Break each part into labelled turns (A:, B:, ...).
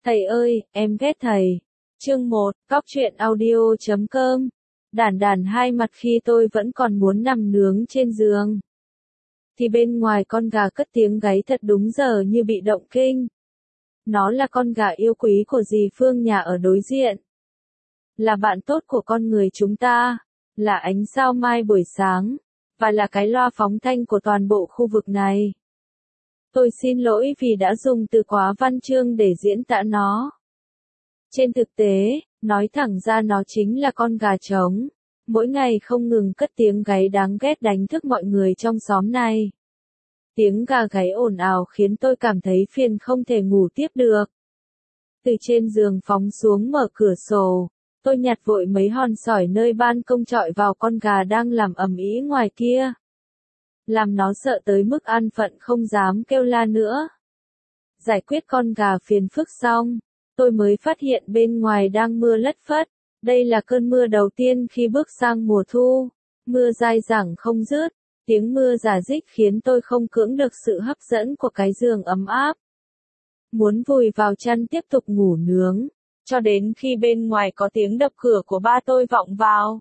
A: Thầy ơi, em ghét thầy. Chương 1, Cóc truyện audio.com. Đản đản hai mặt khi tôi vẫn còn muốn nằm nướng trên giường. Thì bên ngoài con gà cất tiếng gáy thật đúng giờ như bị động kinh. Nó là con gà yêu quý của dì Phương nhà ở đối diện. Là bạn tốt của con người chúng ta. Là ánh sao mai buổi sáng. Và là cái loa phóng thanh của toàn bộ khu vực này. Tôi xin lỗi vì đã dùng từ quá văn chương để diễn tả nó. Trên thực tế, nói thẳng ra nó chính là con gà trống. Mỗi ngày không ngừng cất tiếng gáy đáng ghét đánh thức mọi người trong xóm này. Tiếng gà gáy ồn ào khiến tôi cảm thấy phiền không thể ngủ tiếp được. Từ trên giường phóng xuống mở cửa sổ, tôi nhặt vội mấy hòn sỏi nơi ban công chọi vào con gà đang làm ầm ĩ ngoài kia. Làm nó sợ tới mức an phận không dám kêu la nữa. Giải quyết con gà phiền phức xong, tôi mới phát hiện bên ngoài đang mưa lất phất. Đây là cơn mưa đầu tiên khi bước sang mùa thu. Mưa dai dẳng không dứt, tiếng mưa rả rích khiến tôi không cưỡng được sự hấp dẫn của cái giường ấm áp. Muốn vùi vào chăn tiếp tục ngủ nướng, cho đến khi bên ngoài có tiếng đập cửa của ba tôi vọng vào.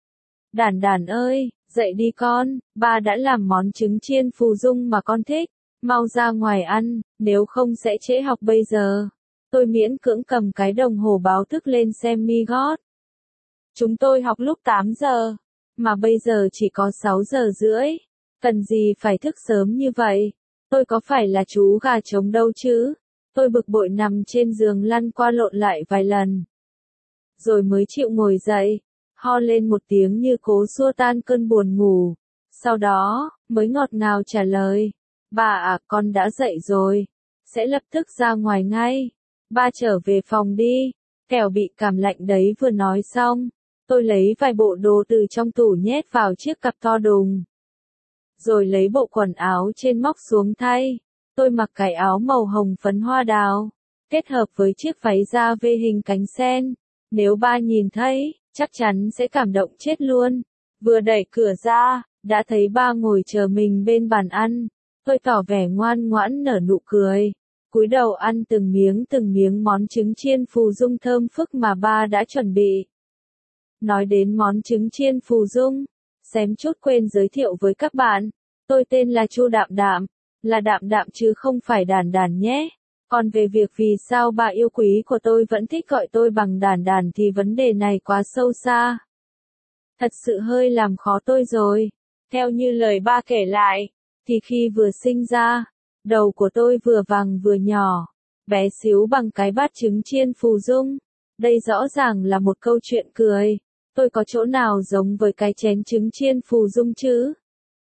A: Đản đản ơi, dậy đi con, ba đã làm món trứng chiên phù dung mà con thích, mau ra ngoài ăn, nếu không sẽ trễ học bây giờ. Tôi miễn cưỡng cầm cái đồng hồ báo thức lên xem mi gót. Chúng tôi học lúc 8 giờ, mà bây giờ chỉ có 6 giờ rưỡi. Cần gì phải thức sớm như vậy? Tôi có phải là chú gà trống đâu chứ? Tôi bực bội nằm trên giường lăn qua lộn lại vài lần. Rồi mới chịu ngồi dậy, ho lên một tiếng như cố xua tan cơn buồn ngủ. Sau đó, mới ngọt ngào trả lời. Bà à, con đã dậy rồi. Sẽ lập tức ra ngoài ngay. Ba trở về phòng đi. Kẻo bị cảm lạnh đấy. Vừa nói xong, tôi lấy vài bộ đồ từ trong tủ nhét vào chiếc cặp to đùng. Rồi lấy bộ quần áo trên móc xuống thay. Tôi mặc cái áo màu hồng phấn hoa đào, kết hợp với chiếc váy da vê hình cánh sen. Nếu ba nhìn thấy, chắc chắn sẽ cảm động chết luôn. Vừa đẩy cửa ra, đã thấy ba ngồi chờ mình bên bàn ăn. Tôi tỏ vẻ ngoan ngoãn nở nụ cười, cúi đầu ăn từng miếng món trứng chiên phù dung thơm phức mà ba đã chuẩn bị. Nói đến món trứng chiên phù dung, xém chút quên giới thiệu với các bạn. Tôi tên là Chu Đạm Đạm, là Đạm Đạm chứ không phải Đản Đản nhé. Còn về việc vì sao bà yêu quý của tôi vẫn thích gọi tôi bằng Đản Đản thì vấn đề này quá sâu xa. Thật sự hơi làm khó tôi rồi. Theo như lời ba kể lại, thì khi vừa sinh ra, đầu của tôi vừa vàng vừa nhỏ, bé xíu bằng cái bát trứng chiên phù dung. Đây rõ ràng là một câu chuyện cười. Tôi có chỗ nào giống với cái chén trứng chiên phù dung chứ?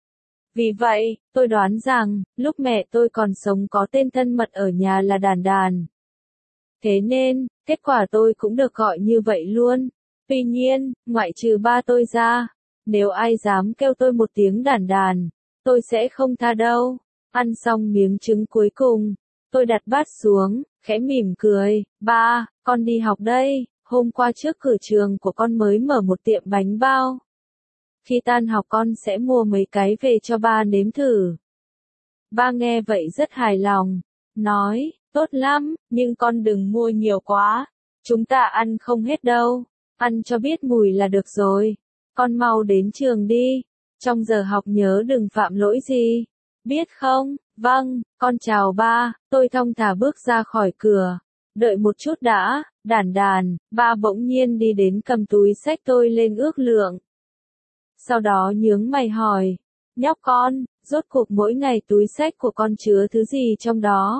A: Vì vậy, tôi đoán rằng, lúc mẹ tôi còn sống có tên thân mật ở nhà là Đản Đản. Thế nên, kết quả tôi cũng được gọi như vậy luôn. Tuy nhiên, ngoại trừ ba tôi ra, nếu ai dám kêu tôi một tiếng Đản Đản, tôi sẽ không tha đâu. Ăn xong miếng trứng cuối cùng, tôi đặt bát xuống, khẽ mỉm cười. Ba, con đi học đây, hôm qua trước cửa trường của con mới mở một tiệm bánh bao. Khi tan học con sẽ mua mấy cái về cho ba nếm thử. Ba nghe vậy rất hài lòng, nói, tốt lắm, nhưng con đừng mua nhiều quá, chúng ta ăn không hết đâu, ăn cho biết mùi là được rồi. Con mau đến trường đi, trong giờ học nhớ đừng phạm lỗi gì, biết không? Vâng, con chào ba. Tôi thong thả bước ra khỏi cửa. Đợi một chút đã, Đản Đản. Ba bỗng nhiên đi đến cầm túi xách tôi lên ước lượng. Sau đó nhướng mày hỏi, nhóc con, rốt cuộc mỗi ngày túi xách của con chứa thứ gì trong đó?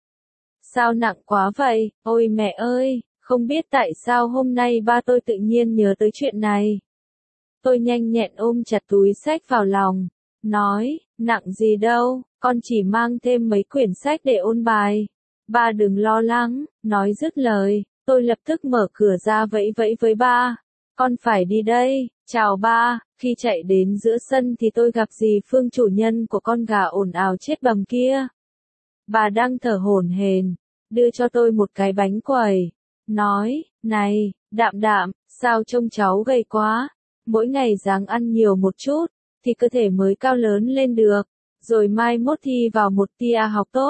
A: Sao nặng quá vậy? Ôi mẹ ơi, không biết tại sao hôm nay ba tôi tự nhiên nhớ tới chuyện này. Tôi nhanh nhẹn ôm chặt túi xách vào lòng, nói, nặng gì đâu, con chỉ mang thêm mấy quyển sách để ôn bài. Ba đừng lo lắng. Nói dứt lời, tôi lập tức mở cửa ra vẫy vẫy với ba. Con phải đi đây, chào ba. Khi chạy đến giữa sân thì tôi gặp dì Phương chủ nhân của con gà ồn ào chết bầm kia. Bà đang thở hổn hển, đưa cho tôi một cái bánh quẩy, nói, này, Đạm Đạm, sao trông cháu gầy quá, mỗi ngày ráng ăn nhiều một chút, thì cơ thể mới cao lớn lên được, rồi mai mốt thi vào một tia học tốt.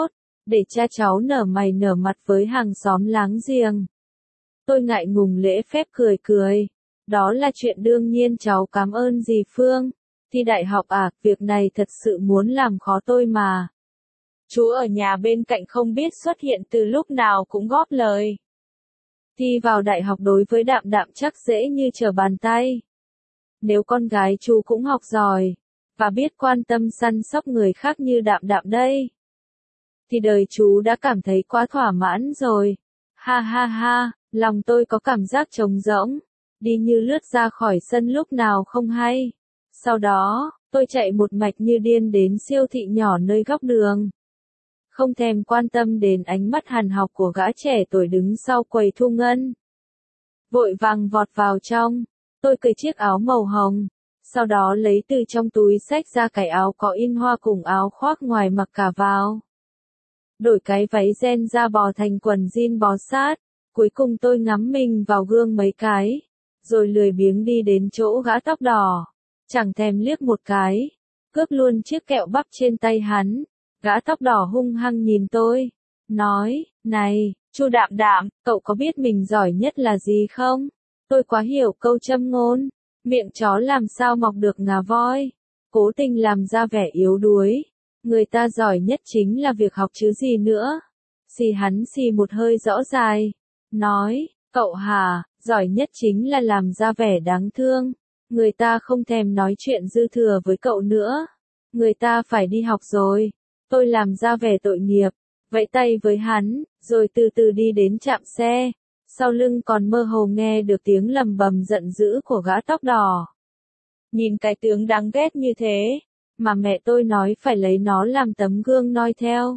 A: để cha cháu nở mày nở mặt với hàng xóm láng giềng. Tôi ngại ngùng lễ phép cười cười. Đó là chuyện đương nhiên cháu cảm ơn dì Phương. Thi đại học à, việc này thật sự muốn làm khó tôi mà. Chú ở nhà bên cạnh không biết xuất hiện từ lúc nào cũng góp lời. Thi vào đại học đối với Đạm Đạm chắc dễ như trở bàn tay. Nếu con gái chú cũng học giỏi, và biết quan tâm săn sóc người khác như Đạm Đạm đây, thì đời chú đã cảm thấy quá thỏa mãn rồi. Ha ha ha, lòng tôi có cảm giác trống rỗng, đi như lướt ra khỏi sân lúc nào không hay. Sau đó, tôi chạy một mạch như điên đến siêu thị nhỏ nơi góc đường. Không thèm quan tâm đến ánh mắt hằn học của gã trẻ tuổi đứng sau quầy thu ngân. Vội vàng vọt vào trong, tôi cởi chiếc áo màu hồng, sau đó lấy từ trong túi xách ra cái áo có in hoa cùng áo khoác ngoài mặc cả vào. Đổi cái váy ren da bò thành quần jean bó sát, cuối cùng tôi ngắm mình vào gương mấy cái, rồi lười biếng đi đến chỗ gã tóc đỏ, chẳng thèm liếc một cái, cướp luôn chiếc kẹo bắp trên tay hắn. Gã tóc đỏ hung hăng nhìn tôi, nói, này, chu Đạm Đạm, cậu có biết mình giỏi nhất là gì không? Tôi quá hiểu câu châm ngôn, miệng chó làm sao mọc được ngà voi, cố tình làm ra vẻ yếu đuối. Người ta giỏi nhất chính là việc học chứ gì nữa. Xì hắn xì một hơi rõ dài, nói, cậu hả, giỏi nhất chính là làm ra vẻ đáng thương. Người ta không thèm nói chuyện dư thừa với cậu nữa. Người ta phải đi học rồi. Tôi làm ra vẻ tội nghiệp, vẫy tay với hắn, rồi từ từ đi đến trạm xe. Sau lưng còn mơ hồ nghe được tiếng lầm bầm giận dữ của gã tóc đỏ. Nhìn cái tướng đáng ghét như thế, mà mẹ tôi nói phải lấy nó làm tấm gương noi theo.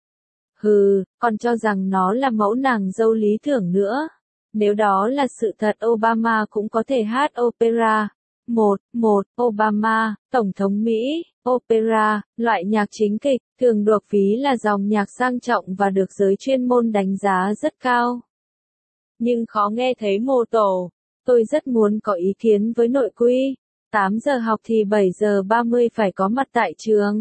A: Hừ, còn cho rằng nó là mẫu nàng dâu lý tưởng nữa. Nếu đó là sự thật Obama cũng có thể hát opera. Obama, Tổng thống Mỹ, opera, loại nhạc chính kịch, thường được ví là dòng nhạc sang trọng và được giới chuyên môn đánh giá rất cao. Nhưng khó nghe thấy mô tổ. Tôi rất muốn có ý kiến với nội quy. 8 giờ học thì 7 giờ 30 phải có mặt tại trường.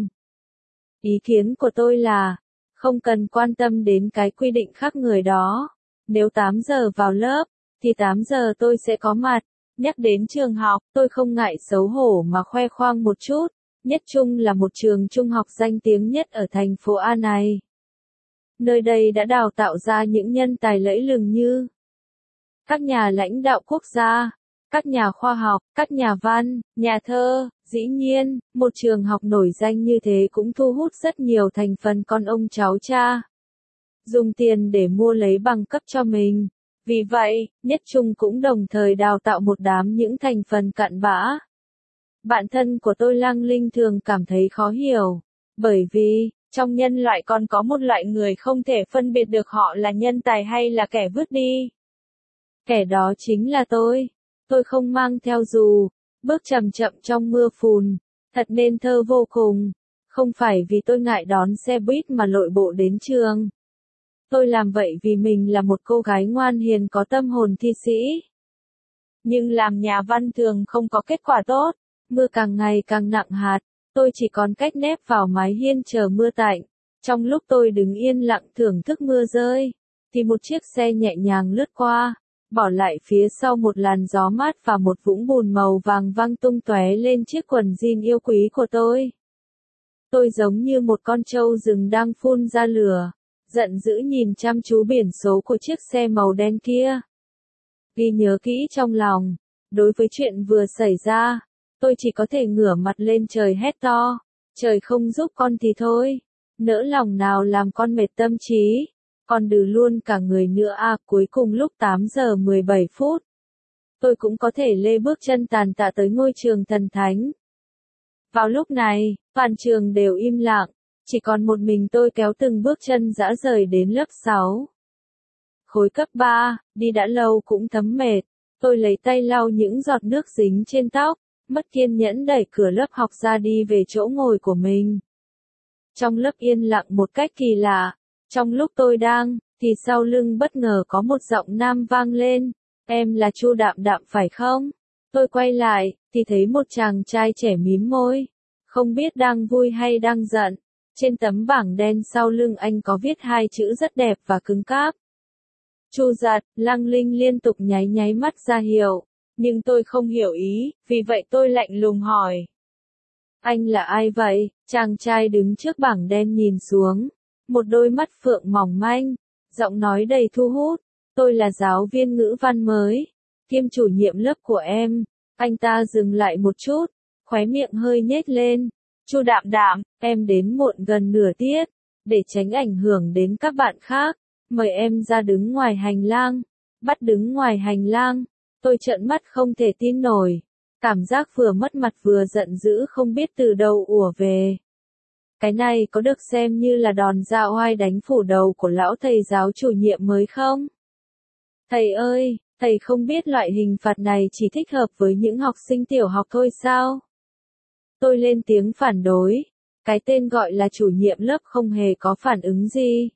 A: Ý kiến của tôi là, không cần quan tâm đến cái quy định khác người đó. Nếu 8 giờ vào lớp, thì 8 giờ tôi sẽ có mặt. Nhắc đến trường học, tôi không ngại xấu hổ mà khoe khoang một chút. Nhất Trung là một trường trung học danh tiếng nhất ở thành phố A này. Nơi đây đã đào tạo ra những nhân tài lẫy lừng như các nhà lãnh đạo quốc gia, các nhà khoa học, các nhà văn, nhà thơ. Dĩ nhiên, một trường học nổi danh như thế cũng thu hút rất nhiều thành phần con ông cháu cha. Dùng tiền để mua lấy bằng cấp cho mình. Vì vậy, Nhất Trung cũng đồng thời đào tạo một đám những thành phần cặn bã. Bạn thân của tôi Lăng Linh thường cảm thấy khó hiểu, bởi vì, trong nhân loại còn có một loại người không thể phân biệt được họ là nhân tài hay là kẻ vứt đi. Kẻ đó chính là tôi. Tôi không mang theo dù, bước chậm chậm trong mưa phùn, thật nên thơ vô cùng. Không phải vì tôi ngại đón xe buýt mà lội bộ đến trường. Tôi làm vậy vì mình là một cô gái ngoan hiền có tâm hồn thi sĩ. Nhưng làm nhà văn thường không có kết quả tốt, mưa càng ngày càng nặng hạt, tôi chỉ còn cách nép vào mái hiên chờ mưa tạnh. Trong lúc tôi đứng yên lặng thưởng thức mưa rơi, thì một chiếc xe nhẹ nhàng lướt qua, bỏ lại phía sau một làn gió mát và một vũng bùn màu vàng văng tung tóe lên chiếc quần jean yêu quý của tôi. Tôi giống như một con trâu rừng đang phun ra lửa, giận dữ nhìn chăm chú biển số của chiếc xe màu đen kia. Ghi nhớ kỹ trong lòng, đối với chuyện vừa xảy ra, tôi chỉ có thể ngửa mặt lên trời hét to, trời không giúp con thì thôi, nỡ lòng nào làm con mệt tâm trí, còn đừ luôn cả người nữa à. Cuối cùng lúc 8 giờ 17 phút, tôi cũng có thể lê bước chân tàn tạ tới ngôi trường thần thánh. Vào lúc này, toàn trường đều im lặng, chỉ còn một mình tôi kéo từng bước chân dã rời đến lớp 6. Khối cấp 3, đi đã lâu cũng thấm mệt, tôi lấy tay lau những giọt nước dính trên tóc, mất kiên nhẫn đẩy cửa lớp học ra đi về chỗ ngồi của mình. Trong lớp yên lặng một cách kỳ lạ, trong lúc tôi đang, thì sau lưng bất ngờ có một giọng nam vang lên, em là Chu Đạm Đạm phải không? Tôi quay lại, thì thấy một chàng trai trẻ mím môi, không biết đang vui hay đang giận. Trên tấm bảng đen sau lưng anh có viết hai chữ rất đẹp và cứng cáp. Chu Giật. Lăng Linh liên tục nháy nháy mắt ra hiệu, nhưng tôi không hiểu ý, vì vậy tôi lạnh lùng hỏi. Anh là ai vậy? Chàng trai đứng trước bảng đen nhìn xuống, một đôi mắt phượng mỏng manh, giọng nói đầy thu hút. Tôi là giáo viên ngữ văn mới, kiêm chủ nhiệm lớp của em. Anh ta dừng lại một chút, khóe miệng hơi nhếch lên. Chu Đạm Đạm, em đến muộn gần nửa tiết, để tránh ảnh hưởng đến các bạn khác. Mời em ra đứng ngoài hành lang. Bắt đứng ngoài hành lang, tôi trợn mắt không thể tin nổi. Cảm giác vừa mất mặt vừa giận dữ không biết từ đâu ùa về. Cái này có được xem như là đòn ra oai đánh phủ đầu của lão thầy giáo chủ nhiệm mới không? Thầy ơi, thầy không biết loại hình phạt này chỉ thích hợp với những học sinh tiểu học thôi sao? Tôi lên tiếng phản đối. Cái tên gọi là chủ nhiệm lớp không hề có phản ứng gì.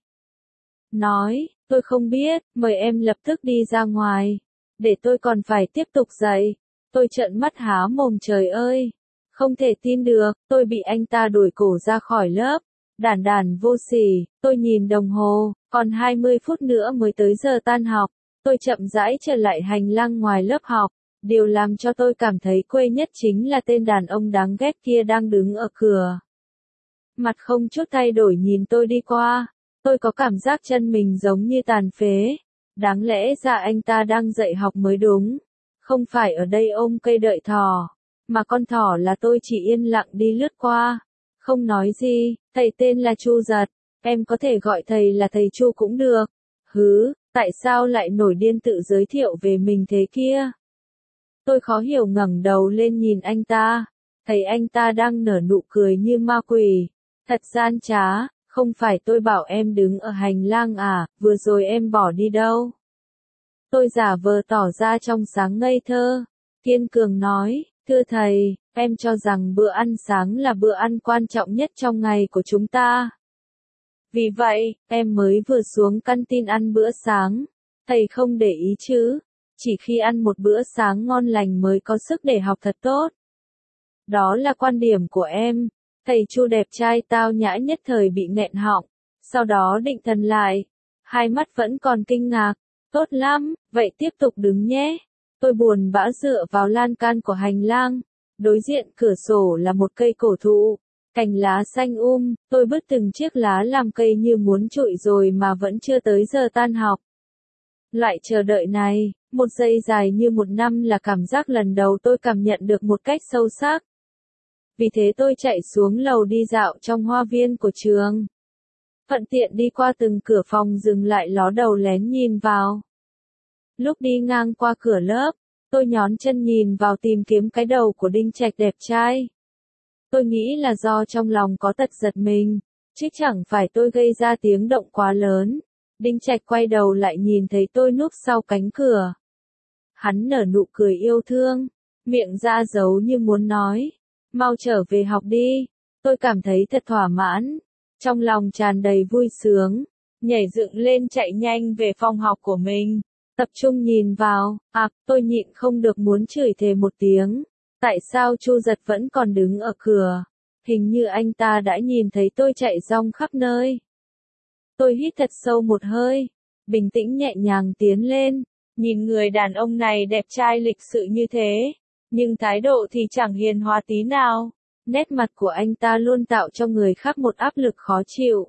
A: Nói, tôi không biết, mời em lập tức đi ra ngoài. Để tôi còn phải tiếp tục dạy. Tôi trợn mắt há mồm trời ơi. Không thể tin được, tôi bị anh ta đuổi cổ ra khỏi lớp. Đản đản vô sỉ, tôi nhìn đồng hồ, còn 20 phút nữa mới tới giờ tan học. Tôi chậm rãi trở lại hành lang ngoài lớp học. Điều làm cho tôi cảm thấy quê nhất chính là tên đàn ông đáng ghét kia đang đứng ở cửa. Mặt không chút thay đổi nhìn tôi đi qua. Tôi có cảm giác chân mình giống như tàn phế. Đáng lẽ ra anh ta đang dạy học mới đúng. Không phải ở đây ôm cây đợi thỏ. Mà con thỏ là tôi chỉ yên lặng đi lướt qua. Không nói gì, thầy tên là Chu Giật. Em có thể gọi thầy là thầy Chu cũng được. Hứ, tại sao lại nổi điên tự giới thiệu về mình thế kia? Tôi khó hiểu ngẩng đầu lên nhìn anh ta. Thấy anh ta đang nở nụ cười như ma quỷ. Thật gian trá, không phải tôi bảo em đứng ở hành lang à, vừa rồi em bỏ đi đâu? Tôi giả vờ tỏ ra trong sáng ngây thơ. Kiên cường nói, thưa thầy, em cho rằng bữa ăn sáng là bữa ăn quan trọng nhất trong ngày của chúng ta. Vì vậy, em mới vừa xuống căn tin ăn bữa sáng. Thầy không để ý chứ? Chỉ khi ăn một bữa sáng ngon lành mới có sức để học thật tốt. Đó là quan điểm của em. Thầy Chu đẹp trai tao nhã nhất thời bị nghẹn họng. Sau đó định thần lại. Hai mắt vẫn còn kinh ngạc. Tốt lắm, vậy tiếp tục đứng nhé. Tôi buồn bã dựa vào lan can của hành lang. Đối diện cửa sổ là một cây cổ thụ. Cành lá xanh tôi bứt từng chiếc lá làm cây như muốn trụi rồi mà vẫn chưa tới giờ tan học. Loại chờ đợi này, một giây dài như một năm là cảm giác lần đầu tôi cảm nhận được một cách sâu sắc. Vì thế tôi chạy xuống lầu đi dạo trong hoa viên của trường. Thuận tiện đi qua từng cửa phòng dừng lại ló đầu lén nhìn vào. Lúc đi ngang qua cửa lớp, tôi nhón chân nhìn vào tìm kiếm cái đầu của Đinh Trạch đẹp trai. Tôi nghĩ là do trong lòng có tật giật mình, chứ chẳng phải tôi gây ra tiếng động quá lớn. Đinh Trạch quay đầu lại nhìn thấy tôi núp sau cánh cửa. Hắn nở nụ cười yêu thương, miệng ra dấu như muốn nói, mau trở về học đi. Tôi cảm thấy thật thỏa mãn, trong lòng tràn đầy vui sướng, nhảy dựng lên chạy nhanh về phòng học của mình, tập trung nhìn vào, tôi nhịn không được muốn chửi thề một tiếng. Tại sao Chu Giật vẫn còn đứng ở cửa? Hình như anh ta đã nhìn thấy tôi chạy rong khắp nơi. Tôi hít thật sâu một hơi, bình tĩnh nhẹ nhàng tiến lên, nhìn người đàn ông này đẹp trai lịch sự như thế, nhưng thái độ thì chẳng hiền hòa tí nào. Nét mặt của anh ta luôn tạo cho người khác một áp lực khó chịu.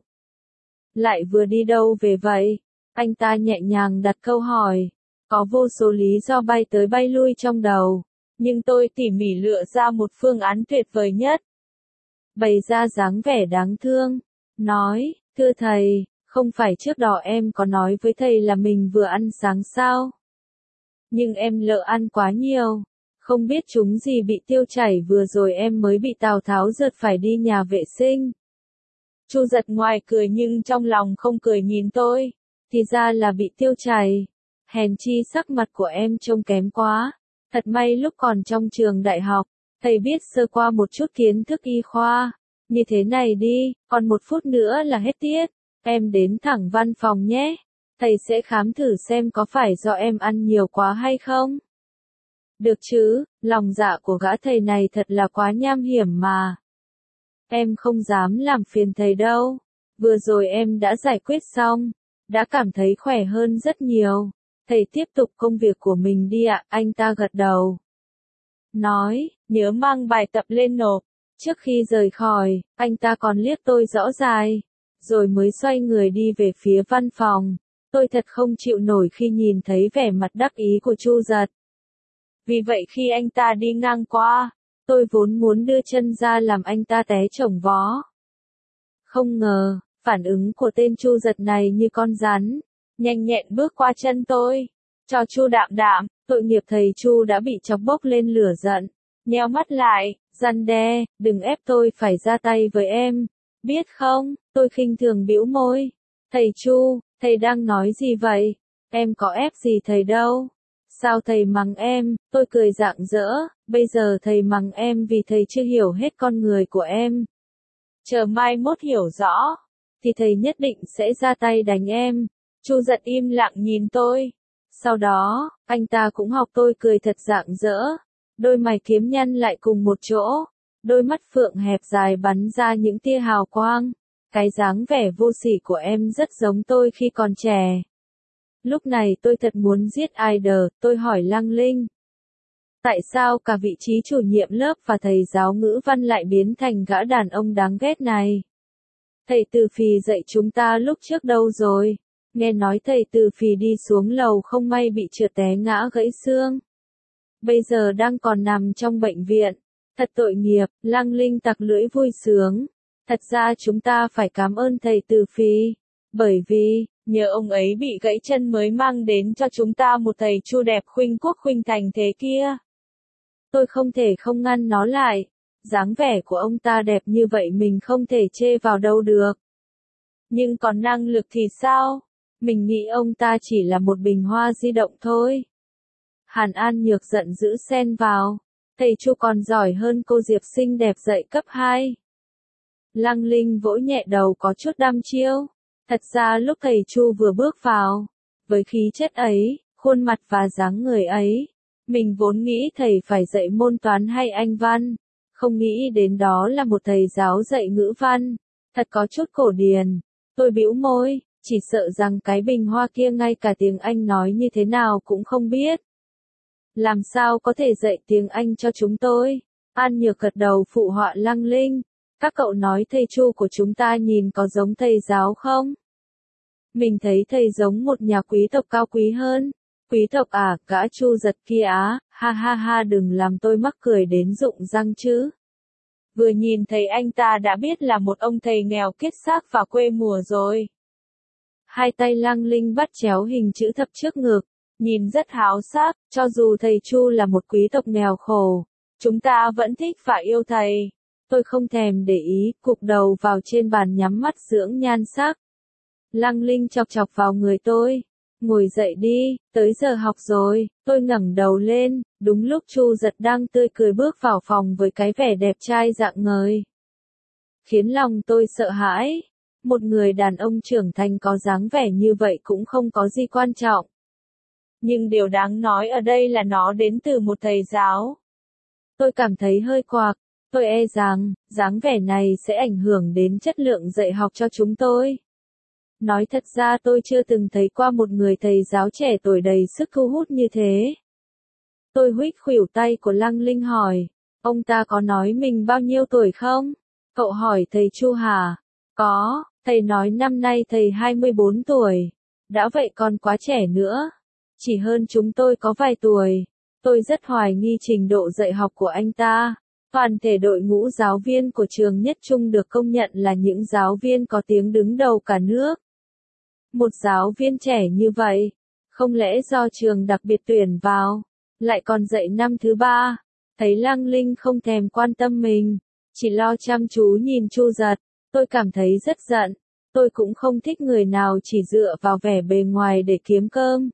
A: Lại vừa đi đâu về vậy? Anh ta nhẹ nhàng đặt câu hỏi. Có vô số lý do bay tới bay lui trong đầu, nhưng tôi tỉ mỉ lựa ra một phương án tuyệt vời nhất. Bày ra dáng vẻ đáng thương, nói, thưa thầy, không phải trước đó em có nói với thầy là mình vừa ăn sáng sao? Nhưng em lỡ ăn quá nhiều, không biết chúng gì bị tiêu chảy vừa rồi em mới bị Tào Tháo rượt phải đi nhà vệ sinh. Chu Giật ngoài cười nhưng trong lòng không cười nhìn tôi, thì ra là bị tiêu chảy. Hèn chi sắc mặt của em trông kém quá. Thật may lúc còn trong trường đại học, thầy biết sơ qua một chút kiến thức y khoa. Như thế này đi, còn 1 phút nữa là hết tiết. Em đến thẳng văn phòng nhé. Thầy sẽ khám thử xem có phải do em ăn nhiều quá hay không. Được chứ, lòng dạ của gã thầy này thật là quá nham hiểm mà. Em không dám làm phiền thầy đâu. Vừa rồi em đã giải quyết xong, đã cảm thấy khỏe hơn rất nhiều. Thầy tiếp tục công việc của mình đi ạ, anh ta gật đầu. Nói, nhớ mang bài tập lên nộp. Trước khi rời khỏi, anh ta còn liếc tôi rõ dài, rồi mới xoay người đi về phía văn phòng. Tôi thật không chịu nổi khi nhìn thấy vẻ mặt đắc ý của Chu Giật. Vì vậy khi anh ta đi ngang qua, tôi vốn muốn đưa chân ra làm anh ta té chồng vó. Không ngờ, phản ứng của tên Chu Giật này như con rắn, nhanh nhẹn bước qua chân tôi. Cho Chu Đạm Đạm, tội nghiệp thầy Chu đã bị chọc bốc lên lửa giận. Nheo mắt lại, răn đe, đừng ép tôi phải ra tay với em. Biết không, tôi khinh thường bĩu môi. Thầy Chu, thầy đang nói gì vậy? Em có ép gì thầy đâu. Sao thầy mắng em? Tôi cười rạng rỡ, bây giờ thầy mắng em vì thầy chưa hiểu hết con người của em. Chờ mai mốt hiểu rõ, thì thầy nhất định sẽ ra tay đánh em. Chu Giật im lặng nhìn tôi. Sau đó, anh ta cũng học tôi cười thật rạng rỡ. Đôi mày kiếm nhăn lại cùng một chỗ. Đôi mắt phượng hẹp dài bắn ra những tia hào quang. Cái dáng vẻ vô sỉ của em rất giống tôi khi còn trẻ. Lúc này tôi thật muốn giết Idol, tôi hỏi Lăng Linh. Tại sao cả vị trí chủ nhiệm lớp và thầy giáo ngữ văn lại biến thành gã đàn ông đáng ghét này? Thầy Từ Phì dạy chúng ta lúc trước đâu rồi? Nghe nói thầy Từ Phì đi xuống lầu không may bị trượt té ngã gãy xương. Bây giờ đang còn nằm trong bệnh viện. Thật tội nghiệp, Lăng Linh tặc lưỡi vui sướng. Thật ra chúng ta phải cảm ơn thầy Từ Phì. Bởi vì, nhờ ông ấy bị gãy chân mới mang đến cho chúng ta một thầy Chu đẹp khuynh quốc khuynh thành thế kia. Tôi không thể không ngăn nó lại. Dáng vẻ của ông ta đẹp như vậy mình không thể chê vào đâu được. Nhưng còn năng lực thì sao? Mình nghĩ ông ta chỉ là một bình hoa di động thôi. Hàn An Nhược giận dữ xen vào. Thầy Chu còn giỏi hơn cô Diệp xinh đẹp dạy cấp 2. Lăng Linh vỗ nhẹ đầu có chút đăm chiêu. Thật ra lúc thầy Chu vừa bước vào, với khí chất ấy, khuôn mặt và dáng người ấy, mình vốn nghĩ thầy phải dạy môn toán hay Anh văn, không nghĩ đến đó là một thầy giáo dạy ngữ văn, thật có chút cổ điển. Tôi bĩu môi, chỉ sợ rằng cái bình hoa kia ngay cả tiếng Anh nói như thế nào cũng không biết. Làm sao có thể dạy tiếng Anh cho chúng tôi? An Nhược gật đầu phụ họa Lăng Linh. Các cậu nói thầy Chu của chúng ta nhìn có giống thầy giáo không? Mình thấy thầy giống một nhà quý tộc cao quý hơn. Quý tộc à, gã Chu Giật kia á, ha ha ha, đừng làm tôi mắc cười đến rụng răng chứ. Vừa nhìn thấy anh ta đã biết là một ông thầy nghèo kiết xác và quê mùa rồi. Hai tay Lăng Linh bắt chéo hình chữ thập trước ngực, nhìn rất háo sắc, cho dù thầy Chu là một quý tộc nghèo khổ, chúng ta vẫn thích và yêu thầy. Tôi không thèm để ý, cụp đầu vào trên bàn nhắm mắt dưỡng nhan sắc. Lăng Linh chọc chọc vào người tôi. Ngồi dậy đi, tới giờ học rồi. Tôi ngẩng đầu lên, đúng lúc Chu Giật đang tươi cười bước vào phòng với cái vẻ đẹp trai rạng ngời. Khiến lòng tôi sợ hãi. Một người đàn ông trưởng thành có dáng vẻ như vậy cũng không có gì quan trọng. Nhưng điều đáng nói ở đây là nó đến từ một thầy giáo. Tôi cảm thấy hơi quạc. Tôi e rằng, dáng vẻ này sẽ ảnh hưởng đến chất lượng dạy học cho chúng tôi. Nói thật ra tôi chưa từng thấy qua một người thầy giáo trẻ tuổi đầy sức thu hút như thế. Tôi huých khuỷu tay của Lăng Linh hỏi, ông ta có nói mình bao nhiêu tuổi không? Cậu hỏi thầy Chu hả? Có, thầy nói năm nay thầy 24 tuổi. Đã vậy còn quá trẻ nữa. Chỉ hơn chúng tôi có vài tuổi. Tôi rất hoài nghi trình độ dạy học của anh ta. Toàn thể đội ngũ giáo viên của trường Nhất Trung được công nhận là những giáo viên có tiếng đứng đầu cả nước. Một giáo viên trẻ như vậy, không lẽ do trường đặc biệt tuyển vào, lại còn dạy năm thứ 3, thấy Lăng Linh không thèm quan tâm mình, chỉ lo chăm chú nhìn Chu Giật, tôi cảm thấy rất giận, tôi cũng không thích người nào chỉ dựa vào vẻ bề ngoài để kiếm cơm.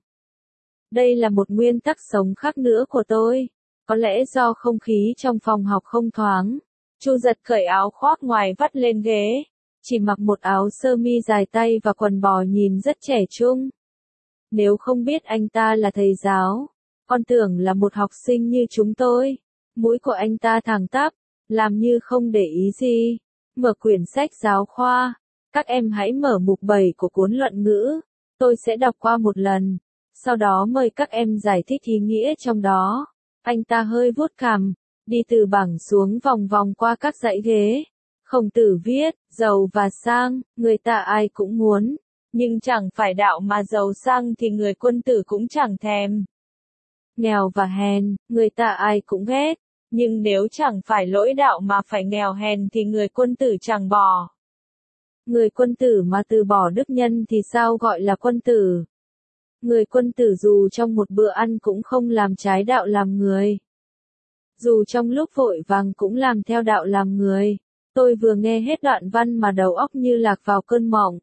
A: Đây là một nguyên tắc sống khác nữa của tôi. Có lẽ do không khí trong phòng học không thoáng, Chu Giật cởi áo khoác ngoài vắt lên ghế, chỉ mặc một áo sơ mi dài tay và quần bò nhìn rất trẻ trung. Nếu không biết anh ta là thầy giáo, con tưởng là một học sinh như chúng tôi. Mũi của anh ta thẳng tắp, làm như không để ý gì. mở quyển sách giáo khoa. Các em hãy mở mục 7 của cuốn luận ngữ. Tôi sẽ đọc qua một lần. Sau đó mời các em giải thích ý nghĩa trong đó. Anh ta hơi vuốt cằm, đi từ bảng xuống vòng vòng qua các dãy ghế. Khổng Tử viết, giàu và sang, người ta ai cũng muốn. Nhưng chẳng phải đạo mà giàu sang thì người quân tử cũng chẳng thèm. Nghèo và hèn, người ta ai cũng ghét. Nhưng nếu chẳng phải lỗi đạo mà phải nghèo hèn thì người quân tử chẳng bỏ. Người quân tử mà từ bỏ đức nhân thì sao gọi là quân tử? Người quân tử dù trong một bữa ăn cũng không làm trái đạo làm người. Dù trong lúc vội vàng cũng làm theo đạo làm người. Tôi vừa nghe hết đoạn văn mà đầu óc như lạc vào cơn mộng.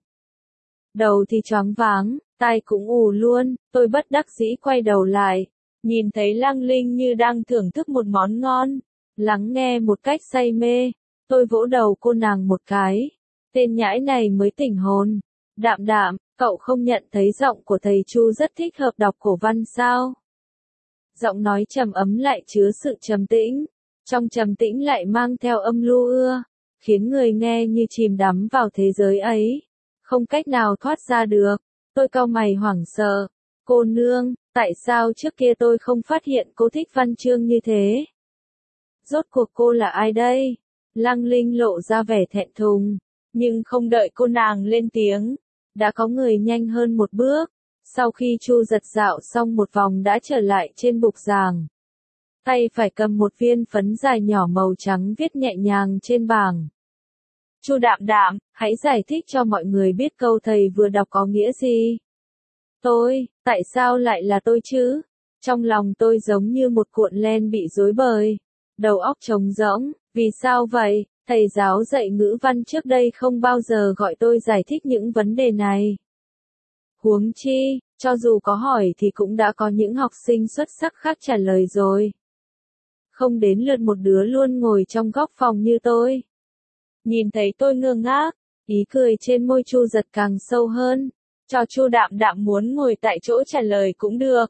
A: Đầu thì choáng váng, tai cũng ù luôn, tôi bất đắc dĩ quay đầu lại. Nhìn thấy Lăng Linh như đang thưởng thức một món ngon. Lắng nghe một cách say mê. Tôi vỗ đầu cô nàng một cái. Tên nhãi này mới tỉnh hồn. Đạm đạm, cậu không nhận thấy giọng của thầy Chu rất thích hợp đọc cổ văn sao? Giọng nói trầm ấm lại chứa sự trầm tĩnh. Trong trầm tĩnh lại mang theo âm lưu ưa. Khiến người nghe như chìm đắm vào thế giới ấy. Không cách nào thoát ra được. Tôi cau mày hoảng sợ. Cô nương, tại sao trước kia tôi không phát hiện cô thích văn chương như thế? Rốt cuộc cô là ai đây? Lăng Linh lộ ra vẻ thẹn thùng. Nhưng không đợi cô nàng lên tiếng. Đã có người nhanh hơn một bước. Sau khi Chu Giật dạo xong một vòng đã trở lại trên bục giảng. Tay phải cầm một viên phấn dài nhỏ màu trắng viết nhẹ nhàng trên bảng. Chu Đạm Đạm, hãy giải thích cho mọi người biết câu thầy vừa đọc có nghĩa gì. Tôi, tại sao lại là tôi chứ? Trong lòng tôi giống như một cuộn len bị rối bời. Đầu óc trống rỗng, vì sao vậy? Thầy giáo dạy ngữ văn trước đây không bao giờ gọi tôi giải thích những vấn đề này. Huống chi, cho dù có hỏi thì cũng đã có những học sinh xuất sắc khác trả lời rồi. Không đến lượt một đứa luôn ngồi trong góc phòng như tôi. Nhìn thấy tôi ngơ ngác, ý cười trên môi Chu Giật càng sâu hơn. Cho Chu Đạm Đạm muốn ngồi tại chỗ trả lời cũng được.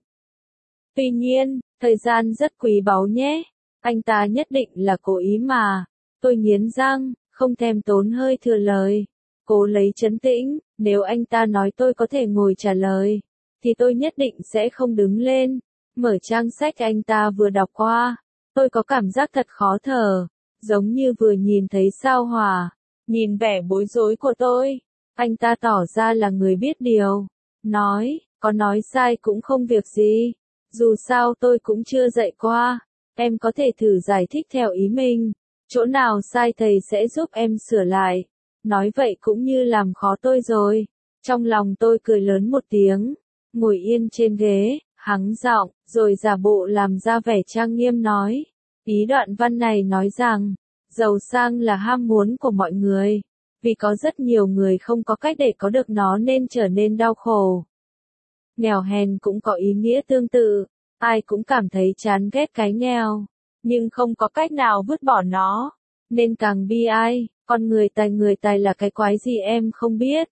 A: Tuy nhiên, thời gian rất quý báu nhé. Anh ta nhất định là cố ý mà. Tôi nghiến răng, không thèm tốn hơi thừa lời. Cố lấy trấn tĩnh, nếu anh ta nói tôi có thể ngồi trả lời, thì tôi nhất định sẽ không đứng lên. Mở trang sách anh ta vừa đọc qua, tôi có cảm giác thật khó thở, giống như vừa nhìn thấy sao hỏa. Nhìn vẻ bối rối của tôi, anh ta tỏ ra là người biết điều. Nói, có nói sai cũng không việc gì. Dù sao tôi cũng chưa dạy qua. Em có thể thử giải thích theo ý mình. Chỗ nào sai thầy sẽ giúp em sửa lại. Nói vậy cũng như làm khó tôi rồi. Trong lòng tôi cười lớn một tiếng. Ngồi yên trên ghế, hắng giọng, rồi giả bộ làm ra vẻ trang nghiêm nói. Ý đoạn văn này nói rằng, giàu sang là ham muốn của mọi người. Vì có rất nhiều người không có cách để có được nó nên trở nên đau khổ. Nghèo hèn cũng có ý nghĩa tương tự. Ai cũng cảm thấy chán ghét cái nghèo. Nhưng không có cách nào vứt bỏ nó. Nên càng bi ai, con người tài là cái quái gì em không biết.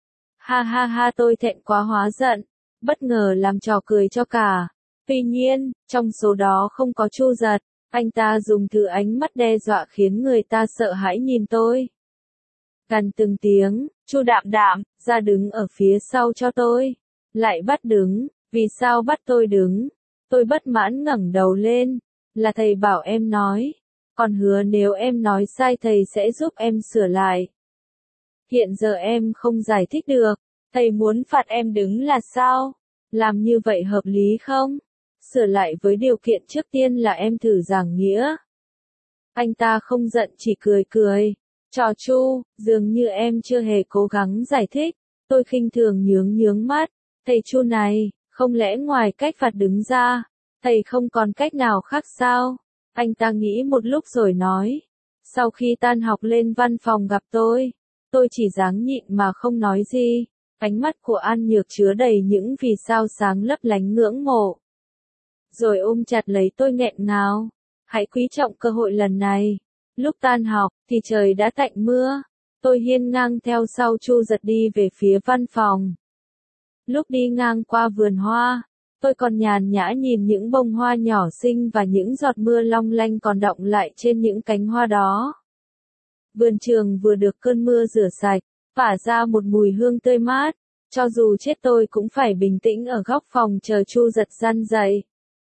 A: Ha ha ha, tôi thẹn quá hóa giận. Bất ngờ làm trò cười cho cả. Tuy nhiên, trong số đó không có Chu Giật. Anh ta dùng thứ ánh mắt đe dọa khiến người ta sợ hãi nhìn tôi. Gần từng tiếng, Chu Đạm Đạm, ra đứng ở phía sau cho tôi. Lại bắt đứng, vì sao bắt tôi đứng? Tôi bất mãn ngẩng đầu lên. Là thầy bảo em nói. Còn hứa nếu em nói sai thầy sẽ giúp em sửa lại. Hiện giờ em không giải thích được. Thầy muốn phạt em đứng là sao? Làm như vậy hợp lý không? Sửa lại với điều kiện trước tiên là em thử giảng nghĩa. Anh ta không giận chỉ cười cười. Trò Chu, dường như em chưa hề cố gắng giải thích. Tôi khinh thường nhướng mắt. Thầy Chu này, không lẽ ngoài cách phạt đứng ra, thầy không còn cách nào khác sao? Anh ta nghĩ một lúc rồi nói. Sau khi tan học lên văn phòng gặp tôi chỉ dáng nhịn mà không nói gì. Ánh mắt của An Nhược chứa đầy những vì sao sáng lấp lánh ngưỡng mộ. Rồi ôm chặt lấy tôi nghẹn ngào. Hãy quý trọng cơ hội lần này. Lúc tan học, thì trời đã tạnh mưa. Tôi hiên ngang theo sau Chu Giật đi về phía văn phòng. Lúc đi ngang qua vườn hoa, tôi còn nhàn nhã nhìn những bông hoa nhỏ xinh và những giọt mưa long lanh còn đọng lại trên những cánh hoa đó. Vườn trường vừa được cơn mưa rửa sạch, tỏa ra một mùi hương tươi mát. Cho dù chết tôi cũng phải bình tĩnh ở góc phòng chờ Chu Giật răn dậy.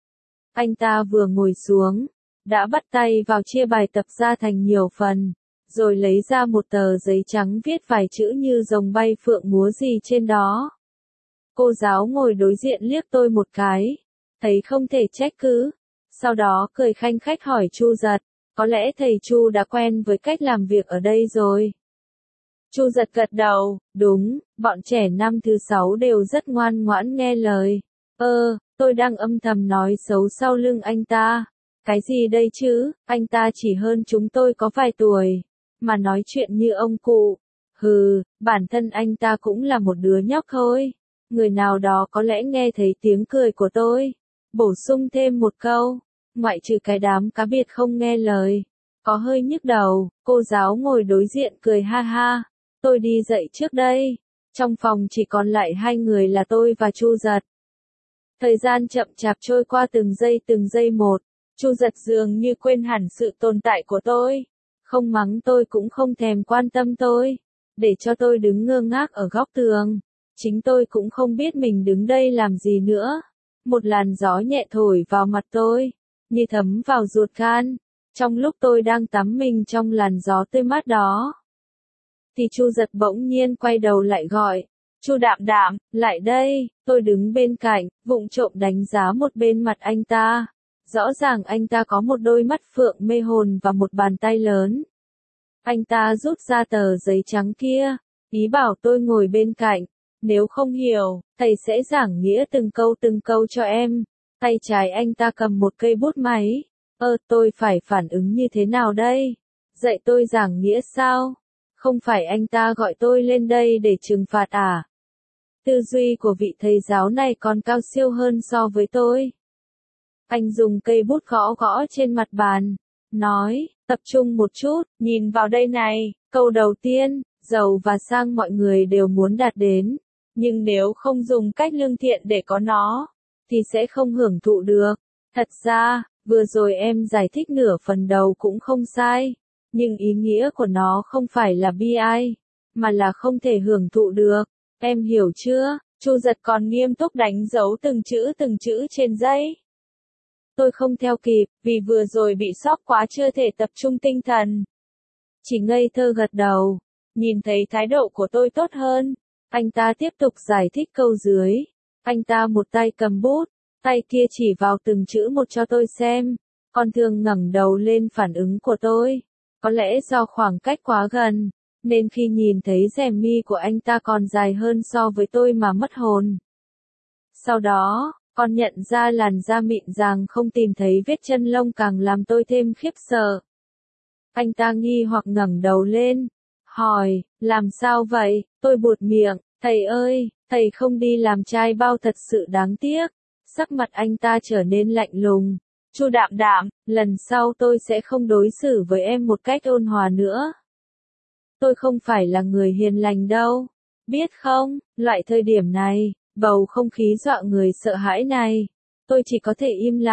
A: Anh ta vừa ngồi xuống, đã bắt tay vào chia bài tập ra thành nhiều phần, rồi lấy ra một tờ giấy trắng viết vài chữ như rồng bay phượng múa gì trên đó. Cô giáo ngồi đối diện liếc tôi một cái, thấy không thể trách cứ, sau đó cười khanh khách hỏi Chu Giật, có lẽ thầy Chu đã quen với cách làm việc ở đây rồi. Chu Giật gật đầu, đúng, bọn trẻ năm thứ 6 đều rất ngoan ngoãn nghe lời. Tôi đang âm thầm nói xấu sau lưng anh ta. Cái gì đây chứ, anh ta chỉ hơn chúng tôi có vài tuổi, mà nói chuyện như ông cụ. Hừ, bản thân anh ta cũng là một đứa nhóc thôi. Người nào đó có lẽ nghe thấy tiếng cười của tôi, bổ sung thêm một câu, ngoại trừ cái đám cá biệt không nghe lời. Có hơi nhức đầu, cô giáo ngồi đối diện cười ha ha. Tôi đi dậy trước đây. Trong phòng chỉ còn lại hai người là tôi và Chu Giật. Thời gian chậm chạp trôi qua từng giây một. Chu Giật dường như quên hẳn sự tồn tại của tôi. Không mắng tôi cũng không thèm quan tâm tôi. Để cho tôi đứng ngơ ngác ở góc tường. Chính tôi cũng không biết mình đứng đây làm gì nữa. Một làn gió nhẹ thổi vào mặt tôi, như thấm vào ruột gan. Trong lúc tôi đang tắm mình trong làn gió tươi mát đó, thì Chu Giật bỗng nhiên quay đầu lại gọi, Chu Đạm Đạm, lại đây. Tôi đứng bên cạnh, vụng trộm đánh giá một bên mặt anh ta. Rõ ràng anh ta có một đôi mắt phượng mê hồn và một bàn tay lớn. Anh ta rút ra tờ giấy trắng kia, ý bảo tôi ngồi bên cạnh. Nếu không hiểu, thầy sẽ giảng nghĩa từng câu cho em. Tay trái anh ta cầm một cây bút máy. Tôi phải phản ứng như thế nào đây? Dạy tôi giảng nghĩa sao? Không phải anh ta gọi tôi lên đây để trừng phạt à? Tư duy của vị thầy giáo này còn cao siêu hơn so với tôi. Anh dùng cây bút gõ gõ trên mặt bàn, nói, tập trung một chút, nhìn vào đây này, câu đầu tiên, giàu và sang mọi người đều muốn đạt đến, nhưng nếu không dùng cách lương thiện để có nó, thì sẽ không hưởng thụ được. Thật ra, vừa rồi em giải thích nửa phần đầu cũng không sai, nhưng ý nghĩa của nó không phải là bi ai, mà là không thể hưởng thụ được. Em hiểu chưa? Chu Giật còn nghiêm túc đánh dấu từng chữ trên giấy. Tôi không theo kịp, vì vừa rồi bị sốc quá chưa thể tập trung tinh thần. Chỉ ngây thơ gật đầu. Nhìn thấy thái độ của tôi tốt hơn, anh ta tiếp tục giải thích câu dưới. Anh ta một tay cầm bút, tay kia chỉ vào từng chữ một cho tôi xem. Còn thường ngẩng đầu lên phản ứng của tôi. Có lẽ do khoảng cách quá gần, nên khi nhìn thấy rèm mi của anh ta còn dài hơn so với tôi mà mất hồn. Sau đó, còn nhận ra làn da mịn dàng không tìm thấy vết chân lông càng làm tôi thêm khiếp sợ. Anh ta nghi hoặc ngẩng đầu lên, hỏi, làm sao vậy? Tôi buột miệng, thầy ơi, thầy không đi làm trai bao thật sự đáng tiếc. Sắc mặt anh ta trở nên lạnh lùng. Chu Đạm Đạm, lần sau tôi sẽ không đối xử với em một cách ôn hòa nữa. Tôi không phải là người hiền lành đâu. Biết không, loại thời điểm này, bầu không khí dọa người sợ hãi này. Tôi chỉ có thể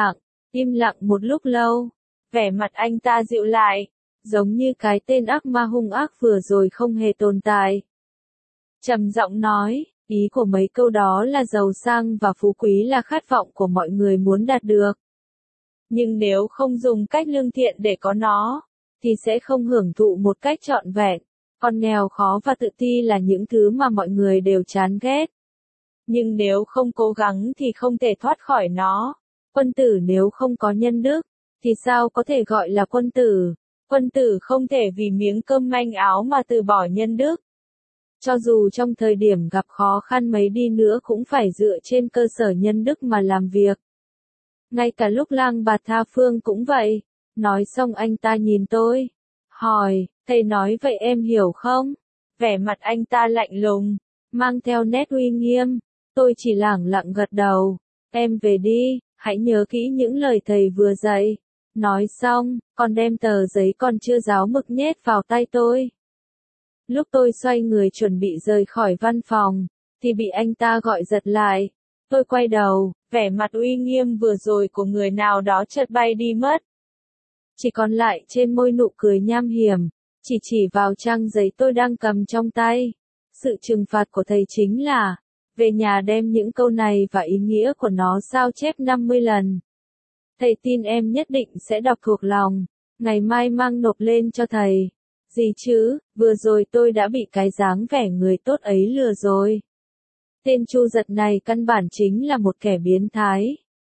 A: im lặng một lúc lâu. Vẻ mặt anh ta dịu lại, giống như cái tên ác ma hung ác vừa rồi không hề tồn tại. Trầm giọng nói, ý của mấy câu đó là giàu sang và phú quý là khát vọng của mọi người muốn đạt được. Nhưng nếu không dùng cách lương thiện để có nó, thì sẽ không hưởng thụ một cách trọn vẹn. Còn nghèo khó và tự ti là những thứ mà mọi người đều chán ghét. Nhưng nếu không cố gắng thì không thể thoát khỏi nó. Quân tử nếu không có nhân đức, thì sao có thể gọi là quân tử? Quân tử không thể vì miếng cơm manh áo mà từ bỏ nhân đức. Cho dù trong thời điểm gặp khó khăn mấy đi nữa cũng phải dựa trên cơ sở nhân đức mà làm việc. Ngay cả lúc Lang Bạt tha phương cũng vậy. Nói xong anh ta nhìn tôi, hỏi, thầy nói vậy em hiểu không? Vẻ mặt anh ta lạnh lùng, mang theo nét uy nghiêm. Tôi chỉ lẳng lặng gật đầu. Em về đi, hãy nhớ kỹ những lời thầy vừa dạy. Nói xong, còn đem tờ giấy còn chưa ráo mực nhét vào tay tôi. Lúc tôi xoay người chuẩn bị rời khỏi văn phòng, thì bị anh ta gọi giật lại. Tôi quay đầu, vẻ mặt uy nghiêm vừa rồi của người nào đó chợt bay đi mất. Chỉ còn lại trên môi nụ cười nham hiểm. chỉ vào trang giấy tôi đang cầm trong tay. Sự trừng phạt của thầy chính là, về nhà đem những câu này và ý nghĩa của nó sao chép 50 lần. Thầy tin em nhất định sẽ đọc thuộc lòng, ngày mai mang nộp lên cho thầy. Gì chứ, vừa rồi tôi đã bị cái dáng vẻ người tốt ấy lừa rồi. Tên Chu Giật này căn bản chính là một kẻ biến thái.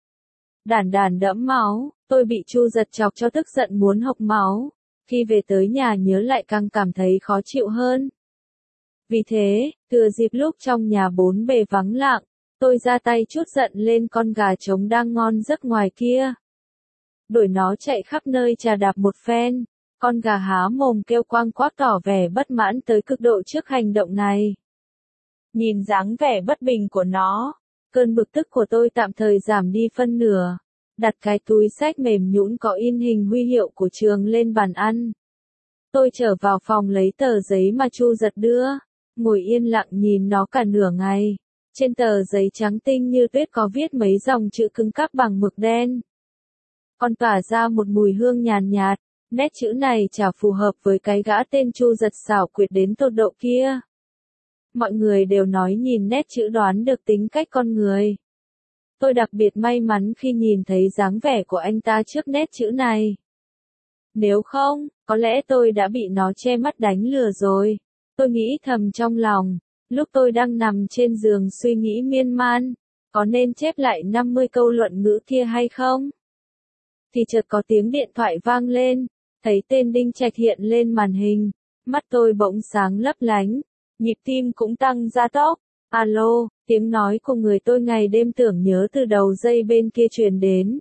A: Đản đản đẫm máu, tôi bị Chu Giật chọc cho tức giận muốn hộc máu. Khi về tới nhà nhớ lại càng cảm thấy khó chịu hơn. Vì thế, thừa dịp lúc trong nhà bốn bề vắng lặng, tôi ra tay trút giận lên con gà trống đang ngon giấc ngoài kia. Đuổi nó chạy khắp nơi chà đạp một phen, con gà há mồm kêu quang quác tỏ vẻ bất mãn tới cực độ trước hành động này. Nhìn dáng vẻ bất bình của nó, cơn bực tức của tôi tạm thời giảm đi phân nửa. Đặt cái túi xách mềm nhũn có in hình huy hiệu của trường lên bàn ăn. Tôi trở vào phòng lấy tờ giấy mà Chu Giật đưa, ngồi yên lặng nhìn nó cả nửa ngày. Trên tờ giấy trắng tinh như tuyết có viết mấy dòng chữ cứng cáp bằng mực đen. Còn tỏa ra một mùi hương nhàn nhạt, nét chữ này chả phù hợp với cái gã tên Chu Giật xảo quyệt đến tột độ kia. Mọi người đều nói nhìn nét chữ đoán được tính cách con người. Tôi đặc biệt may mắn khi nhìn thấy dáng vẻ của anh ta trước nét chữ này. Nếu không, có lẽ tôi đã bị nó che mắt đánh lừa rồi. Tôi nghĩ thầm trong lòng, lúc tôi đang nằm trên giường suy nghĩ miên man, có nên chép lại 50 câu luận ngữ kia hay không? Thì chợt có tiếng điện thoại vang lên, thấy tên Đinh Trạch hiện lên màn hình, mắt tôi bỗng sáng lấp lánh, nhịp tim cũng tăng gia tốc. Alo, tiếng nói của người tôi ngày đêm tưởng nhớ từ đầu dây bên kia truyền đến.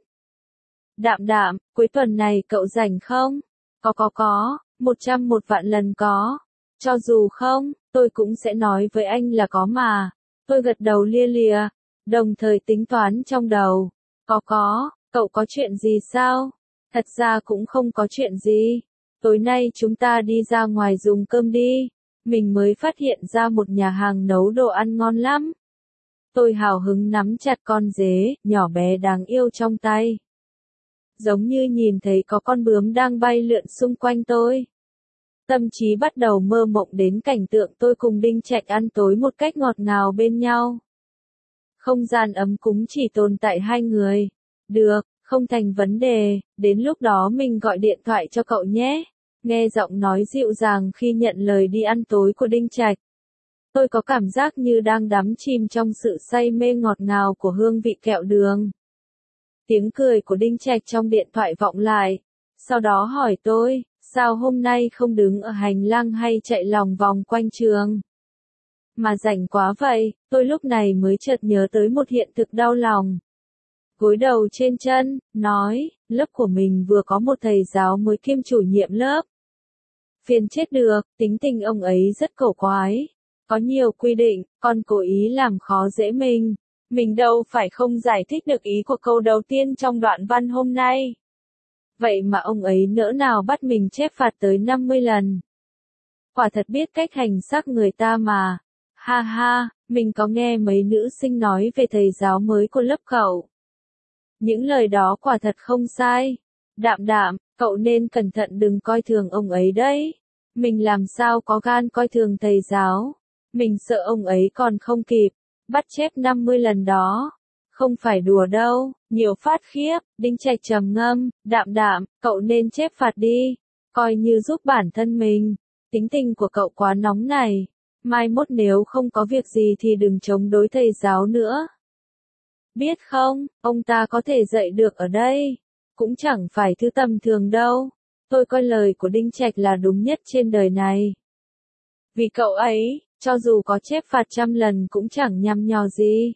A: Đạm đạm, cuối tuần này cậu rảnh không? Có, 101 vạn lần có. Cho dù không, tôi cũng sẽ nói với anh là có mà. Tôi gật đầu lia lịa, đồng thời tính toán trong đầu. Có, cậu có chuyện gì sao? Thật ra cũng không có chuyện gì. Tối nay chúng ta đi ra ngoài dùng cơm đi. Mình mới phát hiện ra một nhà hàng nấu đồ ăn ngon lắm. Tôi hào hứng nắm chặt con dế, nhỏ bé đáng yêu trong tay. Giống như nhìn thấy có con bướm đang bay lượn xung quanh tôi. Tâm trí bắt đầu mơ mộng đến cảnh tượng tôi cùng Đinh Trạch ăn tối một cách ngọt ngào bên nhau. Không gian ấm cúng chỉ tồn tại hai người. Được, không thành vấn đề, đến lúc đó mình gọi điện thoại cho cậu nhé. Nghe giọng nói dịu dàng khi nhận lời đi ăn tối của Đinh Trạch. Tôi có cảm giác như đang đắm chìm trong sự say mê ngọt ngào của hương vị kẹo đường. Tiếng cười của Đinh Trạch trong điện thoại vọng lại. Sau đó hỏi tôi, sao hôm nay không đứng ở hành lang hay chạy lòng vòng quanh trường? Mà rảnh quá vậy, tôi lúc này mới chợt nhớ tới một hiện thực đau lòng. Gối đầu trên chân, nói, lớp của mình vừa có một thầy giáo mới kiêm chủ nhiệm lớp. Phiền chết được, tính tình ông ấy rất cổ quái. Có nhiều quy định, còn cố ý làm khó dễ mình. Mình đâu phải không giải thích được ý của câu đầu tiên trong đoạn văn hôm nay. Vậy mà ông ấy nỡ nào bắt mình chép phạt tới 50 lần. Quả thật biết cách hành xác người ta mà. Ha ha, mình có nghe mấy nữ sinh nói về thầy giáo mới của lớp cậu. Những lời đó quả thật không sai. Đạm đạm, cậu nên cẩn thận đừng coi thường ông ấy đấy. Mình làm sao có gan coi thường thầy giáo. Mình sợ ông ấy còn không kịp. Bắt chép 50 lần đó. Không phải đùa đâu, nhiều phát khiếp. Đinh Trạch trầm ngâm, đạm đạm, cậu nên chép phạt đi. Coi như giúp bản thân mình. Tính tình của cậu quá nóng này. Mai mốt nếu không có việc gì thì đừng chống đối thầy giáo nữa. Biết không, ông ta có thể dạy được ở đây. Cũng chẳng phải thứ tầm thường đâu. Tôi coi lời của Đinh Trạch là đúng nhất trên đời này. Vì cậu ấy, cho dù có chép phạt 100 lần cũng chẳng nhằm nhò gì.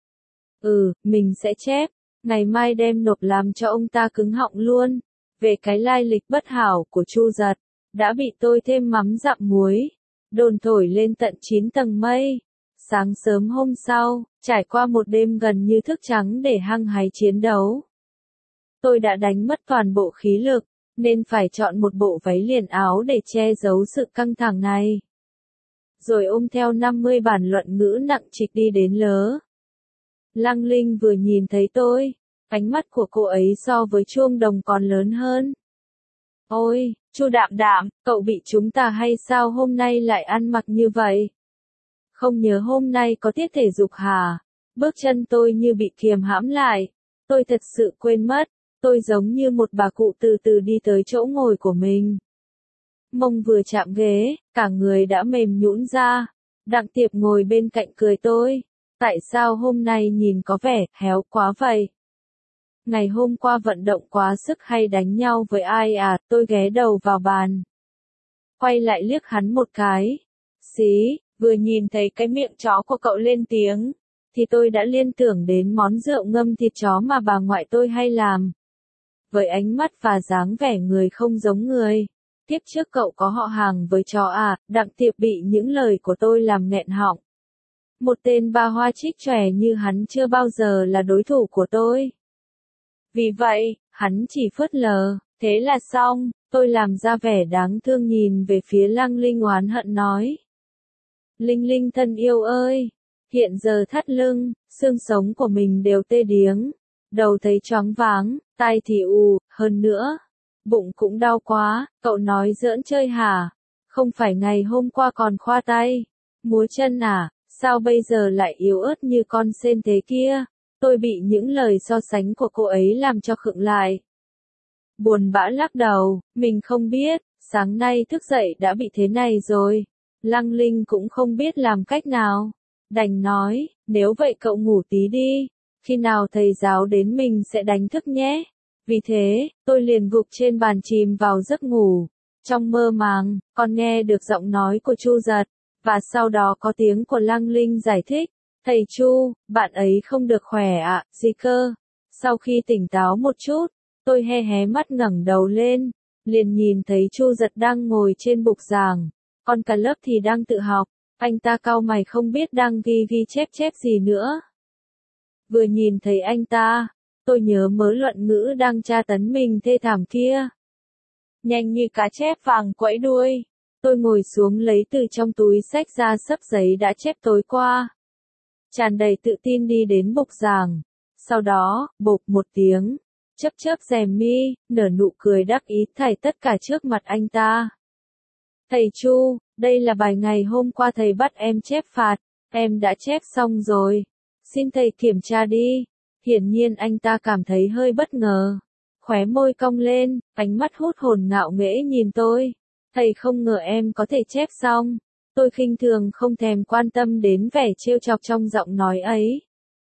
A: Mình sẽ chép. Ngày mai đem nộp làm cho ông ta cứng họng luôn. Về cái lai lịch bất hảo của Chu Giật, đã bị tôi thêm mắm dặm muối. Đồn thổi lên tận 9 tầng mây. Sáng sớm hôm sau, trải qua một đêm gần như thức trắng để hăng hái chiến đấu. Tôi đã đánh mất toàn bộ khí lực, nên phải chọn một bộ váy liền áo để che giấu sự căng thẳng này. Rồi ôm theo 50 bản luận ngữ nặng trịch đi đến lớ. Lăng Linh vừa nhìn thấy tôi, ánh mắt của cô ấy so với chuông đồng còn lớn hơn. Ôi, Chu Đạm Đạm, cậu bị chúng ta hay sao hôm nay lại ăn mặc như vậy? Không nhớ hôm nay có tiết thể dục hả? Bước chân tôi như bị kiềm hãm lại. Tôi thật sự quên mất. Tôi giống như một bà cụ từ từ đi tới chỗ ngồi của mình. Mông vừa chạm ghế, cả người đã mềm nhũn ra. Đặng Tiệp ngồi bên cạnh cười tôi. Tại sao hôm nay nhìn có vẻ héo quá vậy? Ngày hôm qua vận động quá sức hay đánh nhau với ai à? Tôi ghé đầu vào bàn. Quay lại liếc hắn một cái. Xí, vừa nhìn thấy cái miệng chó của cậu lên tiếng, thì tôi đã liên tưởng đến món rượu ngâm thịt chó mà bà ngoại tôi hay làm. Với ánh mắt và dáng vẻ người không giống người. Tiếp trước cậu có họ hàng với chó à? Đặng Tiệp bị những lời của tôi làm nghẹn họng. Một tên ba hoa trích chòe như hắn chưa bao giờ là đối thủ của tôi. Vì vậy, hắn chỉ phớt lờ, thế là xong, tôi làm ra vẻ đáng thương nhìn về phía Lăng Linh oán hận nói. Linh Linh thân yêu ơi, hiện giờ thắt lưng, xương sống của mình đều tê điếng, đầu thấy choáng váng, tai thì ù, hơn nữa, bụng cũng đau quá, cậu nói giỡn chơi hả? Không phải ngày hôm qua còn khoa tay, múa chân à, sao bây giờ lại yếu ớt như con sên thế kia? Tôi bị những lời so sánh của cô ấy làm cho khựng lại. Buồn bã lắc đầu, mình không biết, sáng nay thức dậy đã bị thế này rồi. Lăng Linh cũng không biết làm cách nào. Đành nói, nếu vậy cậu ngủ tí đi, khi nào thầy giáo đến mình sẽ đánh thức nhé. Vì thế, tôi liền gục trên bàn chìm vào giấc ngủ. Trong mơ màng, còn nghe được giọng nói của Chu Giật, và sau đó có tiếng của Lăng Linh giải thích. Thầy Chu, bạn ấy không được khỏe ạ, gì cơ? Sau khi tỉnh táo một chút, tôi hé hé mắt ngẩng đầu lên, liền nhìn thấy Chu Giật đang ngồi trên bục giảng, còn cả lớp thì đang tự học, anh ta cau mày không biết đang ghi chép gì nữa. Vừa nhìn thấy anh ta, tôi nhớ mớ luận ngữ đang tra tấn mình thê thảm kia. Nhanh như cá chép vàng quẫy đuôi, tôi ngồi xuống lấy từ trong túi xách ra xấp giấy đã chép tối qua. Tràn đầy tự tin đi đến bục giảng. Sau đó, bộp một tiếng, chớp rèm mi, nở nụ cười đắc ý thảy tất cả trước mặt anh ta. Thầy Chu, đây là bài ngày hôm qua thầy bắt em chép phạt, em đã chép xong rồi. Xin thầy kiểm tra đi. Hiển nhiên anh ta cảm thấy hơi bất ngờ. Khóe môi cong lên, ánh mắt hút hồn ngạo nghễ nhìn tôi. Thầy không ngờ em có thể chép xong. Tôi khinh thường không thèm quan tâm đến vẻ trêu chọc trong giọng nói ấy.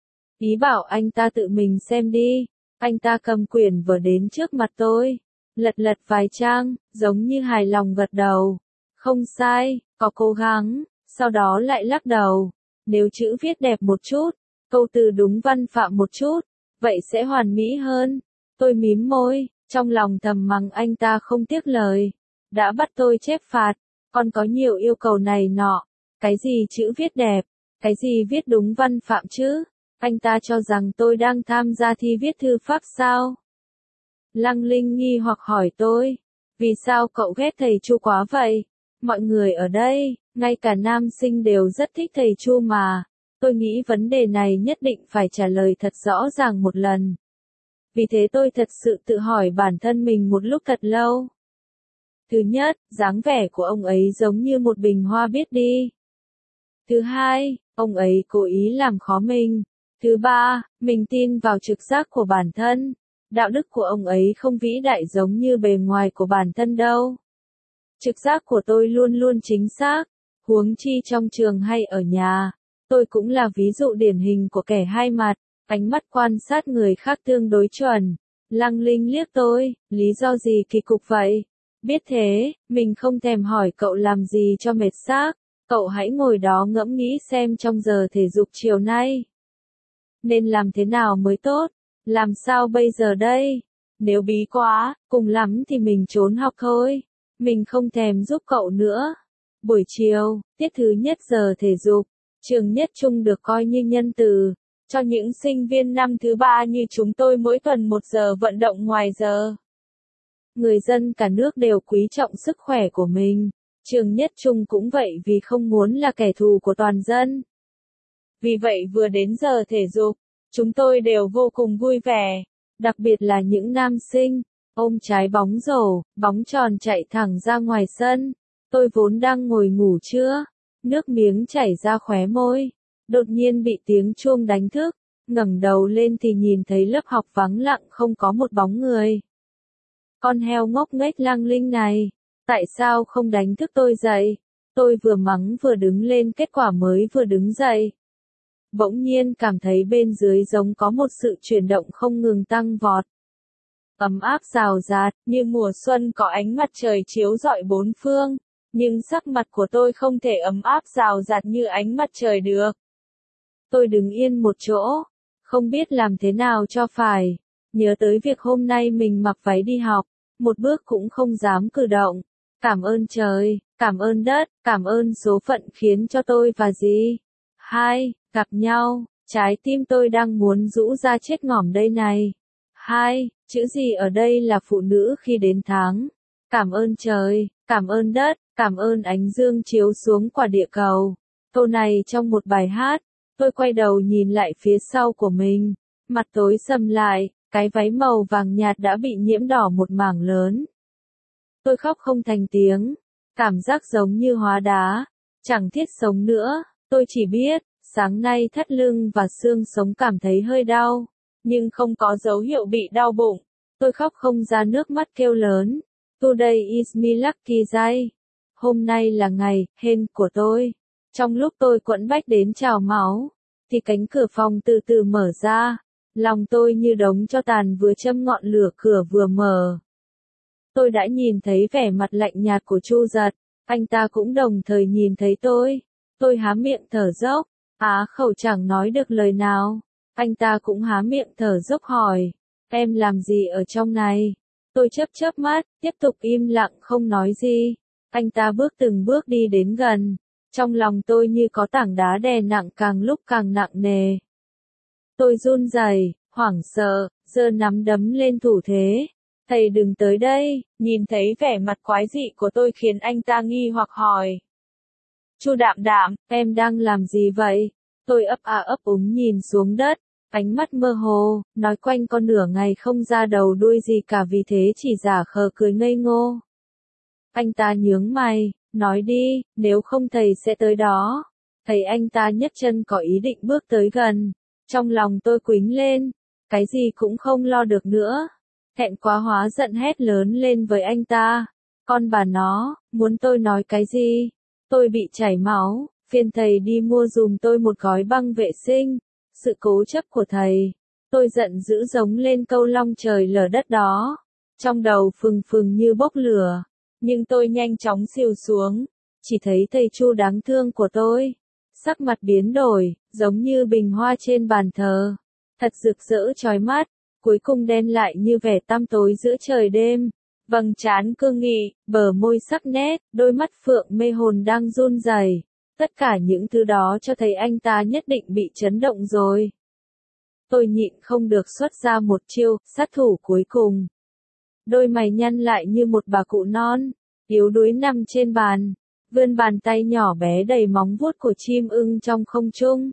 A: Ý bảo anh ta tự mình xem đi. Anh ta cầm quyển vở đến trước mặt tôi. Lật vài trang, giống như hài lòng gật đầu. Không sai, có cố gắng. Sau đó lại lắc đầu. Nếu chữ viết đẹp một chút, câu từ đúng văn phạm một chút, vậy sẽ hoàn mỹ hơn. Tôi mím môi, trong lòng thầm mắng anh ta không tiếc lời. Đã bắt tôi chép phạt. Còn có nhiều yêu cầu này nọ, cái gì chữ viết đẹp, cái gì viết đúng văn phạm chứ, anh ta cho rằng tôi đang tham gia thi viết thư pháp sao? Lăng Linh nghi hoặc hỏi tôi, vì sao cậu ghét thầy Chu quá vậy? Mọi người ở đây, ngay cả nam sinh đều rất thích thầy Chu mà, tôi nghĩ vấn đề này nhất định phải trả lời thật rõ ràng một lần. Vì thế tôi thật sự tự hỏi bản thân mình một lúc thật lâu. Thứ nhất, dáng vẻ của ông ấy giống như một bình hoa biết đi. Thứ hai, ông ấy cố ý làm khó mình. Thứ ba, mình tin vào trực giác của bản thân. Đạo đức của ông ấy không vĩ đại giống như bề ngoài của bản thân đâu. Trực giác của tôi luôn luôn chính xác, huống chi trong trường hay ở nhà. Tôi cũng là ví dụ điển hình của kẻ hai mặt, ánh mắt quan sát người khác tương đối chuẩn. Lăng Linh liếc tôi, lý do gì kỳ cục vậy? Biết thế, mình không thèm hỏi cậu làm gì cho mệt xác, cậu hãy ngồi đó ngẫm nghĩ xem trong giờ thể dục chiều nay. Nên làm thế nào mới tốt? Làm sao bây giờ đây? Nếu bí quá, cùng lắm thì mình trốn học thôi. Mình không thèm giúp cậu nữa. Buổi chiều, tiết thứ nhất giờ thể dục, trường Nhất Trung được coi như nhân từ. Cho những sinh viên năm thứ ba như chúng tôi mỗi tuần 1 giờ vận động ngoài giờ. Người dân cả nước đều quý trọng sức khỏe của mình. Trường Nhất Trung cũng vậy vì không muốn là kẻ thù của toàn dân. Vì vậy vừa đến giờ thể dục, chúng tôi đều vô cùng vui vẻ. Đặc biệt là những nam sinh. ôm trái bóng rổ, bóng tròn chạy thẳng ra ngoài sân. Tôi vốn đang ngồi ngủ trưa, nước miếng chảy ra khóe môi, đột nhiên bị tiếng chuông đánh thức, ngẩng đầu lên thì nhìn thấy lớp học vắng lặng không có một bóng người. Con heo ngốc nghếch lăng linh này, tại sao không đánh thức tôi dậy? Tôi vừa mắng vừa đứng lên, kết quả mới vừa đứng dậy. Bỗng nhiên cảm thấy bên dưới giống có một sự chuyển động không ngừng tăng vọt. Ấm áp rào rạt, như mùa xuân có ánh mặt trời chiếu rọi bốn phương, nhưng sắc mặt của tôi không thể ấm áp rào rạt như ánh mặt trời được. Tôi đứng yên một chỗ, không biết làm thế nào cho phải, nhớ tới việc hôm nay mình mặc váy đi học, một bước cũng không dám cử động. Cảm ơn trời, cảm ơn đất, cảm ơn số phận khiến cho tôi và dì hai gặp nhau, trái tim tôi đang muốn rũ ra chết ngỏm đây này. Hai, chữ gì ở đây là phụ nữ khi đến tháng. Cảm ơn trời, cảm ơn đất, cảm ơn ánh dương chiếu xuống quả địa cầu. Câu này trong một bài hát, tôi quay đầu nhìn lại phía sau của mình, mặt tối sầm lại, cái váy màu vàng nhạt đã bị nhiễm đỏ một mảng lớn. Tôi khóc không thành tiếng, cảm giác giống như hóa đá, chẳng thiết sống nữa, tôi chỉ biết, sáng nay thắt lưng và xương sống cảm thấy hơi đau, nhưng không có dấu hiệu bị đau bụng. Tôi khóc không ra nước mắt kêu lớn, Today is my lucky day. Hôm nay là ngày hên của tôi. Trong lúc tôi quẫn bách đến trào máu, thì cánh cửa phòng từ từ mở ra, lòng tôi như đống tro tàn vừa châm ngọn lửa, cửa vừa mở. Tôi đã nhìn thấy vẻ mặt lạnh nhạt của Chu Giật, anh ta cũng đồng thời nhìn thấy tôi. Tôi há miệng thở dốc, á khẩu chẳng nói được lời nào. Anh ta cũng há miệng thở dốc hỏi, em làm gì ở trong này? Tôi chớp chớp mắt, tiếp tục im lặng không nói gì. Anh ta bước từng bước đi đến gần. Trong lòng tôi như có tảng đá đè nặng, càng lúc càng nặng nề. Tôi run rẩy, hoảng sợ, giơ nắm đấm lên thủ thế. Thầy đừng tới đây. Nhìn thấy vẻ mặt quái dị của tôi khiến anh ta nghi hoặc hỏi. Chu Đạm Đạm, em đang làm gì vậy? Tôi ấp a ấp úng nhìn xuống đất, ánh mắt mơ hồ, nói quanh con nửa ngày không ra đầu đuôi gì cả, vì thế chỉ giả khờ cười ngây ngô. Anh ta nhướng mày, nói đi, nếu không thầy sẽ tới đó. Thấy anh ta nhấc chân có ý định bước tới gần. Trong lòng tôi quýnh lên, cái gì cũng không lo được nữa. Thẹn quá hóa giận hét lớn lên với anh ta. Con bà nó, muốn tôi nói cái gì? Tôi bị chảy máu, phiền thầy đi mua dùm tôi một gói băng vệ sinh. Sự cố chấp của thầy. Tôi giận dữ giống lên câu long trời lở đất đó. Trong đầu phừng phừng như bốc lửa. Nhưng tôi nhanh chóng xìu xuống. Chỉ thấy thầy Chu đáng thương của tôi. Sắc mặt biến đổi, giống như bình hoa trên bàn thờ. Thật rực rỡ chói mắt, cuối cùng đen lại như vẻ tăm tối giữa trời đêm. Vầng trán cương nghị, bờ môi sắc nét, đôi mắt phượng mê hồn đang run rẩy. Tất cả những thứ đó cho thấy anh ta nhất định bị chấn động rồi. Tôi nhịn không được xuất ra một chiêu, sát thủ cuối cùng. Đôi mày nhăn lại như một bà cụ non, yếu đuối nằm trên bàn, vươn bàn tay nhỏ bé đầy móng vuốt của chim ưng trong không trung.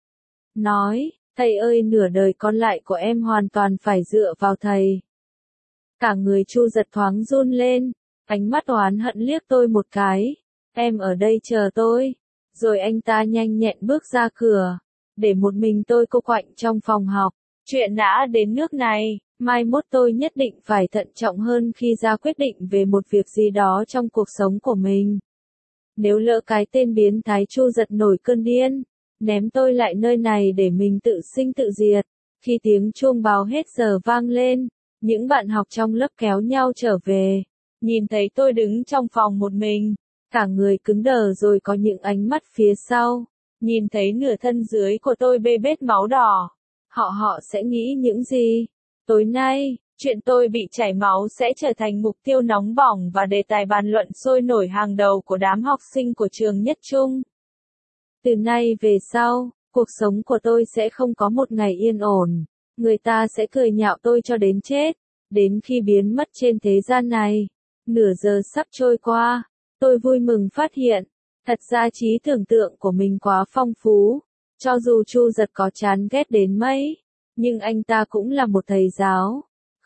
A: Nói, thầy ơi, nửa đời còn lại của em hoàn toàn phải dựa vào thầy. Cả người Chu Giật thoáng run lên, ánh mắt oán hận liếc tôi một cái. Em ở đây chờ tôi. Rồi anh ta nhanh nhẹn bước ra cửa, để một mình tôi cô quạnh trong phòng học. Chuyện đã đến nước này, mai mốt tôi nhất định phải thận trọng hơn khi ra quyết định về một việc gì đó trong cuộc sống của mình. Nếu lỡ cái tên biến thái Chu Giật nổi cơn điên, ném tôi lại nơi này để mình tự sinh tự diệt. Khi tiếng chuông báo hết giờ vang lên, những bạn học trong lớp kéo nhau trở về, nhìn thấy tôi đứng trong phòng một mình. Cả người cứng đờ, rồi có những ánh mắt phía sau, nhìn thấy nửa thân dưới của tôi bê bết máu đỏ. Họ sẽ nghĩ những gì? Tối nay, chuyện tôi bị chảy máu sẽ trở thành mục tiêu nóng bỏng và đề tài bàn luận sôi nổi hàng đầu của đám học sinh của trường Nhất Trung. Từ nay về sau, cuộc sống của tôi sẽ không có một ngày yên ổn. Người ta sẽ cười nhạo tôi cho đến chết, đến khi biến mất trên thế gian này. Nửa giờ sắp trôi qua. Tôi vui mừng phát hiện, thật ra trí tưởng tượng của mình quá phong phú. Cho dù Chu Giật có chán ghét đến mấy, nhưng anh ta cũng là một thầy giáo.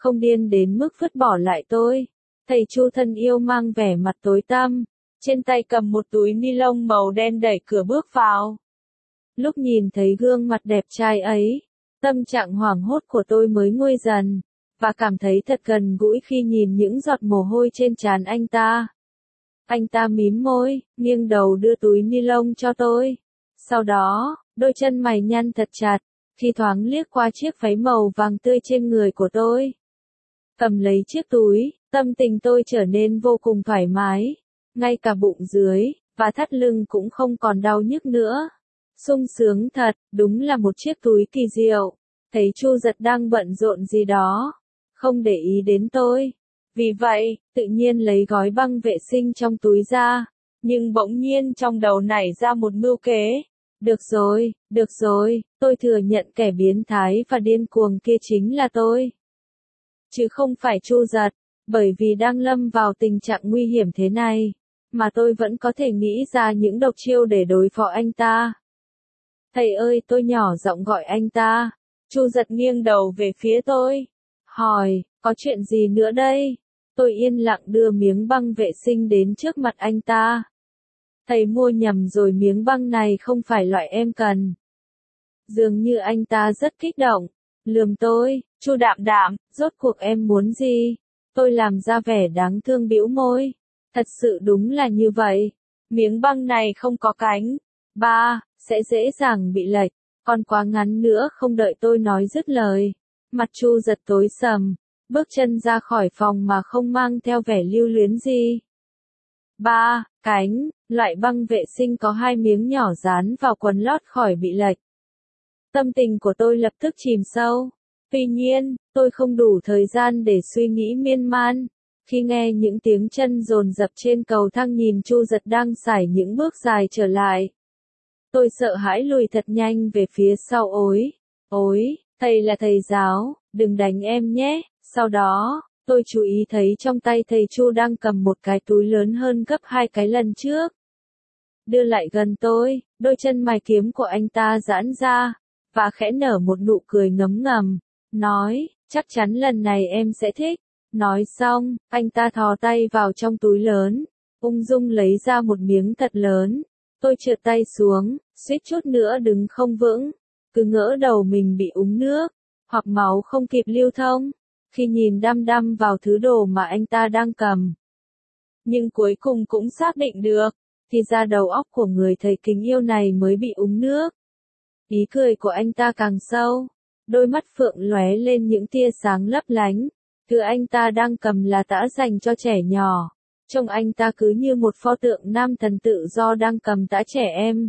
A: không điên đến mức vứt bỏ lại tôi. Thầy Chu thân yêu mang vẻ mặt tối tăm, trên tay cầm một túi ni lông màu đen đẩy cửa bước vào. Lúc nhìn thấy gương mặt đẹp trai ấy, tâm trạng hoảng hốt của tôi mới nguôi dần, và cảm thấy thật gần gũi khi nhìn những giọt mồ hôi trên trán anh ta. Anh ta mím môi, nghiêng đầu đưa túi ni lông cho tôi. Sau đó, đôi chân mày nhăn thật chặt, khi thoáng liếc qua chiếc váy màu vàng tươi trên người của tôi. Cầm lấy chiếc túi, tâm tình tôi trở nên vô cùng thoải mái, ngay cả bụng dưới, và thắt lưng cũng không còn đau nhức nữa. Sung sướng thật, đúng là một chiếc túi kỳ diệu. Thấy Chu Giật đang bận rộn gì đó, không để ý đến tôi. Vì vậy, tự nhiên lấy gói băng vệ sinh trong túi ra, nhưng bỗng nhiên trong đầu nảy ra một mưu kế. Được rồi, tôi thừa nhận kẻ biến thái và điên cuồng kia chính là tôi. Chứ không phải Chu Giật, bởi vì đang lâm vào tình trạng nguy hiểm thế này, mà tôi vẫn có thể nghĩ ra những độc chiêu để đối phó anh ta. Thầy ơi, tôi nhỏ giọng gọi anh ta. Chu Giật nghiêng đầu về phía tôi, hỏi, có chuyện gì nữa đây? Tôi yên lặng đưa miếng băng vệ sinh đến trước mặt anh ta. Thầy mua nhầm rồi, miếng băng này không phải loại em cần. Dường như anh ta rất kích động, lườm tôi, Chu Đạm Đạm, rốt cuộc em muốn gì? Tôi làm ra vẻ đáng thương bĩu môi. Thật sự đúng là như vậy. Miếng băng này không có cánh. Sẽ dễ dàng bị lệch. Còn quá ngắn nữa. Không đợi tôi nói dứt lời, mặt Chu Giật tối sầm, bước chân ra khỏi phòng mà không mang theo vẻ lưu luyến gì. Cánh, loại băng vệ sinh có 2 miếng nhỏ dán vào quần lót khỏi bị lệch. Tâm tình của tôi lập tức chìm sâu. Tuy nhiên, tôi không đủ thời gian để suy nghĩ miên man. Khi nghe những tiếng chân dồn dập trên cầu thang, nhìn Chu Giật đang sải những bước dài trở lại, tôi sợ hãi lùi thật nhanh về phía sau. Ôi, thầy là thầy giáo, đừng đánh em nhé. Sau đó, tôi chú ý thấy trong tay thầy Chu đang cầm một cái túi lớn hơn gấp 2 cái lần trước. Đưa lại gần tôi, đôi chân mày kiếm của anh ta giãn ra, và khẽ nở một nụ cười ngấm ngầm, nói, chắc chắn lần này em sẽ thích. Nói xong, anh ta thò tay vào trong túi lớn, ung dung lấy ra một miếng thật lớn. Tôi trượt tay xuống, suýt chút nữa đứng không vững, cứ ngỡ đầu mình bị úng nước, hoặc máu không kịp lưu thông, khi nhìn đăm đăm vào thứ đồ mà anh ta đang cầm. Nhưng cuối cùng cũng xác định được, thì ra đầu óc của người thầy kính yêu này mới bị úng nước. Ý cười của anh ta càng sâu, đôi mắt phượng lóe lên những tia sáng lấp lánh. Thứ anh ta đang cầm là tã dành cho trẻ nhỏ. Trông anh ta cứ như một pho tượng nam thần tự do đang cầm tã trẻ em.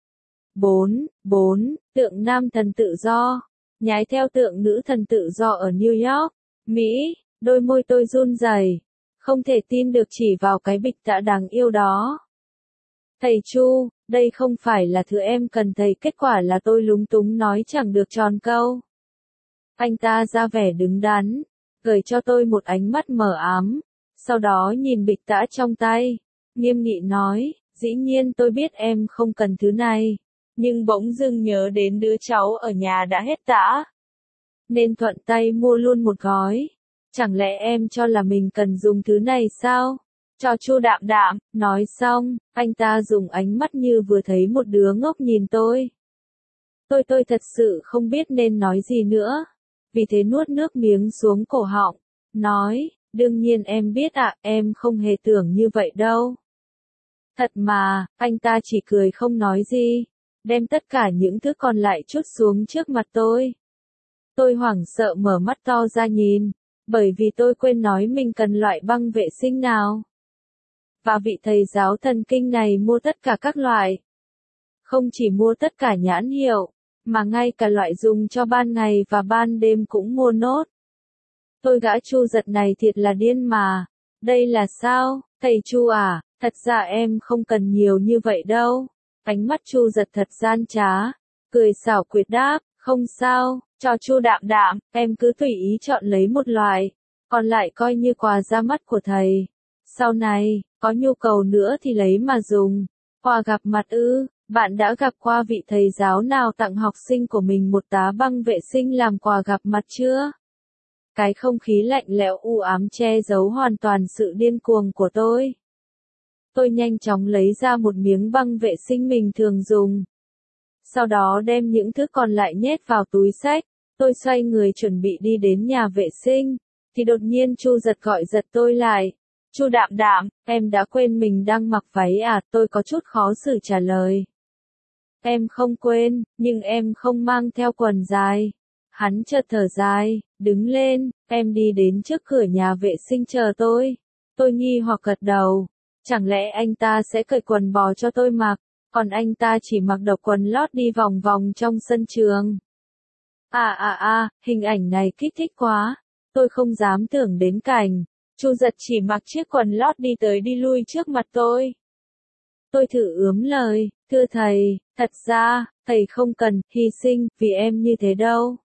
A: 4. Tượng nam thần tự do. Nhái theo tượng nữ thần tự do ở New York, Mỹ. Đôi môi tôi run rẩy, không thể tin được chỉ vào cái bịch tã đáng yêu đó. Thầy Chu, đây không phải là thứ em cần thầy. Kết quả là tôi lúng túng nói chẳng được tròn câu. Anh ta ra vẻ đứng đắn, gửi cho tôi một ánh mắt mờ ám, sau đó nhìn bịch tã trong tay, nghiêm nghị nói, dĩ nhiên tôi biết em không cần thứ này, nhưng bỗng dưng nhớ đến đứa cháu ở nhà đã hết tã, nên thuận tay mua luôn một gói. Chẳng lẽ em cho là mình cần dùng thứ này sao? Cho Chu Đạm Đạm. Nói xong, anh ta dùng ánh mắt như vừa thấy một đứa ngốc nhìn tôi. Tôi thật sự không biết nên nói gì nữa, vì thế nuốt nước miếng xuống cổ họng, nói, đương nhiên em biết ạ, em không hề tưởng như vậy đâu. Thật mà, anh ta chỉ cười không nói gì, đem tất cả những thứ còn lại trút xuống trước mặt tôi. Tôi hoảng sợ mở mắt to ra nhìn, bởi vì tôi quên nói mình cần loại băng vệ sinh nào. Và vị thầy giáo thần kinh này mua tất cả các loại. Không chỉ mua tất cả nhãn hiệu, mà ngay cả loại dùng cho ban ngày và ban đêm cũng mua nốt. Tôi gã Chu Giật này thiệt là điên mà. Đây là sao, thầy Chu à, thật ra em không cần nhiều như vậy đâu. Ánh mắt Chu Giật thật gian trá, cười xảo quyệt đáp, không sao, cho Chu Đạm Đạm, em cứ tùy ý chọn lấy một loại, còn lại coi như quà ra mắt của thầy. Sau này, có nhu cầu nữa thì lấy mà dùng. Quà gặp mặt ư? Bạn đã gặp qua vị thầy giáo nào tặng học sinh của mình một tá băng vệ sinh làm quà gặp mặt chưa? Cái không khí lạnh lẽo u ám che giấu hoàn toàn sự điên cuồng của tôi. Tôi nhanh chóng lấy ra một miếng băng vệ sinh mình thường dùng. Sau đó đem những thứ còn lại nhét vào túi xách. Tôi xoay người chuẩn bị đi đến nhà vệ sinh, thì đột nhiên Chu Giật gọi giật tôi lại. Chu Đạm Đạm, em đã quên mình đang mặc váy à? Tôi có chút khó xử trả lời. Em không quên, nhưng em không mang theo quần dài. Hắn chợt thở dài, đứng lên, em đi đến trước cửa nhà vệ sinh chờ tôi. Tôi nghi hoặc gật đầu. Chẳng lẽ anh ta sẽ cởi quần bò cho tôi mặc, còn anh ta chỉ mặc độc quần lót đi vòng vòng trong sân trường. Hình ảnh này kích thích quá. Tôi không dám tưởng đến cảnh Chu Giật chỉ mặc chiếc quần lót đi tới đi lui trước mặt tôi. Tôi thử ướm lời, thưa thầy, thật ra, thầy không cần hy sinh vì em như thế đâu.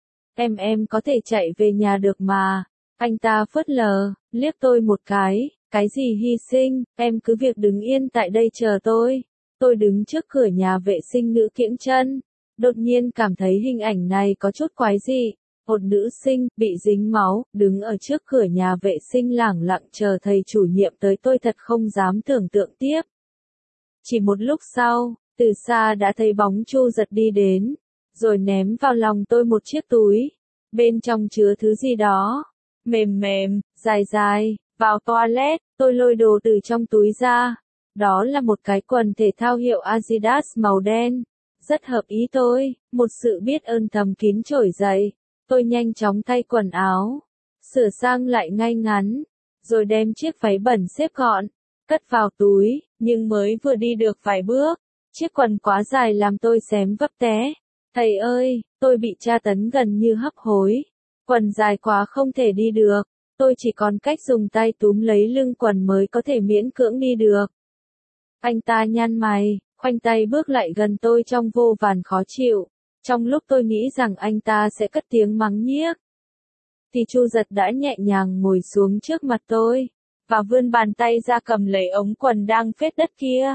A: Em có thể chạy về nhà được mà. Anh ta phớt lờ, liếc tôi một cái gì hy sinh, em cứ việc đứng yên tại đây chờ tôi. Tôi đứng trước cửa nhà vệ sinh nữ kiễng chân, đột nhiên cảm thấy hình ảnh này có chút quái dị. Một nữ sinh, bị dính máu, đứng ở trước cửa nhà vệ sinh lẳng lặng chờ thầy chủ nhiệm tới, tôi thật không dám tưởng tượng tiếp. Chỉ một lúc sau, từ xa đã thấy bóng Chu Giật đi đến, rồi ném vào lòng tôi một chiếc túi. Bên trong chứa thứ gì đó, mềm mềm, dài dài, vào toilet, tôi lôi đồ từ trong túi ra. Đó là một cái quần thể thao hiệu Adidas màu đen. Rất hợp ý tôi, một sự biết ơn thầm kín trỗi dậy. Tôi nhanh chóng thay quần áo, sửa sang lại ngay ngắn, rồi đem chiếc váy bẩn xếp gọn, cất vào túi, nhưng mới vừa đi được vài bước, chiếc quần quá dài làm tôi xém vấp té. Thầy ơi, tôi bị tra tấn gần như hấp hối. Quần dài quá không thể đi được, tôi chỉ còn cách dùng tay túm lấy lưng quần mới có thể miễn cưỡng đi được. Anh ta nhăn mày, khoanh tay bước lại gần tôi trong vô vàn khó chịu. Trong lúc tôi nghĩ rằng anh ta sẽ cất tiếng mắng nhiếc, thì Chu Giật đã nhẹ nhàng ngồi xuống trước mặt tôi, và vươn bàn tay ra cầm lấy ống quần đang phết đất kia.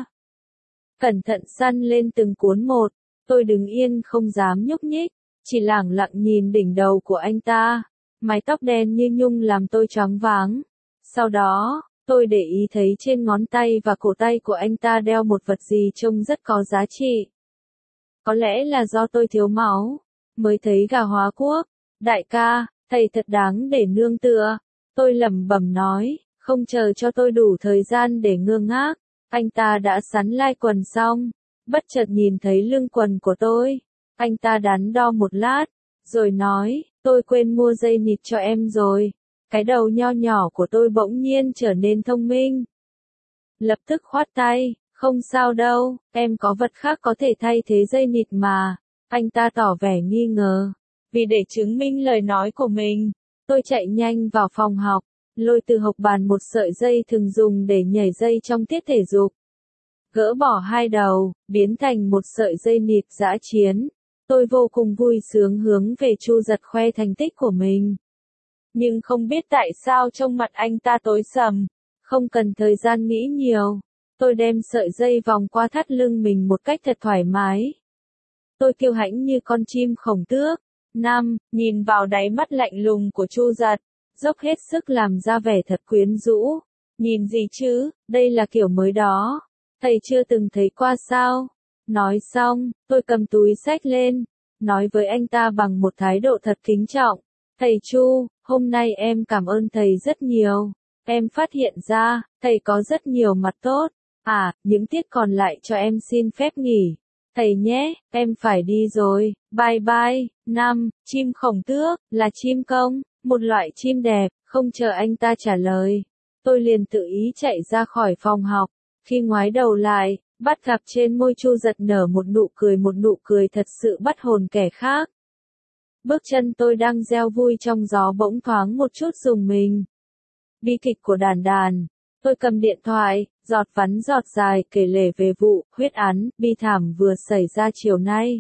A: Cẩn thận săn lên từng cuốn một, tôi đứng yên không dám nhúc nhích, chỉ lẳng lặng nhìn đỉnh đầu của anh ta, mái tóc đen như nhung làm tôi choáng váng. Sau đó, tôi để ý thấy trên ngón tay và cổ tay của anh ta đeo một vật gì trông rất có giá trị. Có lẽ là do tôi thiếu máu, mới thấy gà hóa quốc. Đại ca, thầy thật đáng để nương tựa. Tôi lẩm bẩm nói, không chờ cho tôi đủ thời gian để ngơ ngác. Anh ta đã sắn lai quần xong, bất chợt nhìn thấy lưng quần của tôi. Anh ta đắn đo một lát, rồi nói, tôi quên mua dây nịt cho em rồi. Cái đầu nho nhỏ của tôi bỗng nhiên trở nên thông minh. Lập tức khoát tay. Không sao đâu, em có vật khác có thể thay thế dây nịt mà. Anh ta tỏ vẻ nghi ngờ. Vì để chứng minh lời nói của mình, tôi chạy nhanh vào phòng học, lôi từ hộc bàn một sợi dây thường dùng để nhảy dây trong tiết thể dục. Gỡ bỏ hai đầu, biến thành một sợi dây nịt dã chiến. Tôi vô cùng vui sướng hướng về Chu Giật khoe thành tích của mình. Nhưng không biết tại sao trong mặt anh ta tối sầm. Không cần thời gian nghĩ nhiều. Tôi đem sợi dây vòng qua thắt lưng mình một cách thật thoải mái. Tôi kiêu hãnh như con chim khổng tước. Nhìn vào đáy mắt lạnh lùng của Chu Giật, dốc hết sức làm ra vẻ thật quyến rũ. Nhìn gì chứ, đây là kiểu mới đó. Thầy chưa từng thấy qua sao? Nói xong, tôi cầm túi xách lên, nói với anh ta bằng một thái độ thật kính trọng. Thầy Chu, hôm nay em cảm ơn thầy rất nhiều. Em phát hiện ra, thầy có rất nhiều mặt tốt. Những tiết còn lại cho em xin phép nghỉ. Thầy nhé, em phải đi rồi, bye bye. Chim khổng tước, là chim công, một loại chim đẹp, không chờ anh ta trả lời. Tôi liền tự ý chạy ra khỏi phòng học, khi ngoái đầu lại, bắt gặp trên môi Chu Giật nở một nụ cười thật sự bắt hồn kẻ khác. Bước chân tôi đang reo vui trong gió bỗng thoáng một chút rùng mình. Bi kịch của đàn đàn. Tôi cầm điện thoại, giọt vắn giọt dài kể lể về vụ huyết án bi thảm vừa xảy ra chiều nay.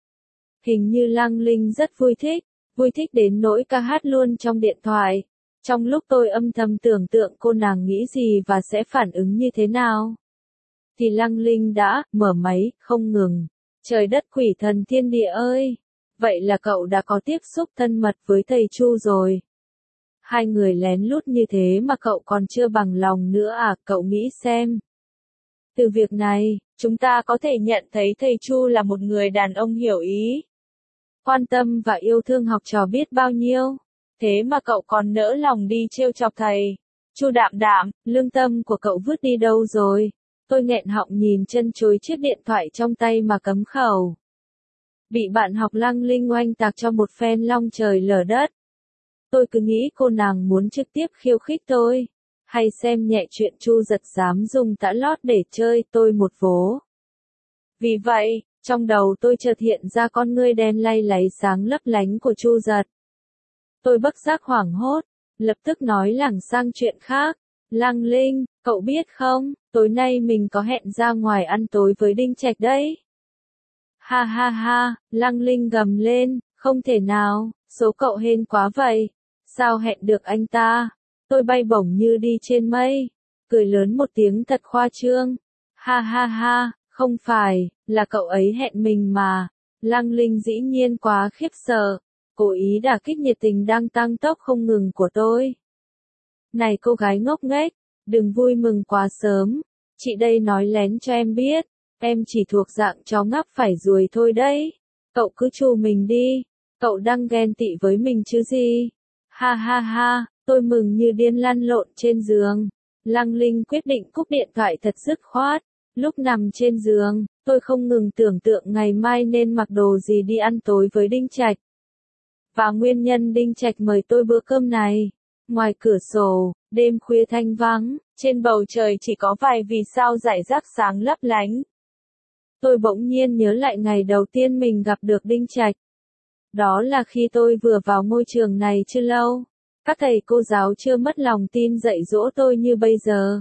A: Hình như Lăng Linh rất vui thích đến nỗi ca hát luôn trong điện thoại. Trong lúc tôi âm thầm tưởng tượng cô nàng nghĩ gì và sẽ phản ứng như thế nào, thì Lăng Linh đã mở máy, không ngừng. Trời đất quỷ thần thiên địa ơi! Vậy là cậu đã có tiếp xúc thân mật với thầy Chu rồi. Hai người lén lút như thế mà cậu còn chưa bằng lòng nữa à, cậu nghĩ xem. Từ việc này, chúng ta có thể nhận thấy thầy Chu là một người đàn ông hiểu ý, quan tâm và yêu thương học trò biết bao nhiêu. Thế mà cậu còn nỡ lòng đi trêu chọc thầy. Chu Đạm Đạm, lương tâm của cậu vứt đi đâu rồi? Tôi nghẹn họng nhìn chân chối chiếc điện thoại trong tay mà cấm khẩu. Bị bạn học Lăng Linh oanh tạc cho một phen long trời lở đất. Tôi cứ nghĩ cô nàng muốn trực tiếp khiêu khích tôi, hay xem nhẹ chuyện Chu Giật dám dùng tã lót để chơi tôi một vố. Vì vậy, trong đầu tôi chợt hiện ra con ngươi đen lay láy sáng lấp lánh của Chu Giật. Tôi bất giác hoảng hốt, lập tức nói lảng sang chuyện khác. Lăng Linh, cậu biết không, tối nay mình có hẹn ra ngoài ăn tối với Đinh Trạch đấy. Ha ha ha, Lăng Linh gầm lên, không thể nào, số cậu hên quá vậy. Sao hẹn được anh ta? Tôi bay bổng như đi trên mây, cười lớn một tiếng thật khoa trương. Ha ha ha, không phải, là cậu ấy hẹn mình mà. Lăng Linh dĩ nhiên quá khiếp sợ, cố ý đả kích nhiệt tình đang tăng tốc không ngừng của tôi. Này cô gái ngốc nghếch, đừng vui mừng quá sớm, chị đây nói lén cho em biết, em chỉ thuộc dạng chó ngáp phải ruồi thôi đấy. Cậu cứ trù mình đi, cậu đang ghen tị với mình chứ gì. Ha ha ha, tôi mừng như điên lăn lộn trên giường. Lăng Linh quyết định cúp điện thoại thật dứt khoát. Lúc nằm trên giường, tôi không ngừng tưởng tượng ngày mai nên mặc đồ gì đi ăn tối với Đinh Trạch. Và nguyên nhân Đinh Trạch mời tôi bữa cơm này. Ngoài cửa sổ, đêm khuya thanh vắng, trên bầu trời chỉ có vài vì sao rải rác sáng lấp lánh. Tôi bỗng nhiên nhớ lại ngày đầu tiên mình gặp được Đinh Trạch. Đó là khi tôi vừa vào ngôi trường này chưa lâu. Các thầy cô giáo chưa mất lòng tin dạy dỗ tôi như bây giờ,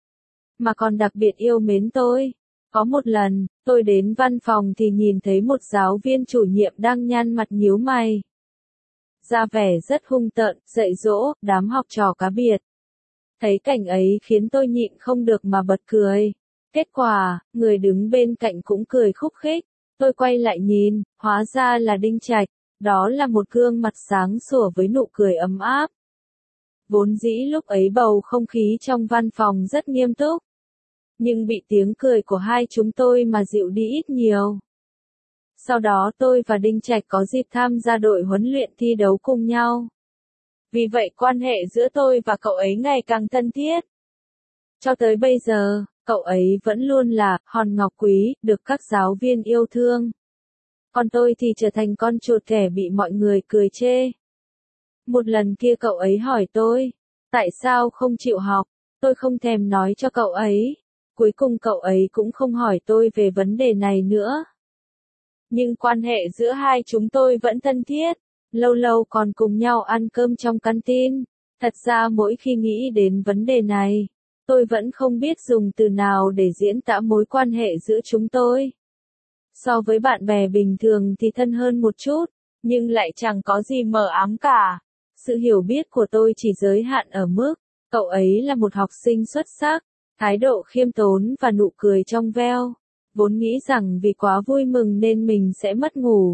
A: mà còn đặc biệt yêu mến tôi. Có một lần, tôi đến văn phòng thì nhìn thấy một giáo viên chủ nhiệm đang nhăn mặt nhíu mày, ra vẻ rất hung tợn, dạy dỗ đám học trò cá biệt. Thấy cảnh ấy khiến tôi nhịn không được mà bật cười. Kết quả, người đứng bên cạnh cũng cười khúc khích. Tôi quay lại nhìn, hóa ra là Đinh Trạch. Đó là một gương mặt sáng sủa với nụ cười ấm áp. Vốn dĩ lúc ấy bầu không khí trong văn phòng rất nghiêm túc, nhưng bị tiếng cười của hai chúng tôi mà dịu đi ít nhiều. Sau đó tôi và Đinh Trạch có dịp tham gia đội huấn luyện thi đấu cùng nhau. Vì vậy quan hệ giữa tôi và cậu ấy ngày càng thân thiết. Cho tới bây giờ, cậu ấy vẫn luôn là hòn ngọc quý, được các giáo viên yêu thương. Còn tôi thì trở thành con chuột kẻ bị mọi người cười chê. Một lần kia cậu ấy hỏi tôi, tại sao không chịu học, tôi không thèm nói cho cậu ấy. Cuối cùng cậu ấy cũng không hỏi tôi về vấn đề này nữa. Nhưng quan hệ giữa hai chúng tôi vẫn thân thiết, lâu lâu còn cùng nhau ăn cơm trong canteen. Thật ra mỗi khi nghĩ đến vấn đề này, tôi vẫn không biết dùng từ nào để diễn tả mối quan hệ giữa chúng tôi. So với bạn bè bình thường thì thân hơn một chút, nhưng lại chẳng có gì mờ ám cả. Sự hiểu biết của tôi chỉ giới hạn ở mức, cậu ấy là một học sinh xuất sắc, thái độ khiêm tốn và nụ cười trong veo. Vốn nghĩ rằng vì quá vui mừng nên mình sẽ mất ngủ.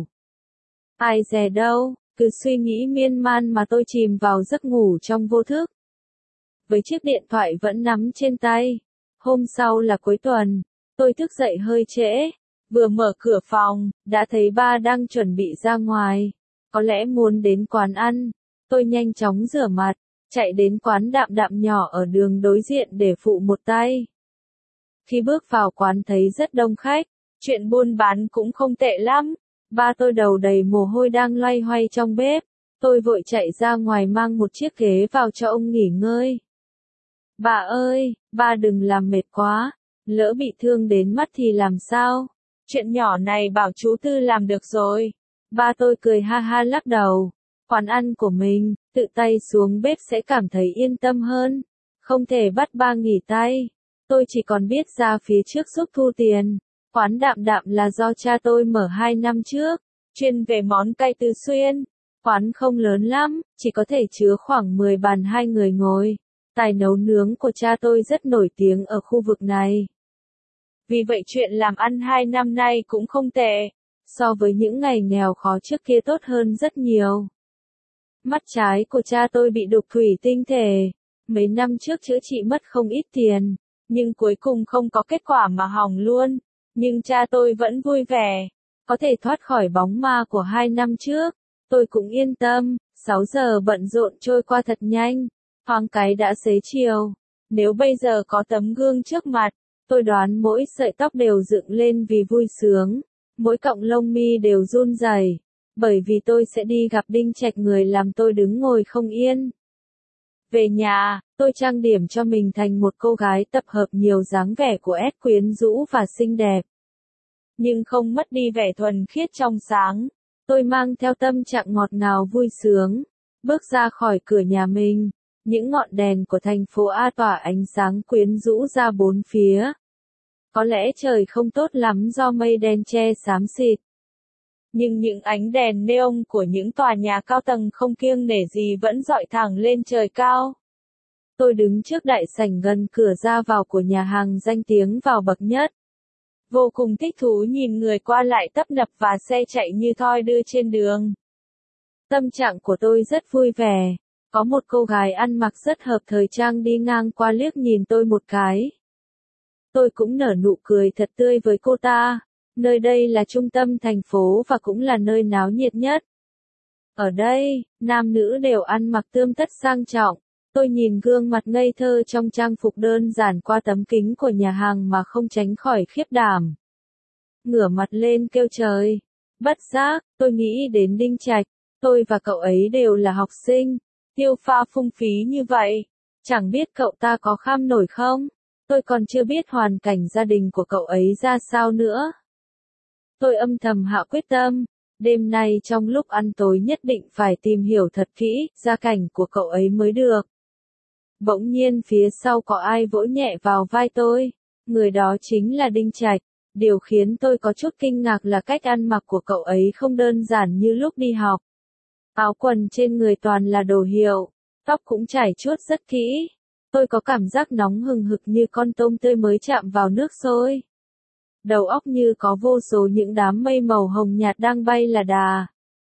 A: Ai dè đâu, cứ suy nghĩ miên man mà tôi chìm vào giấc ngủ trong vô thức. Với chiếc điện thoại vẫn nắm trên tay. Hôm sau là cuối tuần, tôi thức dậy hơi trễ. Vừa mở cửa phòng, đã thấy ba đang chuẩn bị ra ngoài. Có lẽ muốn đến quán ăn. Tôi nhanh chóng rửa mặt, chạy đến quán Đạm Đạm nhỏ ở đường đối diện để phụ một tay. Khi bước vào quán thấy rất đông khách, chuyện buôn bán cũng không tệ lắm. Ba tôi đầu đầy mồ hôi đang loay hoay trong bếp. Tôi vội chạy ra ngoài mang một chiếc ghế vào cho ông nghỉ ngơi. Bà ơi, ba đừng làm mệt quá, lỡ bị thương đến mắt thì làm sao? Chuyện nhỏ này bảo chú Tư làm được rồi. Ba tôi cười ha ha lắc đầu. Quán ăn của mình, tự tay xuống bếp sẽ cảm thấy yên tâm hơn. Không thể bắt ba nghỉ tay. Tôi chỉ còn biết ra phía trước giúp thu tiền. Quán Đạm Đạm là do cha tôi mở 2 năm trước, chuyên về món cay Tứ Xuyên. Quán không lớn lắm, chỉ có thể chứa khoảng 10 bàn 2 người ngồi. Tài nấu nướng của cha tôi rất nổi tiếng ở khu vực này. Vì vậy chuyện làm ăn 2 năm nay cũng không tệ. So với những ngày nghèo khó trước kia tốt hơn rất nhiều. Mắt trái của cha tôi bị đục thủy tinh thể. Mấy năm trước chữa trị mất không ít tiền, nhưng cuối cùng không có kết quả mà hỏng luôn. Nhưng cha tôi vẫn vui vẻ, có thể thoát khỏi bóng ma của 2 năm trước. Tôi cũng yên tâm, 6 giờ bận rộn trôi qua thật nhanh, thoáng cái đã xế chiều. Nếu bây giờ có tấm gương trước mặt, tôi đoán mỗi sợi tóc đều dựng lên vì vui sướng, mỗi cọng lông mi đều run rẩy, bởi vì tôi sẽ đi gặp Đinh Trạch, người làm tôi đứng ngồi không yên. Về nhà, tôi trang điểm cho mình thành một cô gái tập hợp nhiều dáng vẻ của S quyến rũ và xinh đẹp. Nhưng không mất đi vẻ thuần khiết trong sáng. Tôi mang theo tâm trạng ngọt ngào vui sướng, bước ra khỏi cửa nhà mình. Những ngọn đèn của thành phố A tỏa ánh sáng quyến rũ ra bốn phía. Có lẽ trời không tốt lắm do mây đen che xám xịt. Nhưng những ánh đèn neon của những tòa nhà cao tầng không kiêng nể gì vẫn rọi thẳng lên trời cao. Tôi đứng trước đại sảnh gần cửa ra vào của nhà hàng danh tiếng vào bậc nhất. Vô cùng thích thú nhìn người qua lại tấp nập và xe chạy như thoi đưa trên đường. Tâm trạng của tôi rất vui vẻ. Có một cô gái ăn mặc rất hợp thời trang đi ngang qua liếc nhìn tôi một cái. Tôi cũng nở nụ cười thật tươi với cô ta. Nơi đây là trung tâm thành phố và cũng là nơi náo nhiệt nhất. Ở đây, nam nữ đều ăn mặc tươm tất sang trọng. Tôi nhìn gương mặt ngây thơ trong trang phục đơn giản qua tấm kính của nhà hàng mà không tránh khỏi khiếp đảm. Ngửa mặt lên kêu trời. Bất giác, tôi nghĩ đến Đinh Trạch. Tôi và cậu ấy đều là học sinh. Tiêu pha phung phí như vậy. Chẳng biết cậu ta có kham nổi không? Tôi còn chưa biết hoàn cảnh gia đình của cậu ấy ra sao nữa. Tôi âm thầm hạ quyết tâm. Đêm nay trong lúc ăn tối nhất định phải tìm hiểu thật kỹ gia cảnh của cậu ấy mới được. Bỗng nhiên phía sau có ai vỗ nhẹ vào vai tôi. Người đó chính là Đinh Trạch. Điều khiến tôi có chút kinh ngạc là cách ăn mặc của cậu ấy không đơn giản như lúc đi học. Áo quần trên người toàn là đồ hiệu, tóc cũng chải chuốt rất kỹ. Tôi có cảm giác nóng hừng hực như con tôm tươi mới chạm vào nước sôi. Đầu óc như có vô số những đám mây màu hồng nhạt đang bay là đà.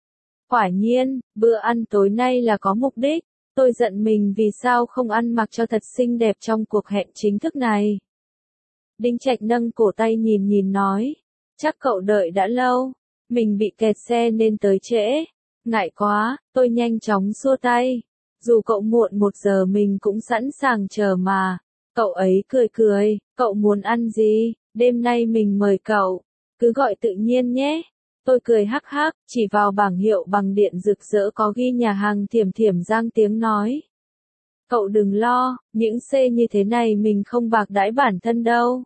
A: Quả nhiên, bữa ăn tối nay là có mục đích. Tôi giận mình vì sao không ăn mặc cho thật xinh đẹp trong cuộc hẹn chính thức này. Đinh Trạch nâng cổ tay nhìn nói. Chắc cậu đợi đã lâu. Mình bị kẹt xe nên tới trễ. Ngại quá, tôi nhanh chóng xua tay. Dù cậu muộn 1 giờ mình cũng sẵn sàng chờ mà. Cậu ấy cười, cậu muốn ăn gì? Đêm nay mình mời cậu. Cứ gọi tự nhiên nhé. Tôi cười hắc hắc, chỉ vào bảng hiệu bằng điện rực rỡ có ghi nhà hàng Thiểm Thiểm Giang tiếng nói. Cậu đừng lo, những xe như thế này mình không bạc đãi bản thân đâu.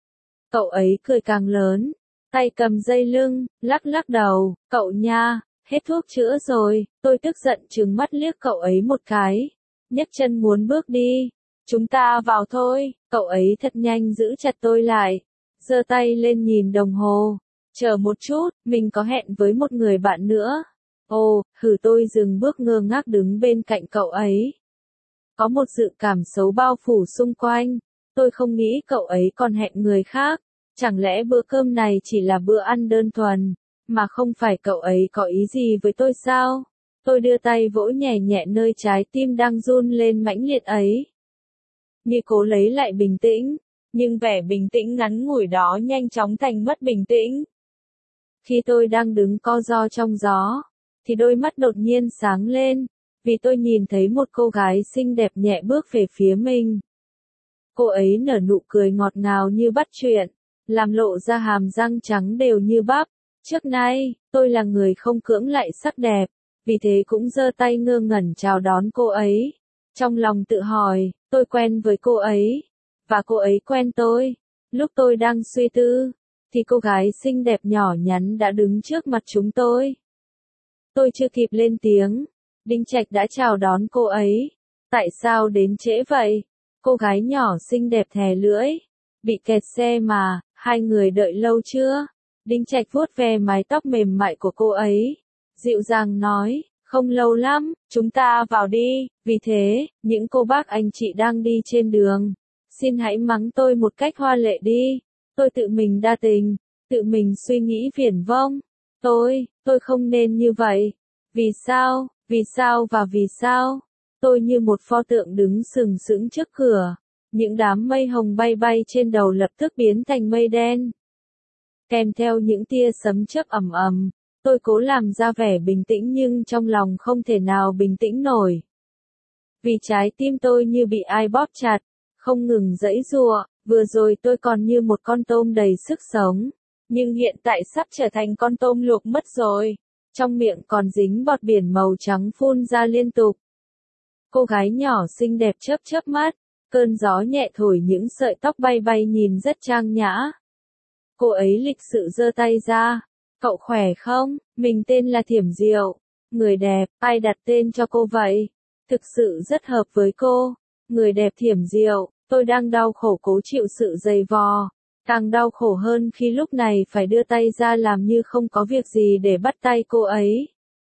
A: Cậu ấy cười càng lớn, tay cầm dây lưng, lắc đầu, cậu nha, hết thuốc chữa rồi. Tôi tức giận trừng mắt liếc cậu ấy một cái, nhấc chân muốn bước đi. Chúng ta vào thôi. Cậu ấy thật nhanh giữ chặt tôi lại, giơ tay lên nhìn đồng hồ. Chờ một chút, mình có hẹn với một người bạn nữa. Ồ, tôi dừng bước ngơ ngác đứng bên cạnh cậu ấy. Có một dự cảm xấu bao phủ xung quanh. Tôi không nghĩ cậu ấy còn hẹn người khác. Chẳng lẽ bữa cơm này chỉ là bữa ăn đơn thuần, mà không phải cậu ấy có ý gì với tôi sao? Tôi đưa tay vỗ nhẹ nhẹ nơi trái tim đang run lên mãnh liệt ấy. Như cố lấy lại bình tĩnh, nhưng vẻ bình tĩnh ngắn ngủi đó nhanh chóng thành mất bình tĩnh. Khi tôi đang đứng co ro trong gió, thì đôi mắt đột nhiên sáng lên, vì tôi nhìn thấy một cô gái xinh đẹp nhẹ bước về phía mình. Cô ấy nở nụ cười ngọt ngào như bắt chuyện, làm lộ ra hàm răng trắng đều như bắp. Trước nay, tôi là người không cưỡng lại sắc đẹp, vì thế cũng giơ tay ngơ ngẩn chào đón cô ấy. Trong lòng tự hỏi, tôi quen với cô ấy, và cô ấy quen tôi. Lúc tôi đang suy tư, thì cô gái xinh đẹp nhỏ nhắn đã đứng trước mặt chúng tôi. Tôi chưa kịp lên tiếng, Đinh Trạch đã chào đón cô ấy. Tại sao đến trễ vậy? Cô gái nhỏ xinh đẹp thè lưỡi. Bị kẹt xe mà, hai người đợi lâu chưa? Đinh Trạch vuốt ve mái tóc mềm mại của cô ấy, dịu dàng nói, không lâu lắm, chúng ta vào đi. Vì thế, những cô bác anh chị đang đi trên đường, xin hãy mắng tôi một cách hoa lệ đi. Tôi tự mình đa tình, tự mình suy nghĩ viển vông. Tôi không nên như vậy. Vì sao? Vì sao và vì sao? Tôi như một pho tượng đứng sừng sững trước cửa. Những đám mây hồng bay bay trên đầu lập tức biến thành mây đen. Kèm theo những tia sấm chớp ầm ầm, tôi cố làm ra vẻ bình tĩnh nhưng trong lòng không thể nào bình tĩnh nổi. Vì trái tim tôi như bị ai bóp chặt, không ngừng giãy giụa, vừa rồi tôi còn như một con tôm đầy sức sống, nhưng hiện tại sắp trở thành con tôm luộc mất rồi, trong miệng còn dính bọt biển màu trắng phun ra liên tục. Cô gái nhỏ xinh đẹp chớp chớp mắt, cơn gió nhẹ thổi những sợi tóc bay bay nhìn rất trang nhã. Cô ấy lịch sự giơ tay ra, cậu khỏe không? Mình tên là Thiểm Diệu. Người đẹp, ai đặt tên cho cô vậy? Thực sự rất hợp với cô. Người đẹp Thiểm Diệu, tôi đang đau khổ cố chịu sự dày vò. Càng đau khổ hơn khi lúc này phải đưa tay ra làm như không có việc gì để bắt tay cô ấy.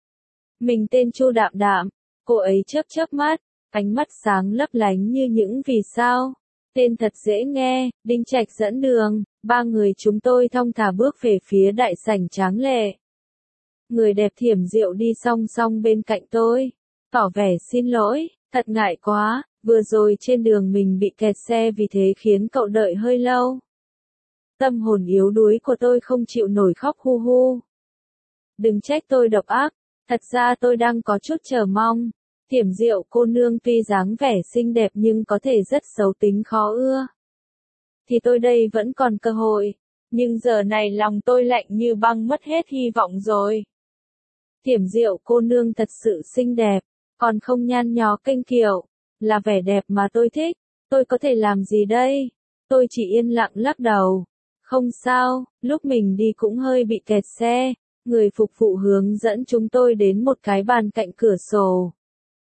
A: Mình tên Chu Đạm Đạm. Cô ấy chớp chớp mắt, ánh mắt sáng lấp lánh như những vì sao. Tên thật dễ nghe, Đinh Trạch dẫn đường, ba người chúng tôi thong thả bước về phía đại sảnh tráng lệ. Người đẹp Thiểm Diệu đi song song bên cạnh tôi, tỏ vẻ xin lỗi, thật ngại quá, vừa rồi trên đường mình bị kẹt xe vì thế khiến cậu đợi hơi lâu. Tâm hồn yếu đuối của tôi không chịu nổi khóc hu hu. Đừng trách tôi độc ác, thật ra tôi đang có chút chờ mong. Thiểm Diệu cô nương tuy dáng vẻ xinh đẹp nhưng có thể rất xấu tính khó ưa. Thì tôi đây vẫn còn cơ hội, nhưng giờ này lòng tôi lạnh như băng mất hết hy vọng rồi. Thiểm Diệu cô nương thật sự xinh đẹp, còn không nhăn nhó kênh kiệu, là vẻ đẹp mà tôi thích, tôi có thể làm gì đây? Tôi chỉ yên lặng lắc đầu. Không sao, lúc mình đi cũng hơi bị kẹt xe, người phục vụ hướng dẫn chúng tôi đến một cái bàn cạnh cửa sổ.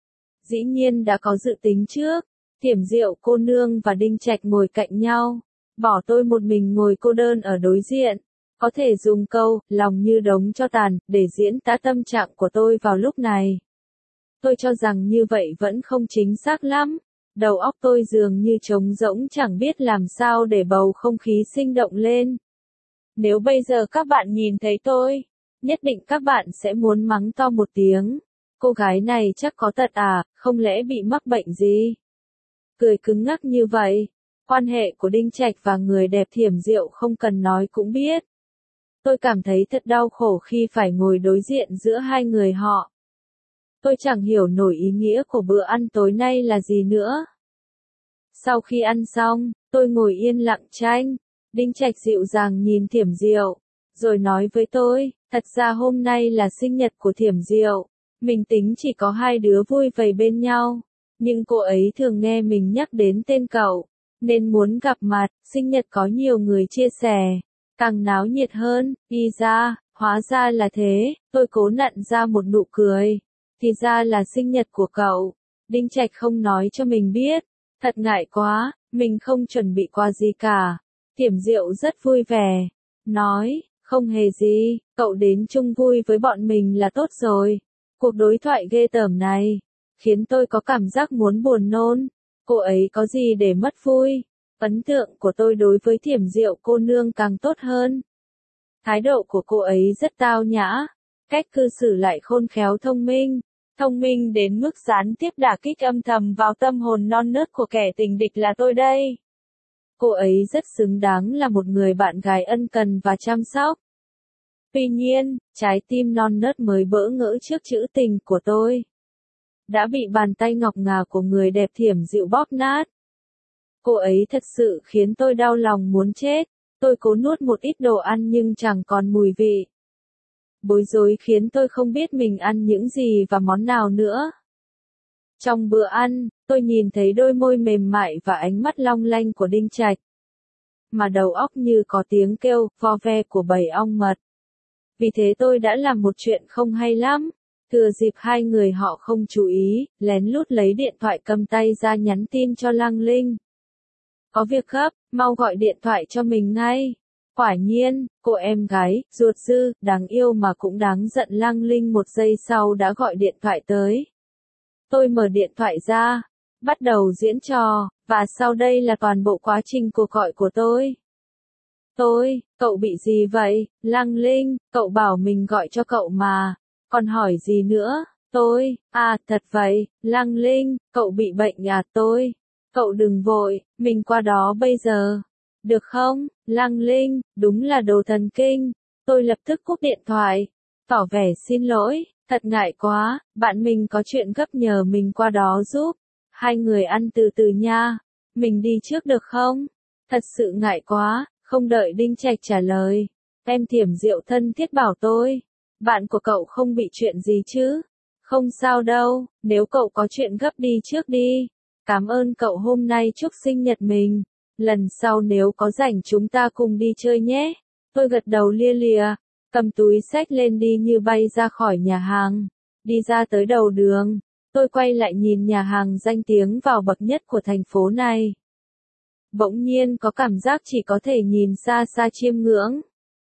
A: Dĩ nhiên đã có dự tính trước, Thiểm Diệu cô nương và Đinh Trạch ngồi cạnh nhau, bỏ tôi một mình ngồi cô đơn ở đối diện. Có thể dùng câu, lòng như đống tro tàn, để diễn tả tâm trạng của tôi vào lúc này. Tôi cho rằng như vậy vẫn không chính xác lắm. Đầu óc tôi dường như trống rỗng chẳng biết làm sao để bầu không khí sinh động lên. Nếu bây giờ các bạn nhìn thấy tôi, nhất định các bạn sẽ muốn mắng to một tiếng. Cô gái này chắc có tật à, không lẽ bị mắc bệnh gì? Cười cứng ngắc như vậy. Quan hệ của Đinh Trạch và người đẹp Thiểm Diệu không cần nói cũng biết. Tôi cảm thấy thật đau khổ khi phải ngồi đối diện giữa hai người họ. Tôi chẳng hiểu nổi ý nghĩa của bữa ăn tối nay là gì nữa. Sau khi ăn xong, tôi ngồi yên lặng chanh. Đinh Trạch dịu dàng nhìn Thiểm Diệu, rồi nói với tôi, thật ra hôm nay là sinh nhật của Thiểm Diệu. Mình tính chỉ có hai đứa vui vầy bên nhau, nhưng cô ấy thường nghe mình nhắc đến tên cậu, nên muốn gặp mặt, sinh nhật có nhiều người chia sẻ, càng náo nhiệt hơn, đi ra, hóa ra là thế, tôi cố nặn ra một nụ cười, thì ra là sinh nhật của cậu. Đinh Trạch không nói cho mình biết, thật ngại quá, mình không chuẩn bị quà gì cả. Thiểm Diệu rất vui vẻ, nói, không hề gì, cậu đến chung vui với bọn mình là tốt rồi. Cuộc đối thoại ghê tởm này, khiến tôi có cảm giác muốn buồn nôn. Cô ấy có gì để mất vui? Ấn tượng của tôi đối với Thiểm Diệu cô nương càng tốt hơn. Thái độ của cô ấy rất tao nhã, cách cư xử lại khôn khéo thông minh đến mức gián tiếp đả kích âm thầm vào tâm hồn non nớt của kẻ tình địch là tôi đây. Cô ấy rất xứng đáng là một người bạn gái ân cần và chăm sóc. Tuy nhiên, trái tim non nớt mới bỡ ngỡ trước chữ tình của tôi đã bị bàn tay ngọc ngà của người đẹp Thiểm Diệu bóp nát. Cô ấy thật sự khiến tôi đau lòng muốn chết. Tôi cố nuốt một ít đồ ăn nhưng chẳng còn mùi vị. Bối rối khiến tôi không biết mình ăn những gì và món nào nữa. Trong bữa ăn, tôi nhìn thấy đôi môi mềm mại và ánh mắt long lanh của Đinh Trạch. Mà đầu óc như có tiếng kêu, vo ve của bầy ong mật. Vì thế tôi đã làm một chuyện không hay lắm. Thừa dịp hai người họ không chú ý, lén lút lấy điện thoại cầm tay ra nhắn tin cho Lăng Linh. Có việc gấp, mau gọi điện thoại cho mình ngay. Quả nhiên, cô em gái, ruột dư, đáng yêu mà cũng đáng giận Lăng Linh một giây sau đã gọi điện thoại tới. Tôi mở điện thoại ra, bắt đầu diễn trò, và sau đây là toàn bộ quá trình cuộc gọi của tôi. Cậu bị gì vậy, Lăng Linh, cậu bảo mình gọi cho cậu mà, còn hỏi gì nữa, Thật vậy, Lăng Linh, cậu bị bệnh à? Cậu đừng vội, mình qua đó bây giờ. Được không, Lăng Linh, đúng là đồ thần kinh. Tôi lập tức cúp điện thoại, tỏ vẻ xin lỗi, thật ngại quá, bạn mình có chuyện gấp nhờ mình qua đó giúp. Hai người ăn từ từ nha, mình đi trước được không? Thật sự ngại quá, không đợi Đinh Trạch trả lời. Em Thiểm Diệu thân thiết bảo tôi, bạn của cậu không bị chuyện gì chứ? Không sao đâu, nếu cậu có chuyện gấp đi trước đi. Cảm ơn cậu hôm nay chúc sinh nhật mình. Lần sau nếu có rảnh chúng ta cùng đi chơi nhé. Tôi gật đầu lia lịa, cầm túi xách lên đi như bay ra khỏi nhà hàng. Đi ra tới đầu đường, tôi quay lại nhìn nhà hàng danh tiếng vào bậc nhất của thành phố này. Bỗng nhiên có cảm giác chỉ có thể nhìn xa xa chiêm ngưỡng,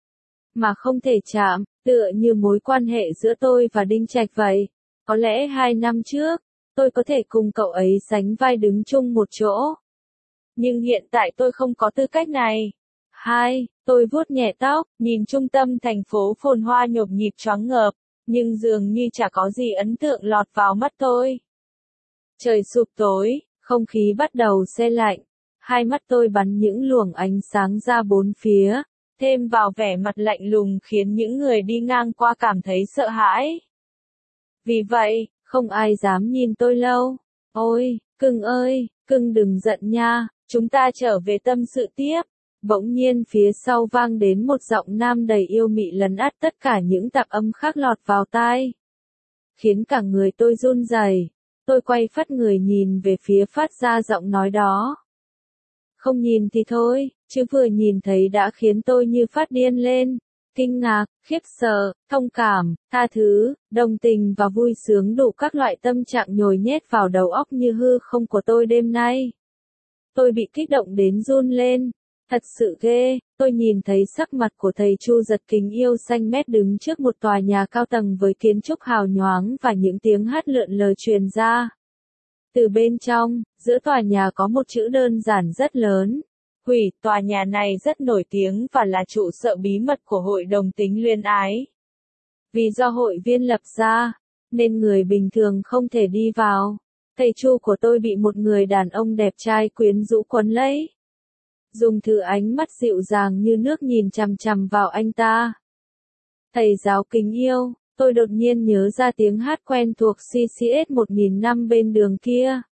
A: mà không thể chạm, tựa như mối quan hệ giữa tôi và Đinh Trạch vậy. Có lẽ 2 năm trước, tôi có thể cùng cậu ấy sánh vai đứng chung một chỗ. Nhưng hiện tại tôi không có tư cách này. Tôi vuốt nhẹ tóc, nhìn trung tâm thành phố phồn hoa nhộn nhịp choáng ngợp, nhưng dường như chả có gì ấn tượng lọt vào mắt tôi. Trời sụp tối, không khí bắt đầu se lạnh, hai mắt tôi bắn những luồng ánh sáng ra bốn phía, thêm vào vẻ mặt lạnh lùng khiến những người đi ngang qua cảm thấy sợ hãi. Vì vậy, không ai dám nhìn tôi lâu. Ôi, cưng ơi, cưng đừng giận nha, chúng ta trở về tâm sự tiếp. Bỗng nhiên phía sau vang đến một giọng nam đầy yêu mị lấn át tất cả những tạp âm khác lọt vào tai, khiến cả người tôi run rẩy. Tôi quay phắt người nhìn về phía phát ra giọng nói đó. Không nhìn thì thôi, chứ vừa nhìn thấy đã khiến tôi như phát điên lên. Kinh ngạc, khiếp sợ, thông cảm, tha thứ, đồng tình và vui sướng đủ các loại tâm trạng nhồi nhét vào đầu óc như hư không của tôi đêm nay. Tôi bị kích động đến run lên. Thật sự ghê, tôi nhìn thấy sắc mặt của thầy Chu Giật kính yêu xanh mét đứng trước một tòa nhà cao tầng với kiến trúc hào nhoáng và những tiếng hát lượn lờ truyền ra. Từ bên trong, giữa tòa nhà có một chữ đơn giản rất lớn. Hủy, tòa nhà này rất nổi tiếng và là trụ sở bí mật của hội đồng tính luyến ái. Vì do hội viên lập ra, nên người bình thường không thể đi vào. Thầy Chu của tôi bị một người đàn ông đẹp trai quyến rũ quấn lấy. Dùng thứ ánh mắt dịu dàng như nước nhìn chằm chằm vào anh ta. Thầy giáo kính yêu, tôi đột nhiên nhớ ra tiếng hát quen thuộc CCS 1000 năm bên đường kia.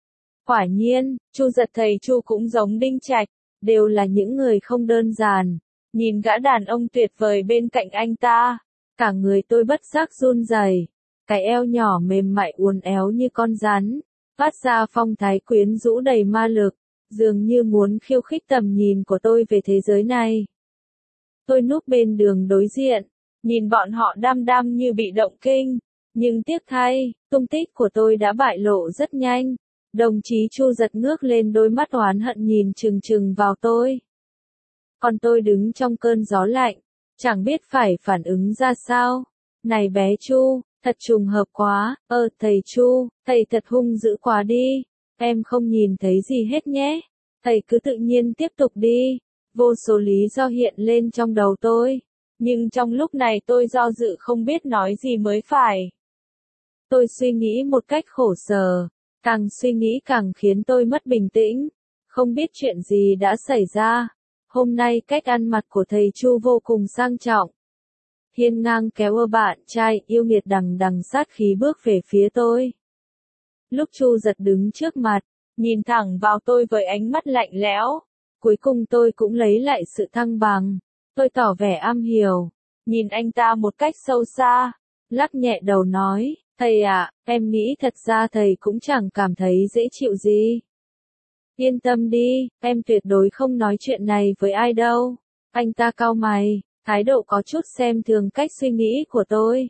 A: Quả nhiên, Chu Giật thầy Chu cũng giống Đinh Trạch, đều là những người không đơn giản. Nhìn gã đàn ông tuyệt vời bên cạnh anh ta, cả người tôi bất giác run rẩy. Cái eo nhỏ mềm mại uốn éo như con rắn, phát ra phong thái quyến rũ đầy ma lực, dường như muốn khiêu khích tầm nhìn của tôi về thế giới này. Tôi núp bên đường đối diện, nhìn bọn họ đăm đăm như bị động kinh, nhưng tiếc thay, tung tích của tôi đã bại lộ rất nhanh. Đồng chí Chu Giật ngước lên đôi mắt oán hận nhìn chừng chừng vào tôi. Còn tôi đứng trong cơn gió lạnh, chẳng biết phải phản ứng ra sao. Này bé Chu, thật trùng hợp quá, thầy Chu, thầy thật hung dữ quá đi, em không nhìn thấy gì hết nhé. Thầy cứ tự nhiên tiếp tục đi. Vô số lý do hiện lên trong đầu tôi, nhưng trong lúc này tôi do dự không biết nói gì mới phải. Tôi suy nghĩ một cách khổ sở, càng suy nghĩ càng khiến tôi mất bình tĩnh, không biết chuyện gì đã xảy ra. Hôm nay cách ăn mặc của thầy Chu vô cùng sang trọng. Hiên ngang kéo bạn trai yêu nghiệt đằng đằng sát khí bước về phía tôi. Lúc Chu Giật đứng trước mặt, nhìn thẳng vào tôi với ánh mắt lạnh lẽo. Cuối cùng tôi cũng lấy lại sự thăng bằng. Tôi tỏ vẻ am hiểu, nhìn anh ta một cách sâu xa, lắc nhẹ đầu nói, thầy ạ, em nghĩ thật ra thầy cũng chẳng cảm thấy dễ chịu gì. Yên tâm đi, em tuyệt đối không nói chuyện này với ai đâu. Anh ta cau mày, thái độ có chút xem thường cách suy nghĩ của tôi.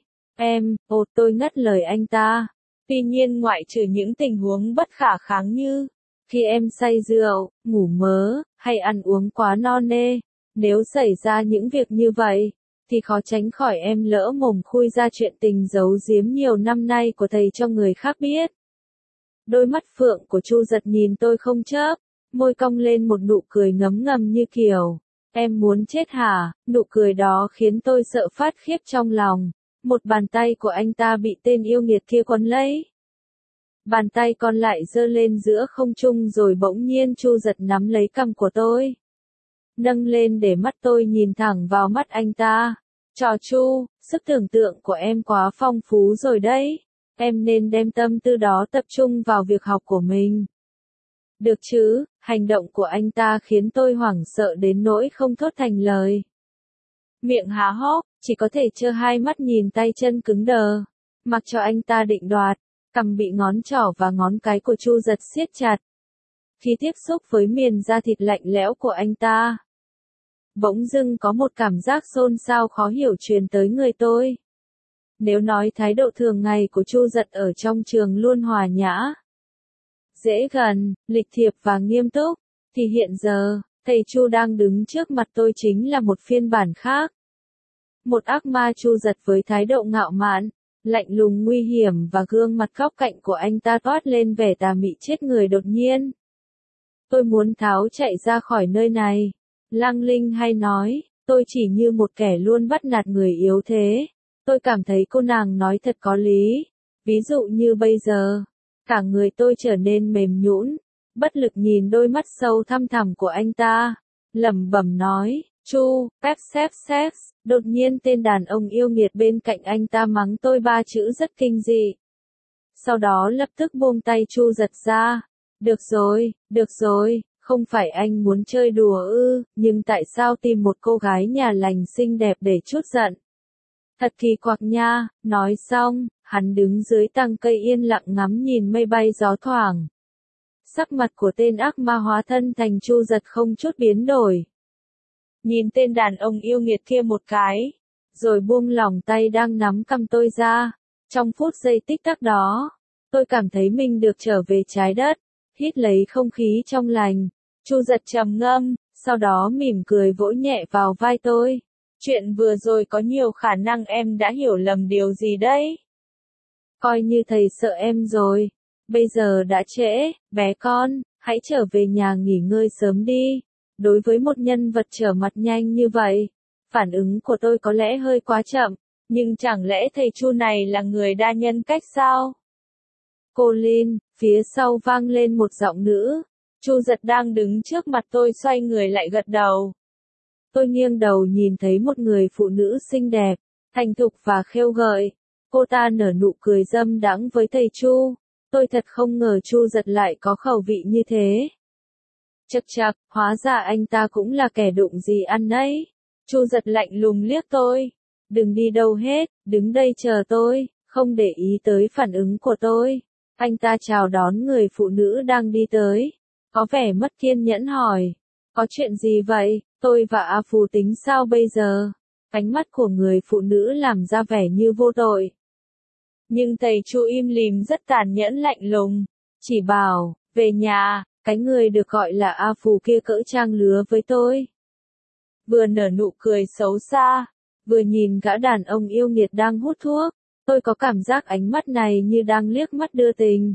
A: Tôi ngắt lời anh ta. Tuy nhiên ngoại trừ những tình huống bất khả kháng như khi em say rượu, ngủ mớ, hay ăn uống quá no nê, nếu xảy ra những việc như vậy, thì khó tránh khỏi em lỡ mồm khui ra chuyện tình giấu giếm nhiều năm nay của thầy cho người khác biết. Đôi mắt phượng của Chu Giật nhìn tôi không chớp, môi cong lên một nụ cười ngấm ngầm như kiểu, em muốn chết hả? Nụ cười đó khiến tôi sợ phát khiếp trong lòng. Một bàn tay của anh ta bị tên yêu nghiệt kia quấn lấy. Bàn tay còn lại giơ lên giữa không trung rồi bỗng nhiên Chu Giật nắm lấy cằm của tôi. Nâng lên để mắt tôi nhìn thẳng vào mắt anh ta. Trò Chu, sức tưởng tượng của em quá phong phú rồi đấy. Em nên đem tâm tư đó tập trung vào việc học của mình. Được chứ, hành động của anh ta khiến tôi hoảng sợ đến nỗi không thốt thành lời. Miệng há hốc, chỉ có thể trơ hai mắt nhìn tay chân cứng đờ. Mặc cho anh ta định đoạt, cằm bị ngón trỏ và ngón cái của Chu Giật siết chặt. Khi tiếp xúc với miền da thịt lạnh lẽo của anh ta, bỗng dưng có một cảm giác xôn xao khó hiểu truyền tới người tôi. Nếu nói thái độ thường ngày của Chu Giật ở trong trường luôn hòa nhã, dễ gần, lịch thiệp và nghiêm túc, thì hiện giờ, thầy Chu đang đứng trước mặt tôi chính là một phiên bản khác. Một ác ma Chu Giật với thái độ ngạo mạn, lạnh lùng nguy hiểm và gương mặt góc cạnh của anh ta toát lên vẻ tà mị chết người đột nhiên. Tôi muốn tháo chạy ra khỏi nơi này. Lăng Linh hay nói, tôi chỉ như một kẻ luôn bắt nạt người yếu thế. Tôi cảm thấy cô nàng nói thật có lý. Ví dụ như bây giờ, cả người tôi trở nên mềm nhũn, bất lực nhìn đôi mắt sâu thăm thẳm của anh ta, lẩm bẩm nói, Chu, sex. Đột nhiên tên đàn ông yêu nghiệt bên cạnh anh ta mắng tôi 3 chữ rất kinh dị. Sau đó lập tức buông tay Chu Giật ra. Được rồi, không phải anh muốn chơi đùa ư, nhưng tại sao tìm một cô gái nhà lành xinh đẹp để trút giận? Thật kỳ quặc nha, nói xong, hắn đứng dưới tàng cây yên lặng ngắm nhìn mây bay gió thoảng. Sắc mặt của tên ác ma hóa thân thành Chu Giật không chút biến đổi. Nhìn tên đàn ông yêu nghiệt kia một cái, rồi buông lỏng tay đang nắm cằm tôi ra. Trong phút giây tích tắc đó, tôi cảm thấy mình được trở về trái đất, hít lấy không khí trong lành. Chu Giật trầm ngâm, sau đó mỉm cười vỗ nhẹ vào vai tôi. Chuyện vừa rồi có nhiều khả năng em đã hiểu lầm điều gì đấy. Coi như thầy sợ em rồi. Bây giờ đã trễ, bé con, hãy trở về nhà nghỉ ngơi sớm đi. Đối với một nhân vật trở mặt nhanh như vậy, phản ứng của tôi có lẽ hơi quá chậm, nhưng chẳng lẽ thầy Chu này là người đa nhân cách sao? Cô Linh, phía sau vang lên một giọng nữ. Chu Giật đang đứng trước mặt tôi xoay người lại gật đầu. Tôi nghiêng đầu nhìn thấy một người phụ nữ xinh đẹp, thành thục và khêu gợi. Cô ta nở nụ cười dâm đãng với thầy Chu. Tôi thật không ngờ Chu Giật lại có khẩu vị như thế. Chậc, hóa ra anh ta cũng là kẻ đụng gì ăn ấy. Chu Giật lạnh lùng liếc tôi. Đừng đi đâu hết, đứng đây chờ tôi, không để ý tới phản ứng của tôi. Anh ta chào đón người phụ nữ đang đi tới. Có vẻ mất kiên nhẫn hỏi. Có chuyện gì vậy, tôi và A Phù tính sao bây giờ? Ánh mắt của người phụ nữ làm ra vẻ như vô tội. Nhưng thầy Chu im lìm rất tàn nhẫn lạnh lùng. Chỉ bảo, về nhà. Cái người được gọi là A Phù kia cỡ trang lứa với tôi. Vừa nở nụ cười xấu xa, vừa nhìn gã đàn ông yêu nghiệt đang hút thuốc, tôi có cảm giác ánh mắt này như đang liếc mắt đưa tình.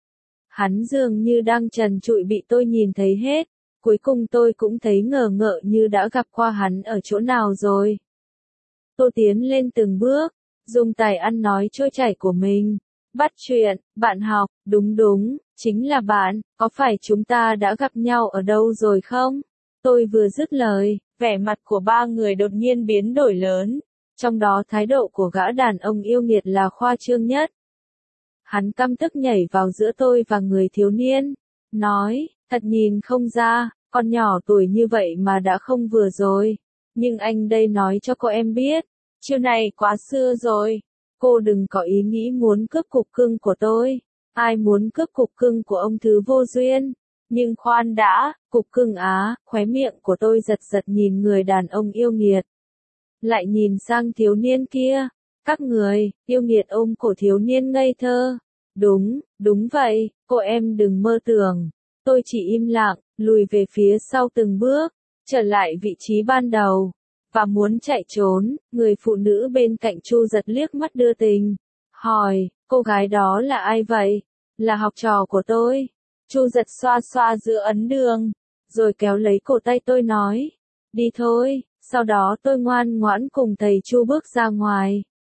A: Hắn dường như đang trần trụi bị tôi nhìn thấy hết, cuối cùng tôi cũng thấy ngờ ngợ như đã gặp qua hắn ở chỗ nào rồi. Tôi tiến lên từng bước, dùng tài ăn nói trôi chảy của mình. Bắt chuyện, bạn học, đúng, chính là bạn, có phải chúng ta đã gặp nhau ở đâu rồi không? Tôi vừa dứt lời, vẻ mặt của ba người đột nhiên biến đổi lớn, trong đó thái độ của gã đàn ông yêu nghiệt là khoa trương nhất. Hắn căm tức nhảy vào giữa tôi và người thiếu niên, nói, thật nhìn không ra, con nhỏ tuổi như vậy mà đã không vừa rồi, nhưng anh đây nói cho cô em biết, chiêu này quá xưa rồi. Cô đừng có ý nghĩ muốn cướp cục cưng của tôi. Ai muốn cướp cục cưng của ông thứ vô duyên. Nhưng khoan đã, cục cưng á, khóe miệng của tôi giật giật nhìn người đàn ông yêu nghiệt. Lại nhìn sang thiếu niên kia. Các người, yêu nghiệt ôm cổ thiếu niên ngây thơ. Đúng vậy, cô em đừng mơ tưởng. Tôi chỉ im lặng, lùi về phía sau từng bước, trở lại vị trí ban đầu. Và muốn chạy trốn, người phụ nữ bên cạnh Chu Giật liếc mắt đưa tình. Hỏi, cô gái đó là ai vậy? Là học trò của tôi. Chu Giật xoa xoa giữa ấn đường, rồi kéo lấy cổ tay tôi nói. Đi thôi, sau đó tôi ngoan ngoãn cùng thầy Chu bước ra ngoài.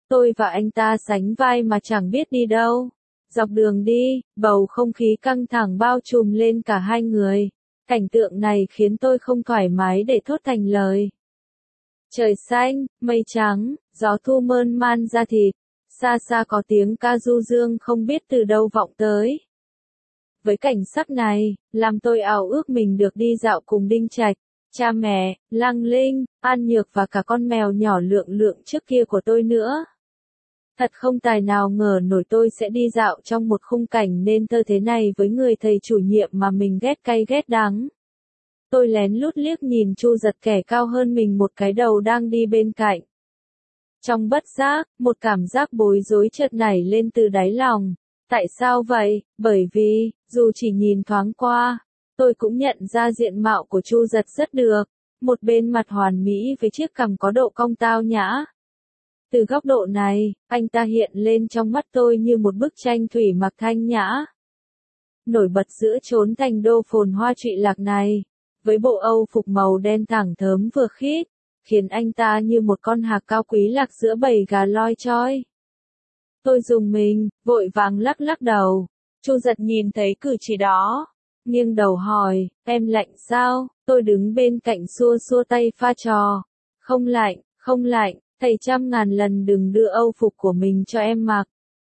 A: Tôi và anh ta sánh vai mà chẳng biết đi đâu. Dọc đường đi, bầu không khí căng thẳng bao trùm lên cả hai người. Cảnh tượng này khiến tôi không thoải mái để thốt thành lời. Trời xanh, mây trắng, gió thu mơn man da thịt. Xa xa có tiếng ca du dương không biết từ đâu vọng tới. Với cảnh sắc này, làm tôi ảo ước mình được đi dạo cùng Đinh Trạch, cha mẹ, Lăng Linh, An Nhược và cả con mèo nhỏ Lượng Lượng trước kia của tôi nữa. Thật không tài nào ngờ nổi tôi sẽ đi dạo trong một khung cảnh nên thơ thế này với người thầy chủ nhiệm mà mình ghét cay ghét đắng. Tôi lén lút liếc nhìn Chu Giật kẻ cao hơn mình một cái đầu đang đi bên cạnh. Trong bất giác, một cảm giác bối rối chợt nảy lên từ đáy lòng. Tại sao vậy? Bởi vì, dù chỉ nhìn thoáng qua, tôi cũng nhận ra diện mạo của Chu Giật rất được. Một bên mặt hoàn mỹ với chiếc cằm có độ cong tao nhã. Từ góc độ này, anh ta hiện lên trong mắt tôi như một bức tranh thủy mặc thanh nhã. Nổi bật giữa chốn thành đô phồn hoa trụy lạc này, với bộ âu phục màu đen thẳng thớm vừa khít, khiến anh ta như một con hạc cao quý lạc giữa bầy gà loi choi. Tôi rùng mình, vội vàng lắc lắc đầu. Chu Giật nhìn thấy cử chỉ đó, nghiêng đầu hỏi, em lạnh sao? Tôi đứng bên cạnh xua xua tay pha trò. Không lạnh, không lạnh, thầy trăm ngàn lần đừng đưa âu phục của mình cho em mặc.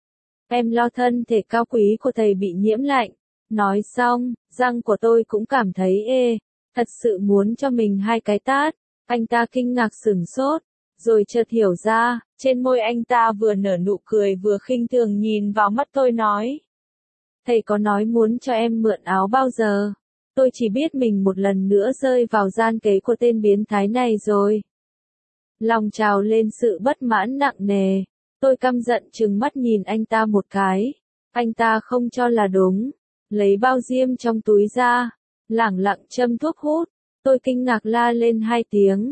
A: Em lo thân thể cao quý của thầy bị nhiễm lạnh. Nói xong, răng của tôi cũng cảm thấy ê, thật sự muốn cho mình hai cái tát. Anh ta kinh ngạc sửng sốt, rồi chợt hiểu ra, trên môi anh ta vừa nở nụ cười vừa khinh thường nhìn vào mắt tôi nói. Thầy có nói muốn cho em mượn áo bao giờ? Tôi chỉ biết mình một lần nữa rơi vào gian kế của tên biến thái này rồi. Lòng trào lên sự bất mãn nặng nề. Tôi căm giận trừng mắt nhìn anh ta một cái. Anh ta không cho là đúng. Lấy bao diêm trong túi ra. Lẳng lặng châm thuốc hút. Tôi kinh ngạc la lên hai tiếng.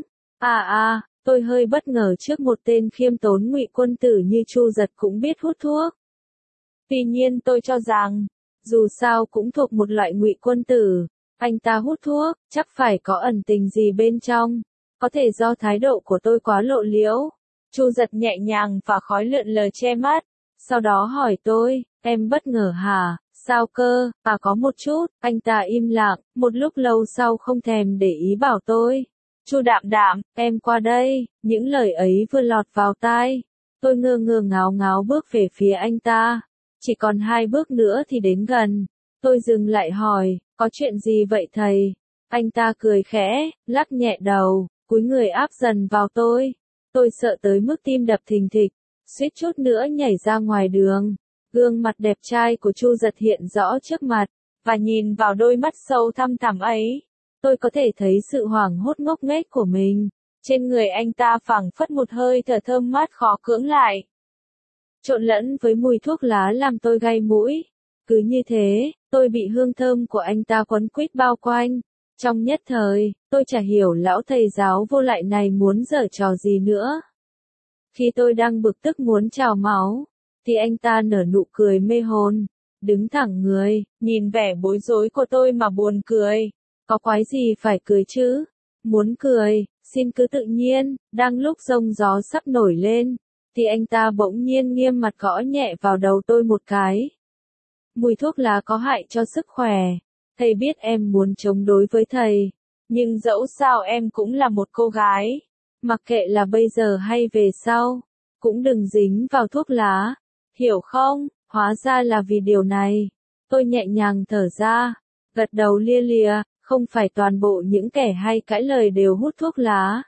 A: Tôi hơi bất ngờ trước một tên khiêm tốn ngụy quân tử như Chu Giật cũng biết hút thuốc. Tuy nhiên tôi cho rằng, dù sao cũng thuộc một loại ngụy quân tử, anh ta hút thuốc, chắc phải có ẩn tình gì bên trong. Có thể do thái độ của tôi quá lộ liễu. Chu Giật nhẹ nhàng và khói lượn lờ che mắt. Sau đó hỏi tôi, em bất ngờ hả? Sao cơ? Có một chút. Anh ta im lặng, một lúc lâu sau không thèm để ý bảo tôi. Chu Đạm Đạm, em qua đây. Những lời ấy vừa lọt vào tai. Tôi ngơ ngơ ngáo ngáo bước về phía anh ta. Chỉ còn 2 bước nữa thì đến gần. Tôi dừng lại hỏi, có chuyện gì vậy thầy? Anh ta cười khẽ, lắc nhẹ đầu, cúi người áp dần vào tôi. Tôi sợ tới mức tim đập thình thịch, suýt chút nữa nhảy ra ngoài đường. Gương mặt đẹp trai của Chu Giật hiện rõ trước mặt, và nhìn vào đôi mắt sâu thăm thẳm ấy, tôi có thể thấy sự hoảng hốt ngốc nghếch của mình. Trên người anh ta phảng phất một hơi thở thơm mát khó cưỡng lại, trộn lẫn với mùi thuốc lá làm tôi gai mũi. Cứ như thế, tôi bị hương thơm của anh ta quấn quýt bao quanh. Trong nhất thời, tôi chả hiểu lão thầy giáo vô lại này muốn giở trò gì nữa. Khi tôi đang bực tức muốn trào máu, thì anh ta nở nụ cười mê hồn, đứng thẳng người, nhìn vẻ bối rối của tôi mà buồn cười. Có quái gì phải cười chứ? Muốn cười, xin cứ tự nhiên. Đang lúc giông gió sắp nổi lên, thì anh ta bỗng nhiên nghiêm mặt gõ nhẹ vào đầu tôi một cái. Mùi thuốc lá có hại cho sức khỏe. Thầy biết em muốn chống đối với thầy, nhưng dẫu sao em cũng là một cô gái. Mặc kệ là bây giờ hay về sau, cũng đừng dính vào thuốc lá. Hiểu không? Hóa ra là vì điều này. Tôi nhẹ nhàng thở ra, gật đầu lia lịa, không phải toàn bộ những kẻ hay cãi lời đều hút thuốc lá.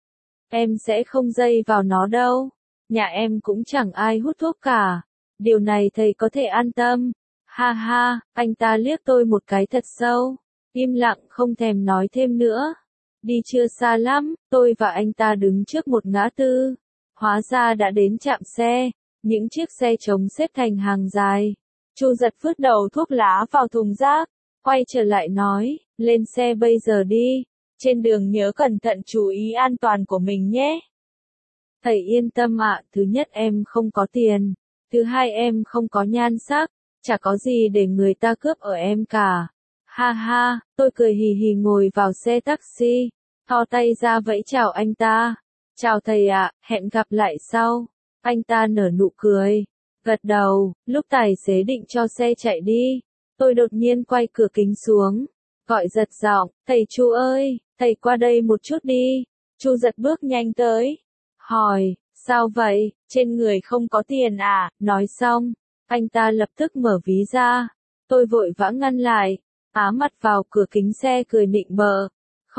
A: Em sẽ không dây vào nó đâu. Nhà em cũng chẳng ai hút thuốc cả. Điều này thầy có thể an tâm. Ha ha, anh ta liếc tôi một cái thật sâu. Im lặng không thèm nói thêm nữa. Đi chưa xa lắm, tôi và anh ta đứng trước một ngã tư. Hóa ra đã đến trạm xe. Những chiếc xe trống xếp thành hàng dài. Chu Giật vứt đầu thuốc lá vào thùng rác, quay trở lại nói, lên xe bây giờ đi. Trên đường nhớ cẩn thận chú ý an toàn của mình nhé. Thầy yên tâm ạ, thứ nhất em không có tiền. Thứ hai em không có nhan sắc. Chả có gì để người ta cướp ở em cả. Ha ha, tôi cười hì hì ngồi vào xe taxi, thò tay ra vẫy chào anh ta. Chào thầy ạ, hẹn gặp lại sau. Anh ta nở nụ cười, gật đầu, lúc tài xế định cho xe chạy đi, tôi đột nhiên quay cửa kính xuống, gọi giật giọng, thầy Chu ơi, thầy qua đây một chút đi. Chu giật bước nhanh tới, hỏi, sao vậy, trên người không có tiền à, nói xong, anh ta lập tức mở ví ra, tôi vội vã ngăn lại, á mặt vào cửa kính xe cười nịnh bợ,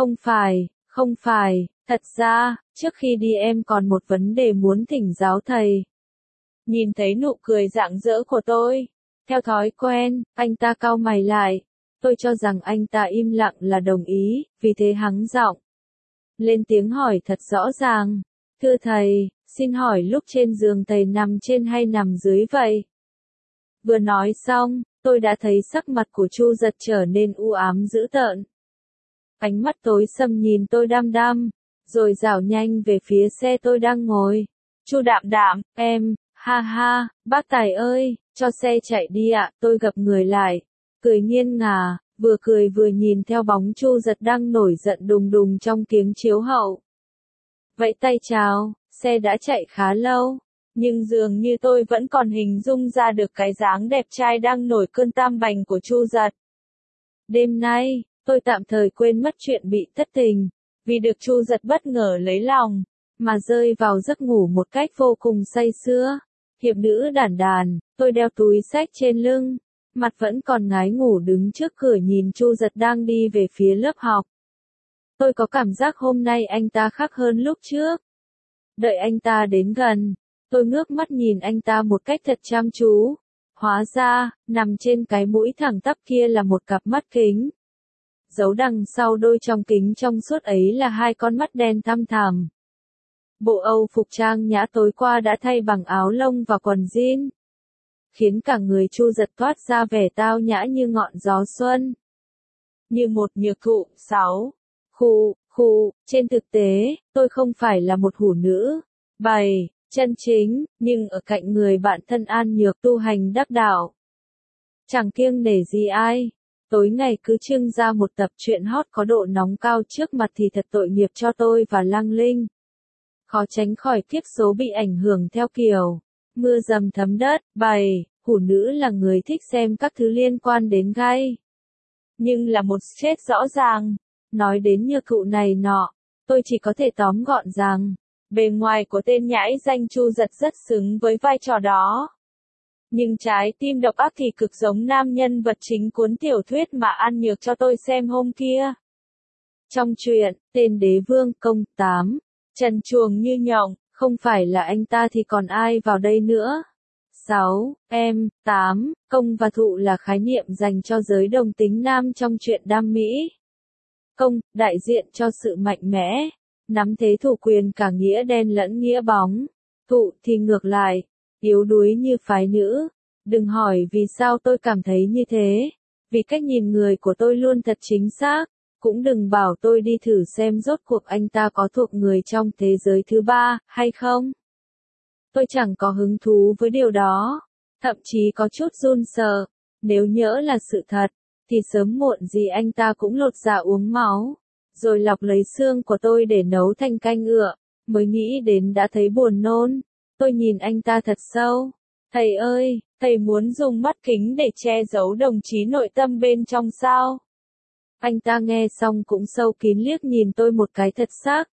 A: không phải, thật ra, trước khi đi em còn một vấn đề muốn thỉnh giáo thầy. Nhìn thấy nụ cười rạng rỡ của tôi, theo thói quen, anh ta cau mày lại, tôi cho rằng anh ta im lặng là đồng ý, vì thế hắng giọng lên tiếng hỏi thật rõ ràng, thưa thầy, xin hỏi lúc trên giường thầy nằm trên hay nằm dưới vậy? Vừa nói xong, tôi đã thấy sắc mặt của Chu Giật trở nên u ám dữ tợn. Ánh mắt tối sầm nhìn tôi đăm đăm, rồi dảo nhanh về phía xe tôi đang ngồi. Chu Đạm Đạm, em, ha ha, bác Tài ơi, cho xe chạy đi ạ, tôi gập người lại, cười nghiêng ngả, vừa cười vừa nhìn theo bóng Chu Giật đang nổi giận đùng đùng trong kiếng chiếu hậu. Vẫy tay chào, xe đã chạy khá lâu, nhưng dường như tôi vẫn còn hình dung ra được cái dáng đẹp trai đang nổi cơn tam bành của Chu Giật. Đêm nay, tôi tạm thời quên mất chuyện bị thất tình, vì được Chu Giật bất ngờ lấy lòng, mà rơi vào giấc ngủ một cách vô cùng say sưa. Hiệp nữ đản đàn, tôi đeo túi xách trên lưng, mặt vẫn còn ngái ngủ đứng trước cửa nhìn Chu Giật đang đi về phía lớp học. Tôi có cảm giác hôm nay anh ta khác hơn lúc trước. Đợi anh ta đến gần, tôi ngước mắt nhìn anh ta một cách thật chăm chú. Hóa ra, nằm trên cái mũi thẳng tắp kia là một cặp mắt kính. Giấu đằng sau đôi tròng kính trong suốt ấy là hai con mắt đen thăm thẳm. Bộ Âu phục trang nhã tối qua đã thay bằng áo lông và quần jean, khiến cả người Chu Giật toát ra vẻ tao nhã như ngọn gió xuân. Như một nhược thụ, 6. Trên thực tế, tôi không phải là một hủ nữ, 7. Chân chính, nhưng ở cạnh người bạn thân An Nhược tu hành đắc đạo. Chẳng kiêng nể gì ai, tối ngày cứ trưng ra một tập truyện hot có độ nóng cao trước mặt thì thật tội nghiệp cho tôi và Lăng Linh. Khó tránh khỏi kiếp số bị ảnh hưởng theo kiểu mưa dầm thấm đất. 7. Hủ nữ là người thích xem các thứ liên quan đến gay, nhưng là một chết rõ ràng. Nói đến nhược cụ này nọ, tôi chỉ có thể tóm gọn rằng, bề ngoài của tên nhãi danh Chu Giật rất xứng với vai trò đó. Nhưng trái tim độc ác thì cực giống nam nhân vật chính cuốn tiểu thuyết mà An Nhược cho tôi xem hôm kia. Trong truyện, tên đế vương công 8, trần truồng như nhộng, không phải là anh ta thì còn ai vào đây nữa. 6. 8. Công và thụ là khái niệm dành cho giới đồng tính nam trong truyện đam mỹ. Công, đại diện cho sự mạnh mẽ, nắm thế thủ quyền cả nghĩa đen lẫn nghĩa bóng. Thụ thì ngược lại, yếu đuối như phái nữ. Đừng hỏi vì sao tôi cảm thấy như thế, vì cách nhìn người của tôi luôn thật chính xác. Cũng đừng bảo tôi đi thử xem rốt cuộc anh ta có thuộc người trong thế giới thứ ba, hay không. Tôi chẳng có hứng thú với điều đó, thậm chí có chút run sợ. Nếu nhỡ là sự thật, thì sớm muộn gì anh ta cũng lột da uống máu, rồi lọc lấy xương của tôi để nấu thành canh ngựa, mới nghĩ đến đã thấy buồn nôn. Tôi nhìn anh ta thật sâu. Thầy ơi, thầy muốn dùng mắt kính để che giấu đồng chí nội tâm bên trong sao? Anh ta nghe xong cũng sâu kín liếc nhìn tôi một cái thật sắc.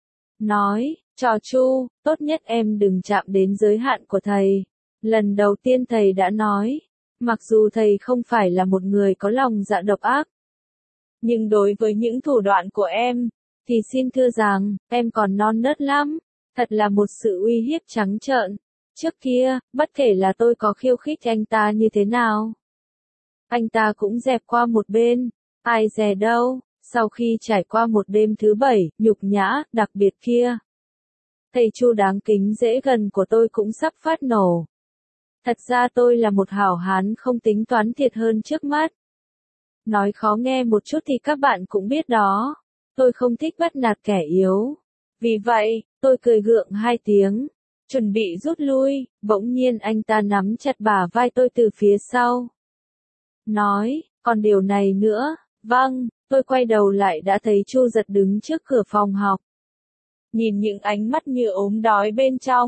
A: Nói, trò Chu, tốt nhất em đừng chạm đến giới hạn của thầy. Lần đầu tiên thầy đã nói, mặc dù thầy không phải là một người có lòng dạ độc ác, nhưng đối với những thủ đoạn của em, thì xin thưa rằng, em còn non nớt lắm. Thật là một sự uy hiếp trắng trợn. Trước kia, bất kể là tôi có khiêu khích anh ta như thế nào, anh ta cũng dẹp qua một bên. Ai dè đâu, sau khi trải qua một đêm thứ 7, nhục nhã, đặc biệt kia, thầy Chu đáng kính dễ gần của tôi cũng sắp phát nổ. Thật ra tôi là một hảo hán không tính toán thiệt hơn trước mắt. Nói khó nghe một chút thì các bạn cũng biết đó, tôi không thích bắt nạt kẻ yếu. Vì vậy, tôi cười gượng 2 tiếng, chuẩn bị rút lui, bỗng nhiên anh ta nắm chặt bả vai tôi từ phía sau. Nói, còn điều này nữa. Vâng, tôi quay đầu lại đã thấy Chu Giật đứng trước cửa phòng học. Nhìn những ánh mắt như ốm đói bên trong,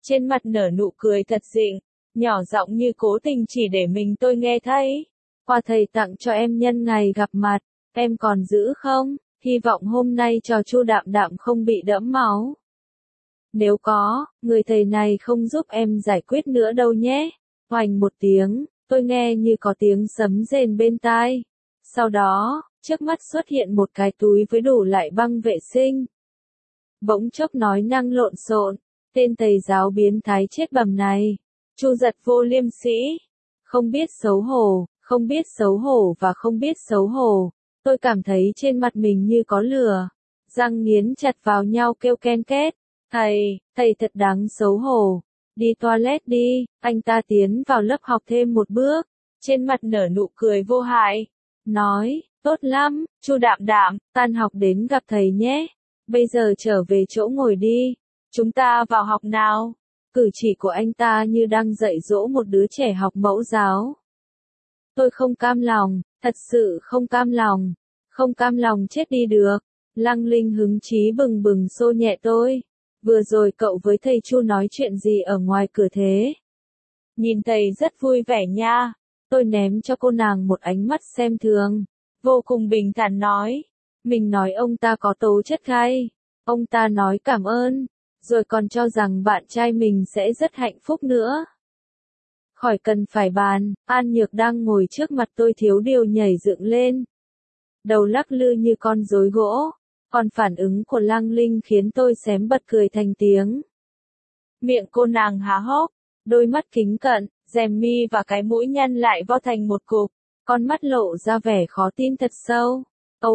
A: trên mặt nở nụ cười thật dịnh, nhỏ giọng như cố tình chỉ để mình tôi nghe thấy. Quà thầy tặng cho em nhân ngày gặp mặt, em còn giữ không? Hy vọng hôm nay trò Chu Đạm Đạm không bị đẫm máu. Nếu có, người thầy này không giúp em giải quyết nữa đâu nhé. Oành một tiếng, tôi nghe như có tiếng sấm rền bên tai. Sau đó, trước mắt xuất hiện một cái túi với đủ loại băng vệ sinh. Bỗng chốc nói năng lộn xộn, tên thầy giáo biến thái chết bầm này. Chu Giật vô liêm sĩ, không biết xấu hổ, không biết xấu hổ và không biết xấu hổ. Tôi cảm thấy trên mặt mình như có lửa, răng nghiến chặt vào nhau kêu ken két. Thầy thật đáng xấu hổ. Đi toilet đi, anh ta tiến vào lớp học thêm một bước, trên mặt nở nụ cười vô hại. Nói, tốt lắm, Chu Đạm Đạm, tan học đến gặp thầy nhé. Bây giờ trở về chỗ ngồi đi, chúng ta vào học nào. Cử chỉ của anh ta như đang dạy dỗ một đứa trẻ học mẫu giáo. Tôi không cam lòng, thật sự không cam lòng, không cam lòng chết đi được. Lăng Linh hứng chí bừng bừng xô nhẹ tôi. Vừa rồi cậu với thầy Chu nói chuyện gì ở ngoài cửa thế? Nhìn thầy rất vui vẻ nha. Tôi ném cho cô nàng một ánh mắt xem thường. Vô cùng bình thản nói. Mình nói ông ta có tố chất hay. Ông ta nói cảm ơn. Rồi còn cho rằng bạn trai mình sẽ rất hạnh phúc nữa. Khỏi cần phải bàn, An Nhược đang ngồi trước mặt tôi thiếu điều nhảy dựng lên. Đầu lắc lư như con rối gỗ. Còn phản ứng của Lăng Linh khiến tôi xém bật cười thành tiếng. Miệng cô nàng há hốc, đôi mắt kính cận, rèm mi và cái mũi nhăn lại vo thành một cục, con mắt lộ ra vẻ khó tin thật sâu.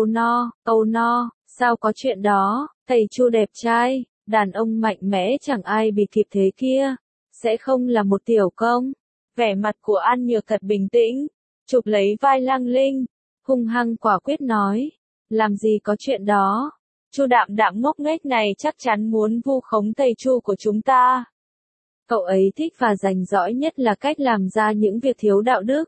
A: Oh no, sao có chuyện đó, thầy Chu đẹp trai, đàn ông mạnh mẽ chẳng ai bị kịp thế kia, sẽ không là một tiểu công. Vẻ mặt của An Nhược thật bình tĩnh, chụp lấy vai Lăng Linh, hung hăng quả quyết nói. Làm gì có chuyện đó, Chu Đạm Đạm ngốc nghếch này chắc chắn muốn vu khống thầy Chu của chúng ta. Cậu ấy thích và rành rõi nhất là cách làm ra những việc thiếu đạo đức.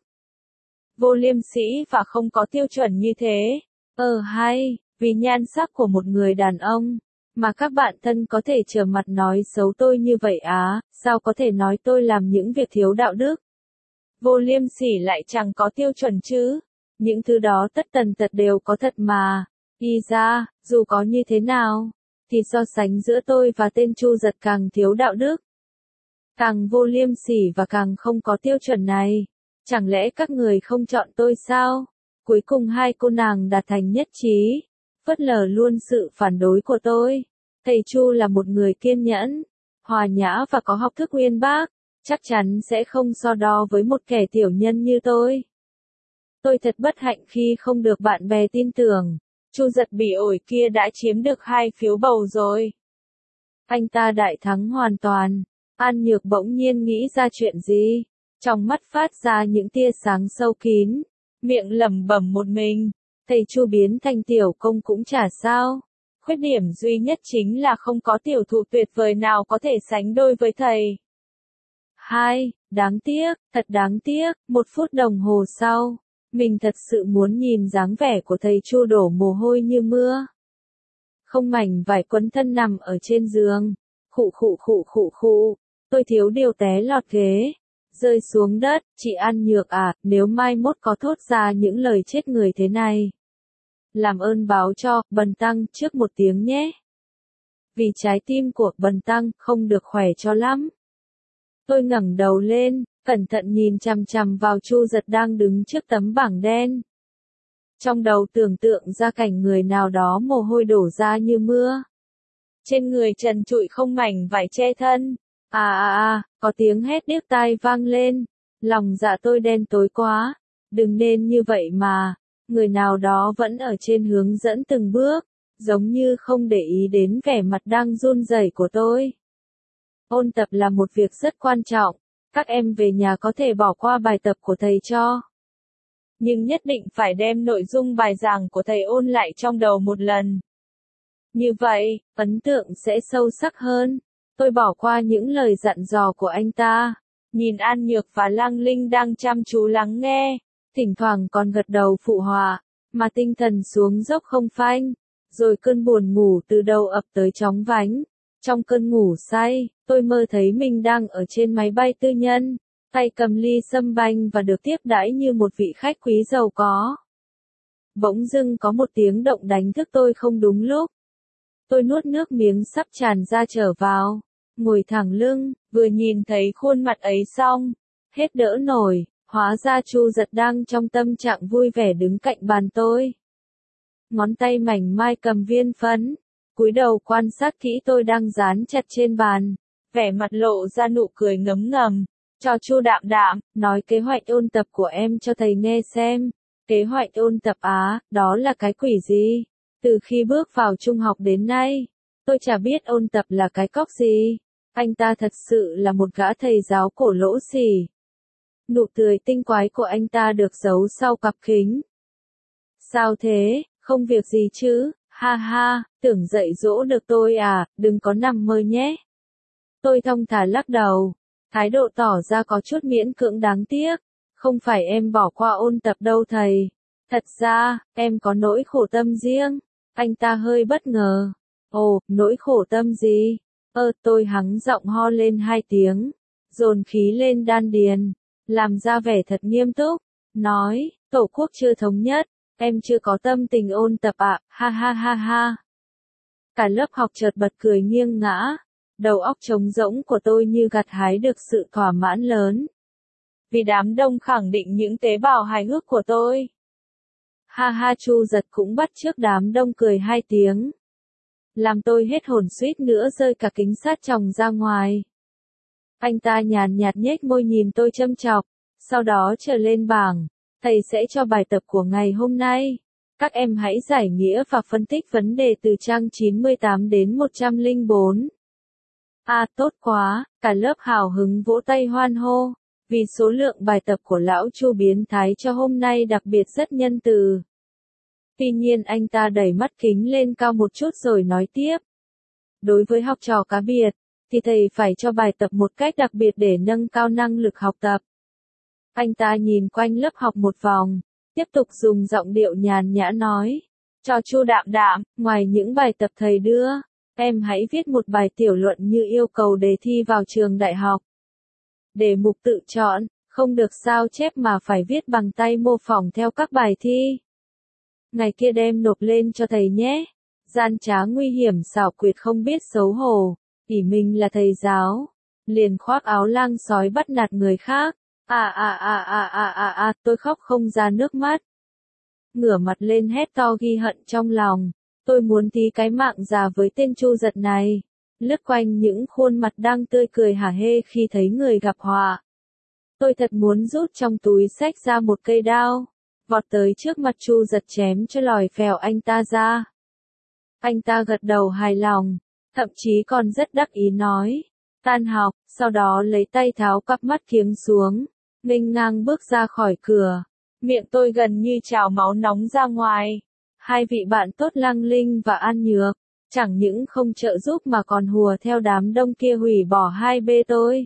A: Vô liêm sĩ và không có tiêu chuẩn như thế. Hay, vì nhan sắc của một người đàn ông, mà các bạn thân có thể trở mặt nói xấu tôi như vậy á, sao có thể nói tôi làm những việc thiếu đạo đức. Vô liêm sỉ lại chẳng có tiêu chuẩn chứ. Những thứ đó tất tần tật đều có thật mà. Y ra, dù có như thế nào, thì so sánh giữa tôi và tên Chu Giật càng thiếu đạo đức. Càng vô liêm sỉ và càng không có tiêu chuẩn này. Chẳng lẽ các người không chọn tôi sao? Cuối cùng hai cô nàng đạt thành nhất trí, phớt lờ luôn sự phản đối của tôi. Thầy Chu là một người kiên nhẫn, hòa nhã và có học thức uyên bác, chắc chắn sẽ không so đo với một kẻ tiểu nhân như tôi. Tôi thật bất hạnh khi không được bạn bè tin tưởng. Chu Giật bị ổi kia đã chiếm được 2 phiếu bầu rồi. Anh ta đại thắng hoàn toàn. An Nhược bỗng nhiên nghĩ ra chuyện gì. Trong mắt phát ra những tia sáng sâu kín. Miệng lẩm bẩm một mình. Thầy Chu biến thành tiểu công cũng chả sao. Khuyết điểm duy nhất chính là không có tiểu thụ tuyệt vời nào có thể sánh đôi với thầy. Đáng tiếc, thật đáng tiếc. 1 phút đồng hồ sau. Mình thật sự muốn nhìn dáng vẻ của thầy Chu đổ mồ hôi như mưa. Không mảnh vải quấn thân nằm ở trên giường. Khụ. Tôi thiếu điều té lọt ghế. Rơi xuống đất, chị An Nhược à, nếu mai mốt có thốt ra những lời chết người thế này. Làm ơn báo cho, Bần Tăng trước một tiếng nhé. Vì trái tim của Bần Tăng không được khỏe cho lắm. Tôi ngẩng đầu lên. Cẩn thận nhìn chằm chằm vào Chu Giật đang đứng trước tấm bảng đen. Trong đầu tưởng tượng ra cảnh người nào đó mồ hôi đổ ra như mưa. Trên người trần trụi không mảnh vải che thân. Có tiếng hét điếc tai vang lên. Lòng dạ tôi đen tối quá. Đừng nên như vậy mà. Người nào đó vẫn ở trên hướng dẫn từng bước, giống như không để ý đến vẻ mặt đang run rẩy của tôi. Ôn tập là một việc rất quan trọng. Các em về nhà có thể bỏ qua bài tập của thầy cho. Nhưng nhất định phải đem nội dung bài giảng của thầy ôn lại trong đầu một lần. Như vậy, ấn tượng sẽ sâu sắc hơn. Tôi bỏ qua những lời dặn dò của anh ta. Nhìn An Nhược và Lăng Linh đang chăm chú lắng nghe. Thỉnh thoảng còn gật đầu phụ họa. Mà tinh thần xuống dốc không phanh. Rồi cơn buồn ngủ từ đầu ập tới chóng vánh. Trong cơn ngủ say, Tôi mơ thấy mình đang ở trên máy bay tư nhân, tay cầm ly sâm banh và được tiếp đãi như một vị khách quý giàu có. Bỗng dưng có một tiếng động đánh thức tôi không đúng lúc. Tôi nuốt nước miếng sắp tràn ra trở vào, ngồi thẳng lưng, vừa nhìn thấy khuôn mặt ấy xong, hết đỡ nổi, hóa ra Chu Giật đang trong tâm trạng vui vẻ đứng cạnh bàn tôi. Ngón tay mảnh mai cầm viên phấn, cúi đầu quan sát kỹ tôi đang dán chặt trên bàn, vẻ mặt lộ ra nụ cười ngấm ngầm, cho Chu Đạm Đạm, nói kế hoạch ôn tập của em cho thầy nghe xem. Kế hoạch ôn tập á, đó là cái quỷ gì? Từ khi bước vào trung học đến nay, tôi chả biết ôn tập là cái cóc gì. Anh ta thật sự là một gã thầy giáo cổ lỗ xỉ. Nụ cười tinh quái của anh ta được giấu sau cặp kính. Sao thế, không việc gì chứ, ha ha, tưởng dạy dỗ được tôi à, đừng có nằm mơ nhé. Tôi thong thả lắc đầu, thái độ tỏ ra có chút miễn cưỡng đáng tiếc. Không phải em bỏ qua ôn tập đâu thầy. Thật ra, em có nỗi khổ tâm riêng. Anh ta hơi bất ngờ. Ồ, nỗi khổ tâm gì? Tôi hắng giọng ho lên 2 tiếng. Dồn khí lên đan điền. Làm ra vẻ thật nghiêm túc. Nói, Tổ quốc chưa thống nhất. Em chưa có tâm tình ôn tập ạ. Ha ha ha ha. Cả lớp học chợt bật cười nghiêng ngã. Đầu óc trống rỗng của tôi như gặt hái được sự thỏa mãn lớn. Vì đám đông khẳng định những tế bào hài hước của tôi. Ha ha, Chu Giật cũng bắt chước đám đông cười 2 tiếng. Làm tôi hết hồn suýt nữa rơi cả kính sát tròng ra ngoài. Anh ta nhàn nhạt nhếch môi nhìn tôi châm chọc, sau đó trở lên bảng. Thầy sẽ cho bài tập của ngày hôm nay. Các em hãy giải nghĩa và phân tích vấn đề từ trang 98 đến 104. À, tốt quá, cả lớp hào hứng vỗ tay hoan hô. Vì số lượng bài tập của lão Chu biến thái cho hôm nay đặc biệt rất nhân từ. Tuy nhiên anh ta đẩy mắt kính lên cao một chút rồi nói tiếp. Đối với học trò cá biệt, thì thầy phải cho bài tập một cách đặc biệt để nâng cao năng lực học tập. Anh ta nhìn quanh lớp học một vòng, tiếp tục dùng giọng điệu nhàn nhã nói. Cho Chu Đạm Đạm, ngoài những bài tập thầy đưa, em hãy viết một bài tiểu luận như yêu cầu đề thi vào trường đại học. Đề mục tự chọn, không được sao chép mà phải viết bằng tay mô phỏng theo các bài thi. Ngày kia đem nộp lên cho thầy nhé. Gian trá nguy hiểm xảo quyệt không biết xấu hổ, ỷ mình là thầy giáo, liền khoác áo lang sói bắt nạt người khác. Tôi khóc không ra nước mắt. Ngửa mặt lên hét to ghi hận trong lòng, tôi muốn tí cái mạng già với tên Chu Giật này. Lướt quanh những khuôn mặt đang tươi cười hả hê khi thấy người gặp họa. Tôi thật muốn rút trong túi xách ra một cây đao, vọt tới trước mặt Chu Giật chém cho lòi phèo anh ta ra. Anh ta gật đầu hài lòng, thậm chí còn rất đắc ý nói, tan học, sau đó lấy tay tháo cặp mắt kiếng xuống, nghênh ngang bước ra khỏi cửa. Miệng tôi gần như trào máu nóng ra ngoài. Hai vị bạn tốt Lăng Linh và An Nhược, chẳng những không trợ giúp mà còn hùa theo đám đông kia hủy bỏ 2B tôi.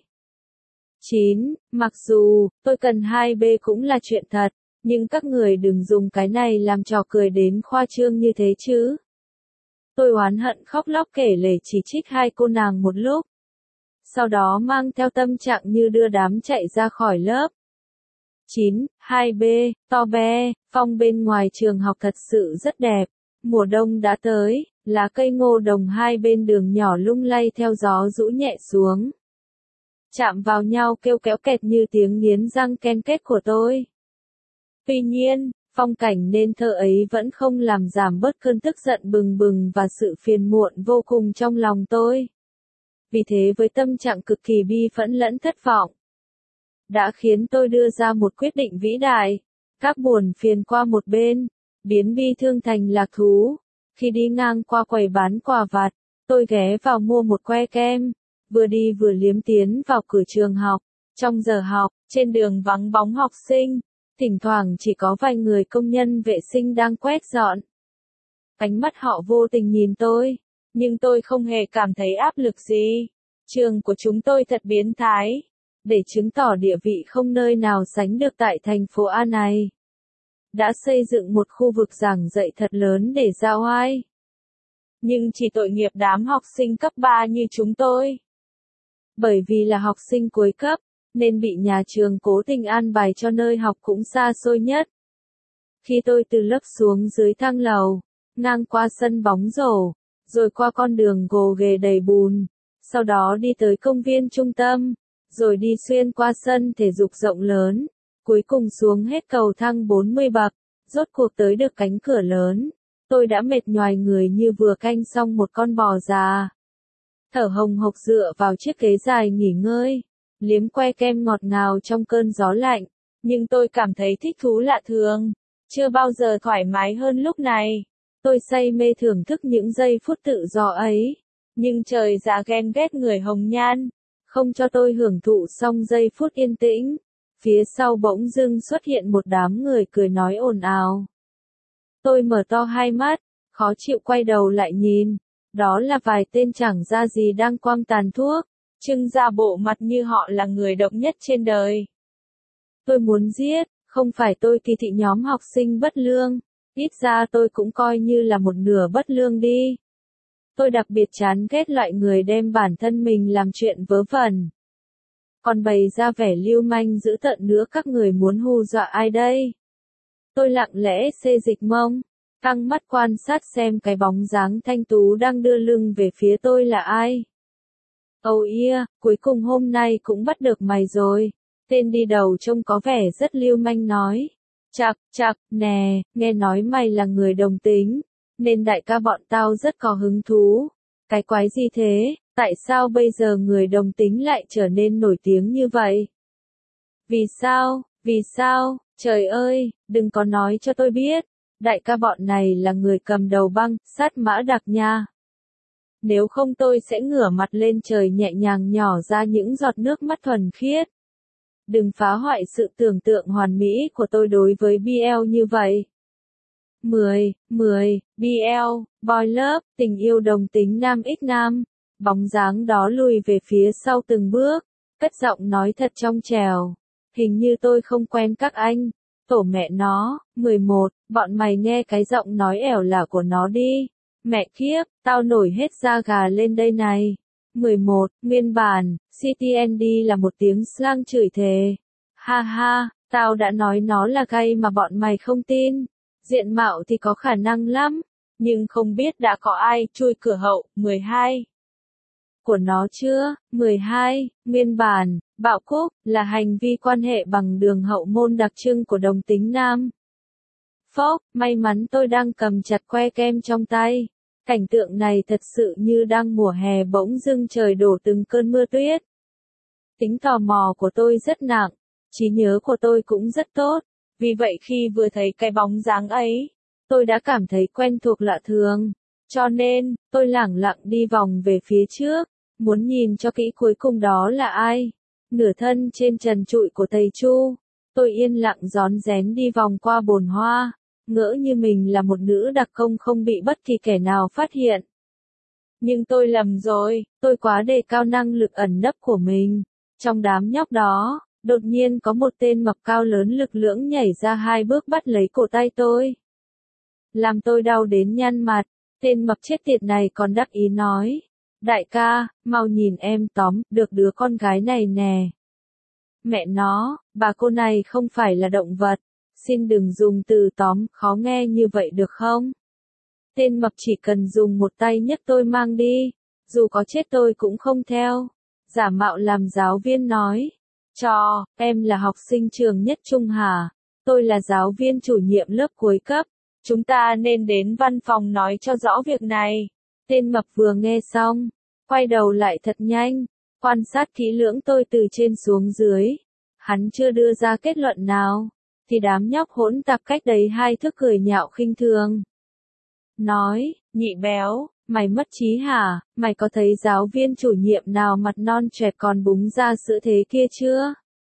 A: 9. Mặc dù, tôi cần 2B cũng là chuyện thật, nhưng các người đừng dùng cái này làm trò cười đến khoa trương như thế chứ. Tôi oán hận khóc lóc kể lể chỉ trích hai cô nàng một lúc. Sau đó mang theo tâm trạng như đưa đám chạy ra khỏi lớp. 9. 2B, to be, phong bên ngoài trường học thật sự rất đẹp. Mùa đông đã tới, lá cây ngô đồng hai bên đường nhỏ lung lay theo gió rũ nhẹ xuống. Chạm vào nhau kêu kéo kẹt như tiếng nghiến răng ken kết của tôi. Tuy nhiên, phong cảnh nên thơ ấy vẫn không làm giảm bớt cơn tức giận bừng bừng và sự phiền muộn vô cùng trong lòng tôi. Vì thế với tâm trạng cực kỳ bi phẫn lẫn thất vọng, đã khiến tôi đưa ra một quyết định vĩ đại, các buồn phiền qua một bên, biến bi thương thành lạc thú. Khi đi ngang qua quầy bán quà vặt, tôi ghé vào mua một que kem, vừa đi vừa liếm tiến vào cửa trường học. Trong giờ học, trên đường vắng bóng học sinh, thỉnh thoảng chỉ có vài người công nhân vệ sinh đang quét dọn. Ánh mắt họ vô tình nhìn tôi, nhưng tôi không hề cảm thấy áp lực gì. Trường của chúng tôi thật biến thái. Để chứng tỏ địa vị không nơi nào sánh được tại thành phố A này, đã xây dựng một khu vực giảng dạy thật lớn để giao oai. Nhưng chỉ tội nghiệp đám học sinh cấp 3 như chúng tôi. Bởi vì là học sinh cuối cấp, nên bị nhà trường cố tình an bài cho nơi học cũng xa xôi nhất. Khi tôi từ lớp xuống dưới thang lầu, ngang qua sân bóng rổ, rồi qua con đường gồ ghề đầy bùn, sau đó đi tới công viên trung tâm, rồi đi xuyên qua sân thể dục rộng lớn, cuối cùng xuống hết cầu thang 40 bậc, rốt cuộc tới được cánh cửa lớn. Tôi đã mệt nhoài người như vừa canh xong một con bò già. Thở hồng hộc dựa vào chiếc ghế dài nghỉ ngơi, liếm que kem ngọt ngào trong cơn gió lạnh, nhưng tôi cảm thấy thích thú lạ thường, chưa bao giờ thoải mái hơn lúc này. Tôi say mê thưởng thức những giây phút tự do ấy, nhưng trời già ghen ghét người hồng nhan, không cho tôi hưởng thụ xong giây phút yên tĩnh. Phía sau bỗng dưng xuất hiện một đám người cười nói ồn ào. Tôi mở to hai mắt, khó chịu quay đầu lại nhìn, đó là vài tên chẳng ra gì đang quăng tàn thuốc, trưng ra bộ mặt như họ là người độc nhất trên đời. Tôi muốn giết, không phải tôi kỳ thị nhóm học sinh bất lương, ít ra tôi cũng coi như là một nửa bất lương đi. Tôi đặc biệt chán ghét loại người đem bản thân mình làm chuyện vớ vẩn. Còn bày ra vẻ lưu manh dữ tợn nữa, các người muốn hù dọa ai đây? Tôi lặng lẽ xê dịch mông, căng mắt quan sát xem cái bóng dáng thanh tú đang đưa lưng về phía tôi là ai. Oh yeah, cuối cùng hôm nay cũng bắt được mày rồi. Tên đi đầu trông có vẻ rất lưu manh nói. Chạc, nè, nghe nói mày là người đồng tính, nên đại ca bọn tao rất có hứng thú. Cái quái gì thế, tại sao bây giờ người đồng tính lại trở nên nổi tiếng như vậy? Vì sao, trời ơi, đừng có nói cho tôi biết, đại ca bọn này là người cầm đầu băng, sát mã đặc nha. Nếu không tôi sẽ ngửa mặt lên trời nhẹ nhàng nhỏ ra những giọt nước mắt thuần khiết. Đừng phá hoại sự tưởng tượng hoàn mỹ của tôi đối với BL như vậy. 10, BL, Boy Love, tình yêu đồng tính nam x nam. Bóng dáng đó lùi về phía sau từng bước, cất giọng nói thật trong trẻo. Hình như tôi không quen các anh. Tổ mẹ nó, 11, bọn mày nghe cái giọng nói ẻo lả của nó đi. Mẹ kiếp, tao nổi hết da gà lên đây này. 11, nguyên bản, CTND là một tiếng slang chửi thề. Ha ha, tao đã nói nó là gay mà bọn mày không tin. Diện mạo thì có khả năng lắm, nhưng không biết đã có ai chui cửa hậu. 12 của nó chưa? 12, nguyên bản, bạo cúc, là hành vi quan hệ bằng đường hậu môn đặc trưng của đồng tính nam. Phốc, may mắn tôi đang cầm chặt que kem trong tay. Cảnh tượng này thật sự như đang mùa hè bỗng dưng trời đổ từng cơn mưa tuyết. Tính tò mò của tôi rất nặng, trí nhớ của tôi cũng rất tốt, vì vậy khi vừa thấy cái bóng dáng ấy, tôi đã cảm thấy quen thuộc lạ thường. Cho nên, tôi lẳng lặng đi vòng về phía trước, muốn nhìn cho kỹ cuối cùng đó là ai. Nửa thân trên trần trụi của thầy Chu, tôi yên lặng rón rén đi vòng qua bồn hoa, ngỡ như mình là một nữ đặc công không bị bất kỳ kẻ nào phát hiện. Nhưng tôi lầm rồi, tôi quá đề cao năng lực ẩn nấp của mình. Trong đám nhóc đó, đột nhiên có một tên mập cao lớn lực lưỡng nhảy ra 2 bước bắt lấy cổ tay tôi. Làm tôi đau đến nhăn mặt, tên mập chết tiệt này còn đắc ý nói. Đại ca, mau nhìn em tóm, được đứa con gái này nè. Mẹ nó, bà cô này không phải là động vật. Xin đừng dùng từ tóm, khó nghe như vậy được không? Tên mập chỉ cần dùng một tay nhấc tôi mang đi, dù có chết tôi cũng không theo. Giả mạo làm giáo viên nói. Em là học sinh trường nhất trung hả? Tôi là giáo viên chủ nhiệm lớp cuối cấp. Chúng ta nên đến văn phòng nói cho rõ việc này. Tên mập vừa nghe xong, quay đầu lại thật nhanh, quan sát kỹ lưỡng tôi từ trên xuống dưới. Hắn chưa đưa ra kết luận nào, thì đám nhóc hỗn tạp cách đấy 2 thước cười nhạo khinh thường. Nói, nhị béo, mày mất trí hả? Mày có thấy giáo viên chủ nhiệm nào mặt non trẻ còn búng ra sữa thế kia chưa?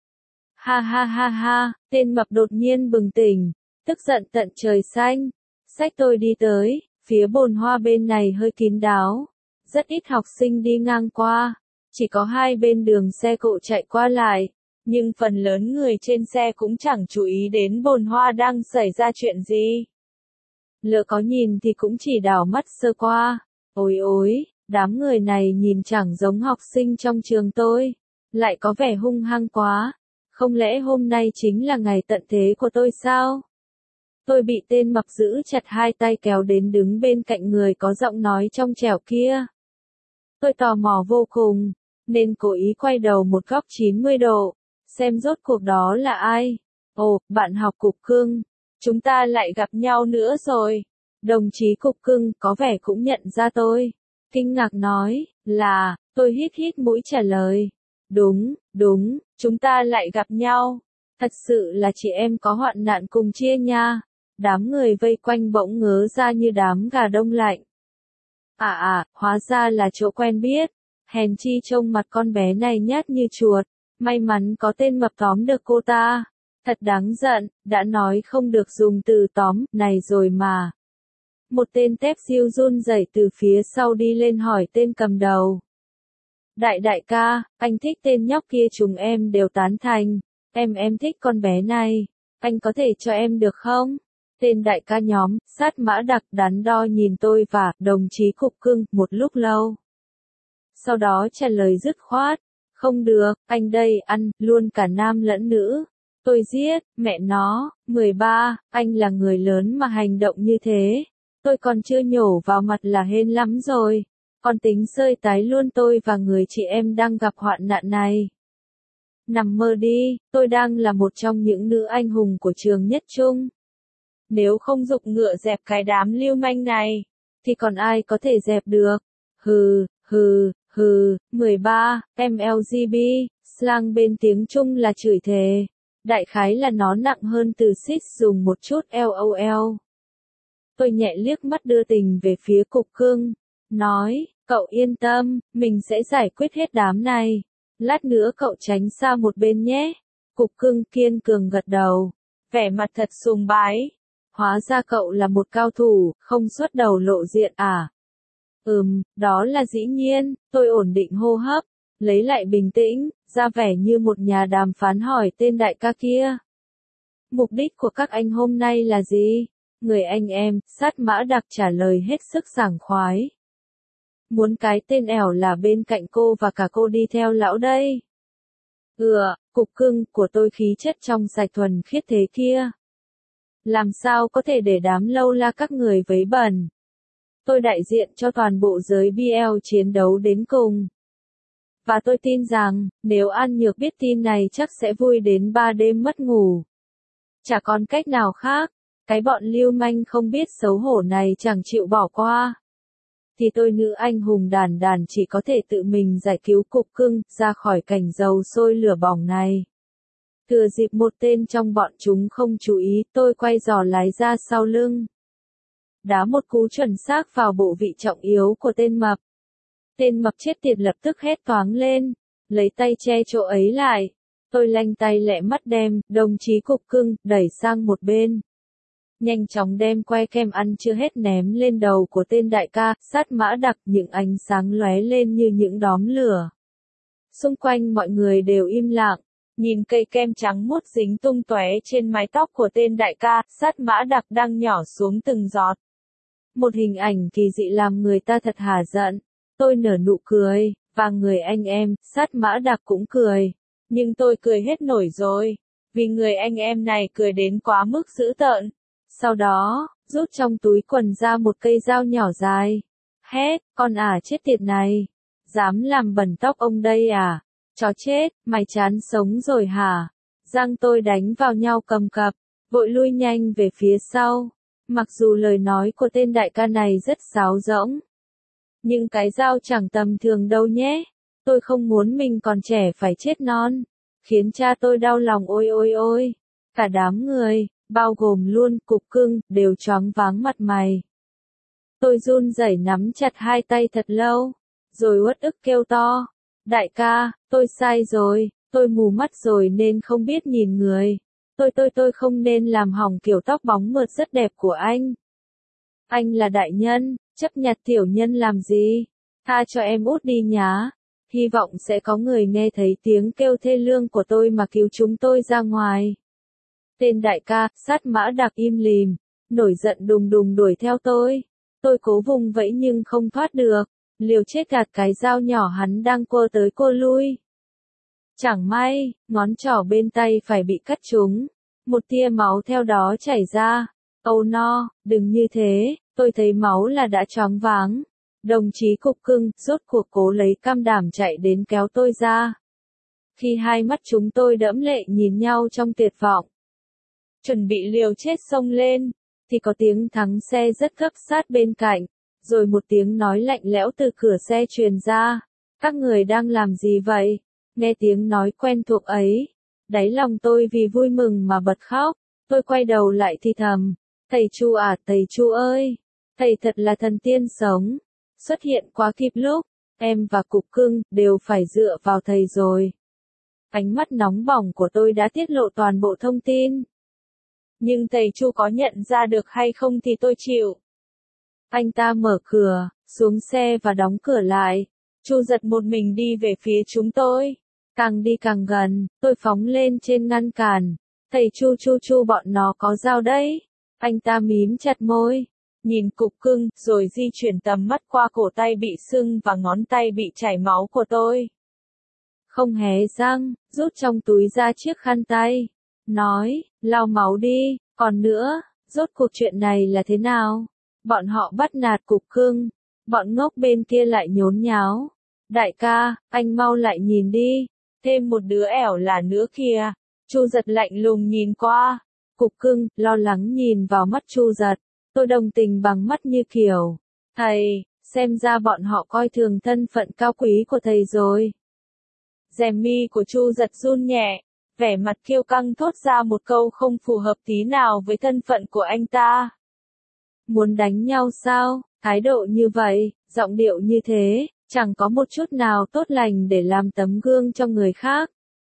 A: Ha ha ha ha, tên mập đột nhiên bừng tỉnh, tức giận tận trời xanh. Xách tôi đi tới, phía bồn hoa bên này hơi kín đáo, rất ít học sinh đi ngang qua, chỉ có 2 bên đường xe cộ chạy qua lại, nhưng phần lớn người trên xe cũng chẳng chú ý đến bồn hoa đang xảy ra chuyện gì. Lỡ có nhìn thì cũng chỉ đảo mắt sơ qua. Ôi, Đám người này nhìn chẳng giống học sinh trong trường tôi, lại có vẻ hung hăng quá. Không lẽ hôm nay chính là ngày tận thế của tôi sao? Tôi bị tên mập giữ chặt hai tay kéo đến đứng bên cạnh người có giọng nói trong trẻo kia. Tôi tò mò vô cùng, nên cố ý quay đầu một góc 90 độ, xem rốt cuộc đó là ai. Ồ, bạn học Cục Cưng, chúng ta lại gặp nhau nữa rồi. Đồng chí Cục Cưng có vẻ cũng nhận ra tôi. Kinh ngạc nói, là, tôi hít hít mũi trả lời. Đúng, chúng ta lại gặp nhau. Thật sự là chị em có hoạn nạn cùng chia nha. Đám người vây quanh bỗng ngớ ra như đám gà đông lạnh. Hóa ra là chỗ quen biết. Hèn chi trông mặt con bé này nhát như chuột. May mắn có tên mập tóm được cô ta. Thật đáng giận, đã nói không được dùng từ tóm này rồi mà. Một tên tép diêu run rẩy từ phía sau đi lên hỏi tên cầm đầu. Đại ca, anh thích tên nhóc kia, chúng em đều tán thành. Em thích con bé này. Anh có thể cho em được không? Tên đại ca nhóm, sát mã đặc đắn đo nhìn tôi và đồng chí Cục Cưng một lúc lâu. Sau đó trả lời dứt khoát. Không được, anh đây ăn luôn cả nam lẫn nữ. Tôi giết, mẹ nó, 13, anh là người lớn mà hành động như thế. Tôi còn chưa nhổ vào mặt là hên lắm rồi. Còn tính sơi tái luôn tôi và người chị em đang gặp hoạn nạn này. Nằm mơ đi, tôi đang là một trong những nữ anh hùng của trường Nhất Trung. Nếu không giục ngựa dẹp cái đám lưu manh này, thì còn ai có thể dẹp được? Hừ, 13, MLGB, slang bên tiếng Trung là chửi thề. Đại khái là nó nặng hơn từ xít dùng một chút LOL. Tôi nhẹ liếc mắt đưa tình về phía Cục Cưng, nói, cậu yên tâm, mình sẽ giải quyết hết đám này. Lát nữa cậu tránh xa một bên nhé. Cục Cưng kiên cường gật đầu, vẻ mặt thật sùng bái. Hóa ra cậu là một cao thủ, không xuất đầu lộ diện à? Đó là dĩ nhiên. Tôi ổn định hô hấp, lấy lại bình tĩnh, ra vẻ như một nhà đàm phán hỏi tên đại ca kia. Mục đích của các anh hôm nay là gì? Người anh em, sát mã đặc trả lời hết sức sảng khoái. Muốn cái tên ẻo là bên cạnh cô và cả cô đi theo lão đây. Cục Cưng của tôi khí chất trong sạch thuần khiết thế kia. Làm sao có thể để đám lâu la các người vấy bẩn. Tôi đại diện cho toàn bộ giới BL chiến đấu đến cùng. Và tôi tin rằng, nếu An Nhược biết tin này chắc sẽ vui đến 3 đêm mất ngủ. Chả còn cách nào khác, cái bọn lưu manh không biết xấu hổ này chẳng chịu bỏ qua. Thì tôi nữ anh hùng đàn chỉ có thể tự mình giải cứu Cục Cưng ra khỏi cảnh dầu sôi lửa bỏng này. Thừa dịp một tên trong bọn chúng không chú ý, tôi quay giò lái ra sau lưng. Đá một cú chuẩn xác vào bộ vị trọng yếu của tên mập. Tên mập chết tiệt lập tức hét toáng lên, lấy tay che chỗ ấy lại. Tôi lanh tay lẹ mắt đem, đồng chí Cục Cưng, đẩy sang một bên. Nhanh chóng đem que kem ăn chưa hết ném lên đầu của tên đại ca, sát mã đặc, những ánh sáng lóe lên như những đóm lửa. Xung quanh mọi người đều im lặng, nhìn cây kem trắng muốt dính tung tóe trên mái tóc của tên đại ca, sát mã đặc đang nhỏ xuống từng giọt. Một hình ảnh kỳ dị làm người ta thật hả giận. Tôi nở nụ cười, và người anh em, sát mã đặc cũng cười. Nhưng tôi cười hết nổi rồi, vì người anh em này cười đến quá mức dữ tợn. Sau đó, rút trong túi quần ra một cây dao nhỏ dài. Hét, con chết tiệt này. Dám làm bẩn tóc ông đây à? Chó chết, mày chán sống rồi hả? Răng tôi đánh vào nhau cầm cập, vội lui nhanh về phía sau. Mặc dù lời nói của tên đại ca này rất sáo rỗng. Nhưng cái dao chẳng tầm thường đâu nhé. Tôi không muốn mình còn trẻ phải chết non. Khiến cha tôi đau lòng ôi. Cả đám người, bao gồm luôn Cục Cưng, đều choáng váng mặt mày. Tôi run rẩy nắm chặt hai tay thật lâu, rồi uất ức kêu to. Đại ca, tôi sai rồi, tôi mù mắt rồi nên không biết nhìn người. Tôi không nên làm hỏng kiểu tóc bóng mượt rất đẹp của anh. Anh là đại nhân, chấp nhặt tiểu nhân làm gì? Tha cho em út đi nhá. Hy vọng sẽ có người nghe thấy tiếng kêu thê lương của tôi mà cứu chúng tôi ra ngoài. Tên đại ca, sát mã đặc im lìm, nổi giận đùng đùng đuổi theo tôi. Tôi cố vùng vẫy nhưng không thoát được. liều chết gạt cái dao nhỏ hắn đang quơ tới quơ lui. Chẳng may, ngón trỏ bên tay phải bị cắt trúng, một tia máu theo đó chảy ra. Oh no, đừng như thế, tôi thấy máu là đã choáng váng. Đồng chí Cục Cưng rốt cuộc cố lấy cam đảm chạy đến kéo tôi ra. Khi hai mắt chúng tôi đẫm lệ nhìn nhau trong tuyệt vọng, chuẩn bị liều chết xông lên, thì có tiếng thắng xe rất gấp sát bên cạnh, rồi một tiếng nói lạnh lẽo từ cửa xe truyền ra. Các người đang làm gì vậy? Nghe tiếng nói quen thuộc ấy, đáy lòng tôi vì vui mừng mà bật khóc. Tôi quay đầu lại thì thầm, thầy Chu à, thầy Chu ơi, thầy thật là thần tiên sống, xuất hiện quá kịp lúc, em và Cục Cưng đều phải dựa vào thầy rồi. Ánh mắt nóng bỏng của tôi đã tiết lộ toàn bộ thông tin. Nhưng thầy Chu có nhận ra được hay không thì tôi chịu. Anh ta mở cửa, xuống xe và đóng cửa lại. Chu Giật một mình đi về phía chúng tôi. Càng đi càng gần, tôi phóng lên trên ngăn cản. Thầy Chu bọn nó có dao đấy. Anh ta mím chặt môi, nhìn Cục Cưng, rồi di chuyển tầm mắt qua cổ tay bị sưng và ngón tay bị chảy máu của tôi. Không hé răng, rút trong túi ra chiếc khăn tay. Nói, lau máu đi, còn nữa, rốt cuộc chuyện này là thế nào? Bọn họ bắt nạt Cục Cưng, bọn ngốc bên kia lại nhốn nháo. Đại ca, anh mau lại nhìn đi, thêm một đứa ẻo là nữa kìa. Chu Giật lạnh lùng nhìn qua. Cục Cưng lo lắng nhìn vào mắt Chu Giật. Tôi đồng tình bằng mắt như kiểu, thầy, xem ra bọn họ coi thường thân phận cao quý của thầy rồi. Rèm mi của Chu Giật run nhẹ, vẻ mặt kiêu căng thốt ra một câu không phù hợp tí nào với thân phận của anh ta. Muốn đánh nhau sao? Thái độ như vậy, giọng điệu như thế, chẳng có một chút nào tốt lành để làm tấm gương cho người khác.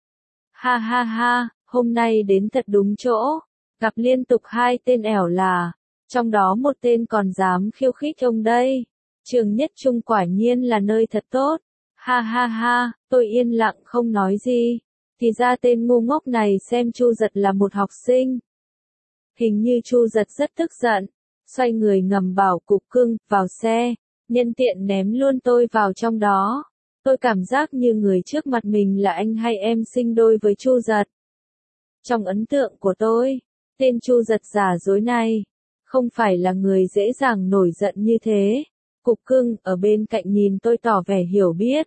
A: Ha ha ha, hôm nay đến thật đúng chỗ, gặp liên tục hai tên ẻo là, trong đó một tên còn dám khiêu khích ông đây. Trường Nhất Trung quả nhiên là nơi thật tốt. Ha ha ha, tôi yên lặng không nói gì. Thì ra tên ngu ngốc này xem Chu Giật là một học sinh. Hình như Chu Giật rất tức giận, xoay người ngầm bảo Cục Cưng vào xe, nhân tiện ném luôn tôi vào trong đó. Tôi cảm giác như người trước mặt mình là anh hay em sinh đôi với Chu Giật. Trong ấn tượng của tôi, tên Chu Giật giả dối này không phải là người dễ dàng nổi giận như thế. Cục Cưng ở bên cạnh nhìn tôi tỏ vẻ hiểu biết.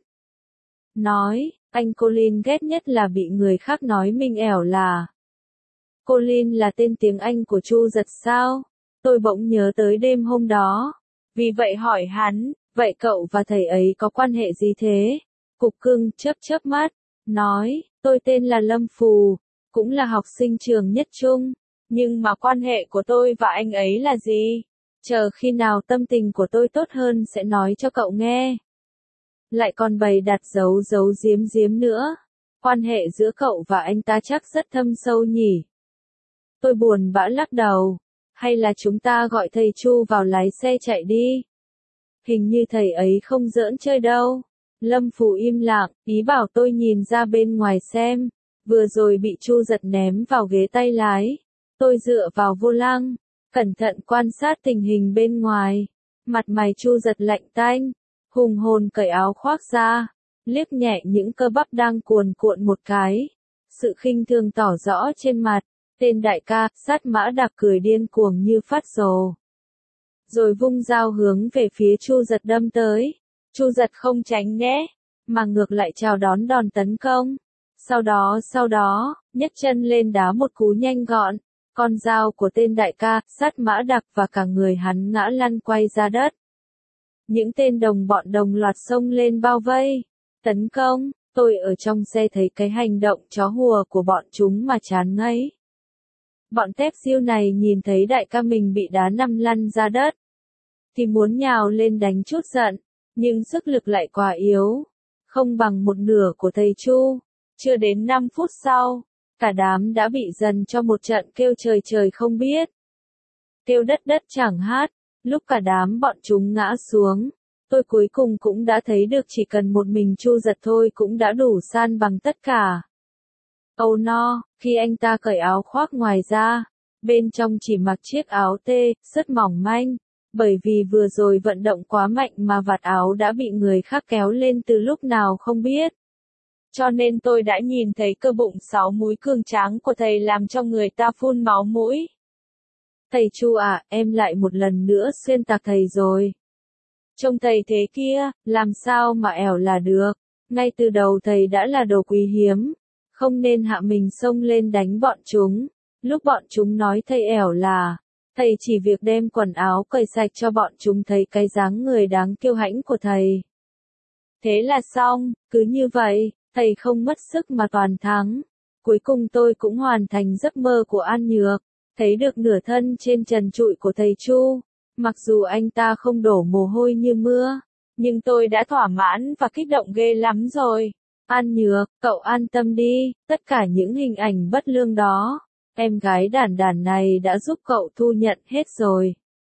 A: Nói, anh Colin ghét nhất là bị người khác nói mình ẻo là. Colin là tên tiếng Anh của Chu Giật sao? Tôi bỗng nhớ tới đêm hôm đó. Vì vậy hỏi hắn, vậy cậu và thầy ấy có quan hệ gì thế? Cục Cưng chớp mắt, nói, tôi tên là Lâm Phù, cũng là học sinh trường Nhất Trung. Nhưng mà quan hệ của tôi và anh ấy là gì? Chờ khi nào tâm tình của tôi tốt hơn sẽ nói cho cậu nghe. Lại còn bày đặt giấu giếm nữa. Quan hệ giữa cậu và anh ta chắc rất thâm sâu nhỉ? Tôi buồn bã lắc đầu. Hay là chúng ta gọi thầy Chu vào lái xe chạy đi? Hình như thầy ấy không giỡn chơi đâu. Lâm Phù im lặng, ý bảo tôi nhìn ra bên ngoài xem. Vừa rồi bị Chu Giật ném vào ghế tay lái. Tôi dựa vào vô lăng, cẩn thận quan sát tình hình bên ngoài. Mặt mày Chu Giật lạnh tanh, hùng hồn cởi áo khoác ra, liếc nhẹ những cơ bắp đang cuồn cuộn một cái. Sự khinh thường tỏ rõ trên mặt. Tên đại ca, sát mã đặc cười điên cuồng như phát rồ. Rồi vung dao hướng về phía Chu Giật đâm tới. Chu Giật không tránh né, mà ngược lại chào đón đòn tấn công. Sau đó, nhấc chân lên đá một cú nhanh gọn. Con dao của tên đại ca, sát mã đặc và cả người hắn ngã lăn quay ra đất. Những tên đồng bọn đồng loạt xông lên bao vây, tấn công. Tôi ở trong xe thấy cái hành động chó hùa của bọn chúng mà chán ngấy. Bọn tép diêu này nhìn thấy đại ca mình bị đá nằm lăn ra đất, thì muốn nhào lên đánh chút giận, nhưng sức lực lại quá yếu, không bằng một nửa của thầy Chu. Chưa đến 5 phút sau, cả đám đã bị dần cho một trận kêu trời không biết. Kêu đất chẳng hát, lúc cả đám bọn chúng ngã xuống, tôi cuối cùng cũng đã thấy được chỉ cần một mình Chu Giật thôi cũng đã đủ san bằng tất cả. Oh no, khi anh ta cởi áo khoác ngoài ra, bên trong chỉ mặc chiếc áo tê, rất mỏng manh, bởi vì vừa rồi vận động quá mạnh mà vạt áo đã bị người khác kéo lên từ lúc nào không biết. Cho nên tôi đã nhìn thấy cơ bụng 6 múi cường tráng của thầy làm cho người ta phun máu mũi. Thầy Chu à, em lại một lần nữa xuyên tạc thầy rồi. Trông thầy thế kia, làm sao mà ẻo là được. Ngay từ đầu thầy đã là đồ quý hiếm, không nên hạ mình xông lên đánh bọn chúng. Lúc bọn chúng nói thầy ẻo là, thầy chỉ việc đem quần áo cởi sạch cho bọn chúng thấy cái dáng người đáng kiêu hãnh của thầy. Thế là xong, cứ như vậy, thầy không mất sức mà toàn thắng. Cuối cùng tôi cũng hoàn thành giấc mơ của An Nhược, thấy được nửa thân trên trần trụi của thầy Chu. Mặc dù anh ta không đổ mồ hôi như mưa, nhưng tôi đã thỏa mãn và kích động ghê lắm rồi. An Nhược, cậu an tâm đi, tất cả những hình ảnh bất lương đó, em gái đản đản này đã giúp cậu thu nhận hết rồi.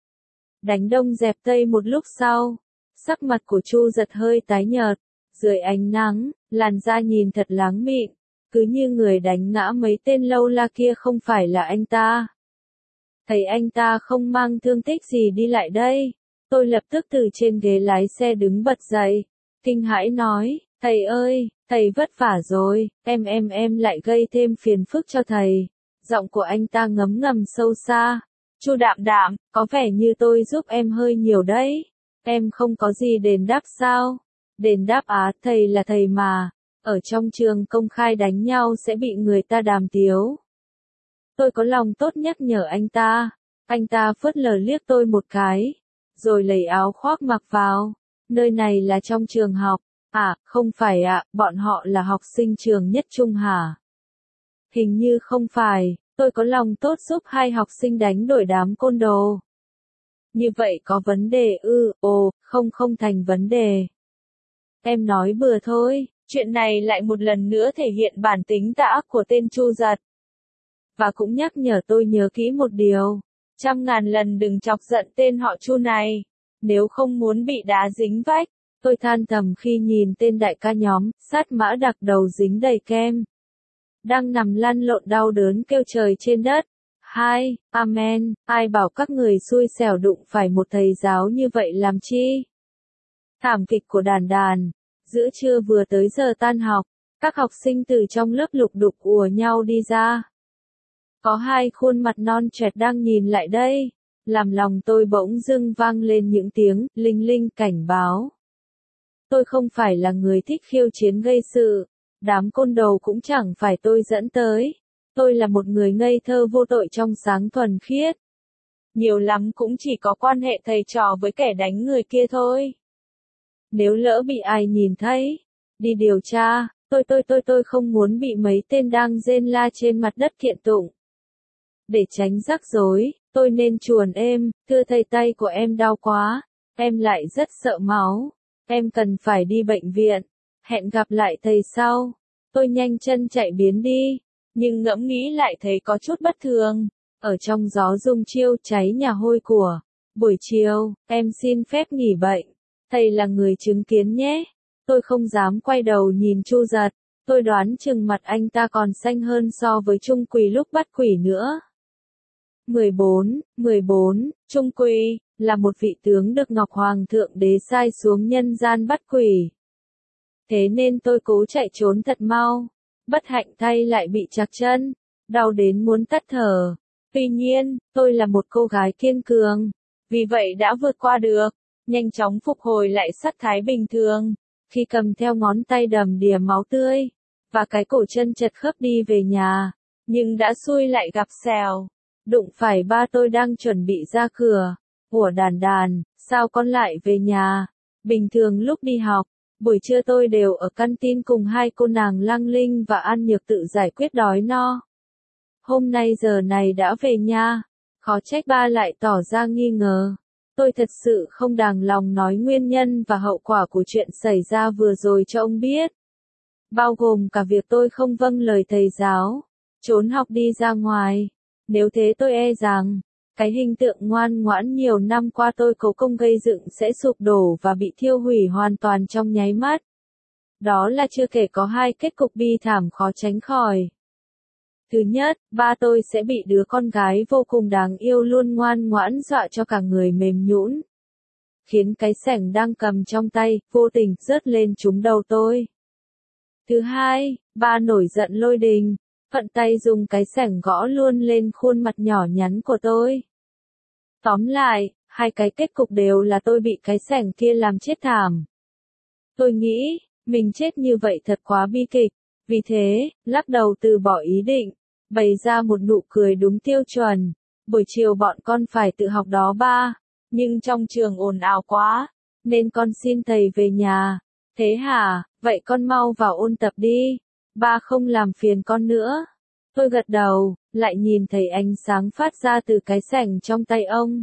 A: Đánh đông dẹp tây một lúc sau, sắc mặt của Chu Giật hơi tái nhợt, dưới ánh nắng, làn da nhìn thật láng mịn, cứ như người đánh ngã mấy tên lâu la kia không phải là anh ta. Thấy anh ta không mang thương tích gì đi lại đây, tôi lập tức từ trên ghế lái xe đứng bật dậy, kinh hãi nói, thầy ơi, thầy vất vả rồi, em lại gây thêm phiền phức cho thầy. Giọng của anh ta ngấm ngầm sâu xa. Chu Đạm Đạm, có vẻ như tôi giúp em hơi nhiều đấy. Em không có gì đền đáp sao? Đền đáp á, thầy là thầy mà. Ở trong trường công khai đánh nhau sẽ bị người ta đàm tiếu. Tôi có lòng tốt nhắc nhở anh ta. Anh ta phớt lờ liếc tôi một cái, rồi lấy áo khoác mặc vào. Nơi này là trong trường học. À, không phải ạ, bọn họ là học sinh trường Nhất Trung hả? Hình như không phải, tôi có lòng tốt giúp hai học sinh đánh đuổi đám côn đồ. Như vậy có vấn đề ư? Không thành vấn đề. Em nói bừa thôi, chuyện này lại một lần nữa thể hiện bản tính tà ác của tên Chu Giật. Và cũng nhắc nhở tôi nhớ kỹ một điều, 100.000 lần đừng chọc giận tên họ Chu này, nếu không muốn bị đá dính vách. Tôi than thầm khi nhìn tên đại ca nhóm, sát mã đặc đầu dính đầy kem, đang nằm lăn lộn đau đớn kêu trời trên đất. Amen, ai bảo các người xui xẻo đụng phải một thầy giáo như vậy làm chi? Thảm kịch của đàn đàn. Giữa trưa vừa tới giờ tan học, các học sinh từ trong lớp lục đục ùa nhau đi ra. Có hai khuôn mặt non trẻ đang nhìn lại đây, làm lòng tôi bỗng dưng vang lên những tiếng linh linh cảnh báo. Tôi không phải là người thích khiêu chiến gây sự, đám côn đồ cũng chẳng phải tôi dẫn tới. Tôi là một người ngây thơ vô tội trong sáng thuần khiết. Nhiều lắm cũng chỉ có quan hệ thầy trò với kẻ đánh người kia thôi. Nếu lỡ bị ai nhìn thấy, đi điều tra, tôi không muốn bị mấy tên đang rên la trên mặt đất kiện tụng. Để tránh rắc rối, tôi nên chuồn êm, thưa thầy tay của em đau quá, em lại rất sợ máu, em cần phải đi bệnh viện, hẹn gặp lại thầy sau. Tôi nhanh chân chạy biến đi, nhưng ngẫm nghĩ lại thấy có chút bất thường, ở trong gió rung chiêu cháy nhà hôi của. Buổi chiều, em xin phép nghỉ bệnh, thầy là người chứng kiến nhé. Tôi không dám quay đầu nhìn Chu Giật, tôi đoán chừng mặt anh ta còn xanh hơn so với Trung Quỳ lúc bắt quỷ nữa. 14, Trung Quỳ, là một vị tướng được Ngọc Hoàng Thượng Đế sai xuống nhân gian bắt quỷ. Thế nên tôi cố chạy trốn thật mau, bất hạnh thay lại bị trặc chân, đau đến muốn tắt thở. Tuy nhiên, tôi là một cô gái kiên cường, vì vậy đã vượt qua được, nhanh chóng phục hồi lại sắc thái bình thường, khi cầm theo ngón tay đầm đìa máu tươi, và cái cổ chân chật khớp đi về nhà, nhưng đã xui lại gặp xèo. Đụng phải ba tôi đang chuẩn bị ra cửa. Ủa đàn đàn, sao con lại về nhà? Bình thường lúc đi học, buổi trưa tôi đều ở căn tin cùng hai cô nàng Lăng Linh và An Nhược tự giải quyết đói no. Hôm nay giờ này đã về nha. Khó trách ba lại tỏ ra nghi ngờ. Tôi thật sự không đàng lòng nói nguyên nhân và hậu quả của chuyện xảy ra vừa rồi cho ông biết. Bao gồm cả việc tôi không vâng lời thầy giáo, trốn học đi ra ngoài. Nếu thế tôi e rằng, cái hình tượng ngoan ngoãn nhiều năm qua tôi cố công gây dựng sẽ sụp đổ và bị thiêu hủy hoàn toàn trong nháy mắt. Đó là chưa kể có hai kết cục bi thảm khó tránh khỏi. Thứ nhất, ba tôi sẽ bị đứa con gái vô cùng đáng yêu luôn ngoan ngoãn dọa cho cả người mềm nhũn, khiến cái xẻng đang cầm trong tay, vô tình, rớt lên trúng đầu tôi. Thứ hai, ba nổi giận lôi đình, thuận tay dùng cái xẻng gõ luôn lên khuôn mặt nhỏ nhắn của tôi. Tóm lại, hai cái kết cục đều là tôi bị cái xẻng kia làm chết thảm. Tôi nghĩ, mình chết như vậy thật quá bi kịch, vì thế, lắc đầu từ bỏ ý định, bày ra một nụ cười đúng tiêu chuẩn. Buổi chiều bọn con phải tự học đó ba, nhưng trong trường ồn ào quá, nên con xin thầy về nhà. Thế hả, vậy con mau vào ôn tập đi, ba không làm phiền con nữa. Tôi gật đầu, lại nhìn thấy ánh sáng phát ra từ cái xẻng trong tay ông.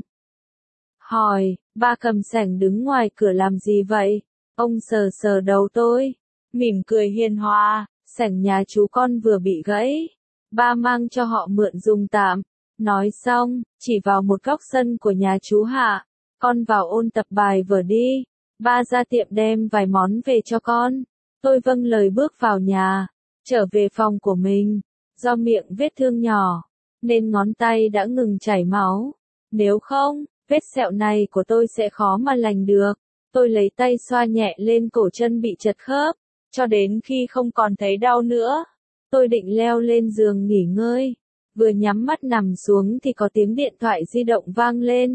A: Hỏi, ba cầm xẻng đứng ngoài cửa làm gì vậy? Ông sờ sờ đầu tôi, mỉm cười hiền hòa, xẻng nhà chú con vừa bị gãy, ba mang cho họ mượn dùng tạm. Nói xong, chỉ vào một góc sân của nhà chú Hạ, con vào ôn tập bài vở đi, ba ra tiệm đem vài món về cho con. Tôi vâng lời bước vào nhà, trở về phòng của mình, do miệng vết thương nhỏ, nên ngón tay đã ngừng chảy máu. Nếu không, vết sẹo này của tôi sẽ khó mà lành được. Tôi lấy tay xoa nhẹ lên cổ chân bị chật khớp, cho đến khi không còn thấy đau nữa. Tôi định leo lên giường nghỉ ngơi, vừa nhắm mắt nằm xuống thì có tiếng điện thoại di động vang lên.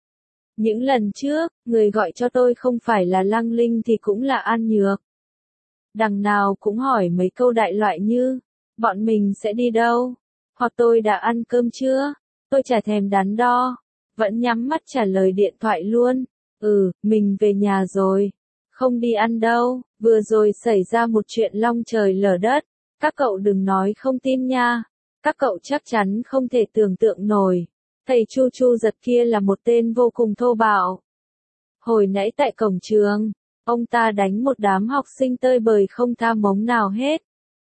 A: Những lần trước, người gọi cho tôi không phải là Lăng Linh thì cũng là An Nhược. Đằng nào cũng hỏi mấy câu đại loại như, bọn mình sẽ đi đâu? Hoặc tôi đã ăn cơm chưa? Tôi chả thèm đắn đo, vẫn nhắm mắt trả lời điện thoại luôn. Mình về nhà rồi. Không đi ăn đâu, vừa rồi xảy ra một chuyện long trời lở đất. Các cậu đừng nói không tin nha. Các cậu chắc chắn không thể tưởng tượng nổi. Thầy Chu Chu Giật kia là một tên vô cùng thô bạo. Hồi nãy tại cổng trường, ông ta đánh một đám học sinh tơi bời không tha mống nào hết.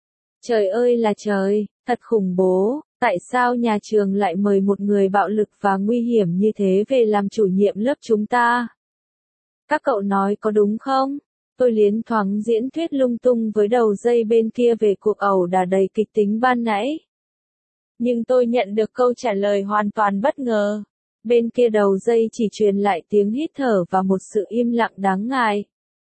A: Trời ơi là trời, thật khủng bố, tại sao nhà trường lại mời một người bạo lực và nguy hiểm như thế về làm chủ nhiệm lớp chúng ta? Các cậu nói có đúng không? Tôi liến thoáng diễn thuyết lung tung với đầu dây bên kia về cuộc ẩu đả đầy kịch tính ban nãy. Nhưng tôi nhận được câu trả lời hoàn toàn bất ngờ. Bên kia đầu dây chỉ truyền lại tiếng hít thở và một sự im lặng đáng ngại.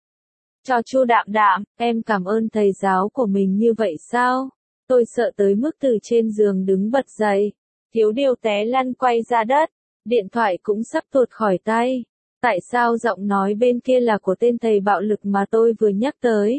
A: Cho Chu Đạm Đạm, em cảm ơn thầy giáo của mình như vậy sao? Tôi sợ tới mức từ trên giường đứng bật dậy, thiếu điều té lăn quay ra đất, điện thoại cũng sắp tuột khỏi tay. Tại sao giọng nói bên kia là của tên thầy bạo lực mà tôi vừa nhắc tới?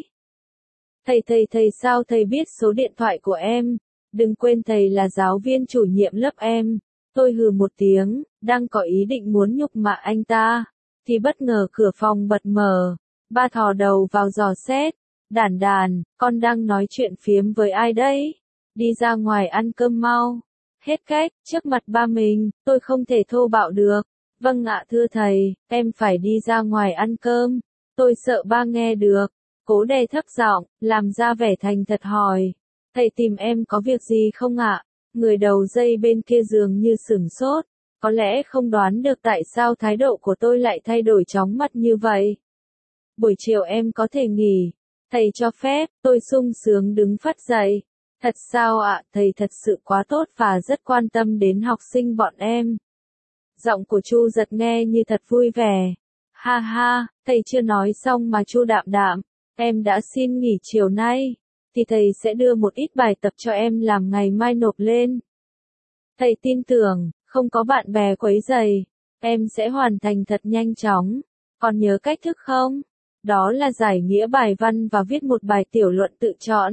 A: Thầy sao thầy biết số điện thoại của em? Đừng quên thầy là giáo viên chủ nhiệm lớp em. Tôi hừ một tiếng, đang có ý định muốn nhục mạ anh ta, thì bất ngờ cửa phòng bật mở. Ba thò đầu vào dò xét. Đàn đàn, con đang nói chuyện phiếm với ai đấy? Đi ra ngoài ăn cơm mau. Hết cách, trước mặt ba mình, tôi không thể thô bạo được. Vâng ạ thưa thầy, em phải đi ra ngoài ăn cơm. Tôi sợ ba nghe được. Cố đè thấp giọng, làm ra vẻ thành thật hỏi. Thầy tìm em có việc gì không ạ? Người đầu dây bên kia giường như sửng sốt. Có lẽ không đoán được tại sao thái độ của tôi lại thay đổi chóng mặt như vậy. Buổi chiều em có thể nghỉ. Thầy cho phép, tôi sung sướng đứng phắt dậy. Thật sao ạ, thầy thật sự quá tốt và rất quan tâm đến học sinh bọn em. Giọng của Chu Giật nghe như thật vui vẻ. Ha ha, thầy chưa nói xong mà Chu Đạm Đạm, em đã xin nghỉ chiều nay, thì thầy sẽ đưa một ít bài tập cho em làm ngày mai nộp lên. Thầy tin tưởng, không có bạn bè quấy rầy, em sẽ hoàn thành thật nhanh chóng. Còn nhớ cách thức không? Đó là giải nghĩa bài văn và viết một bài tiểu luận tự chọn.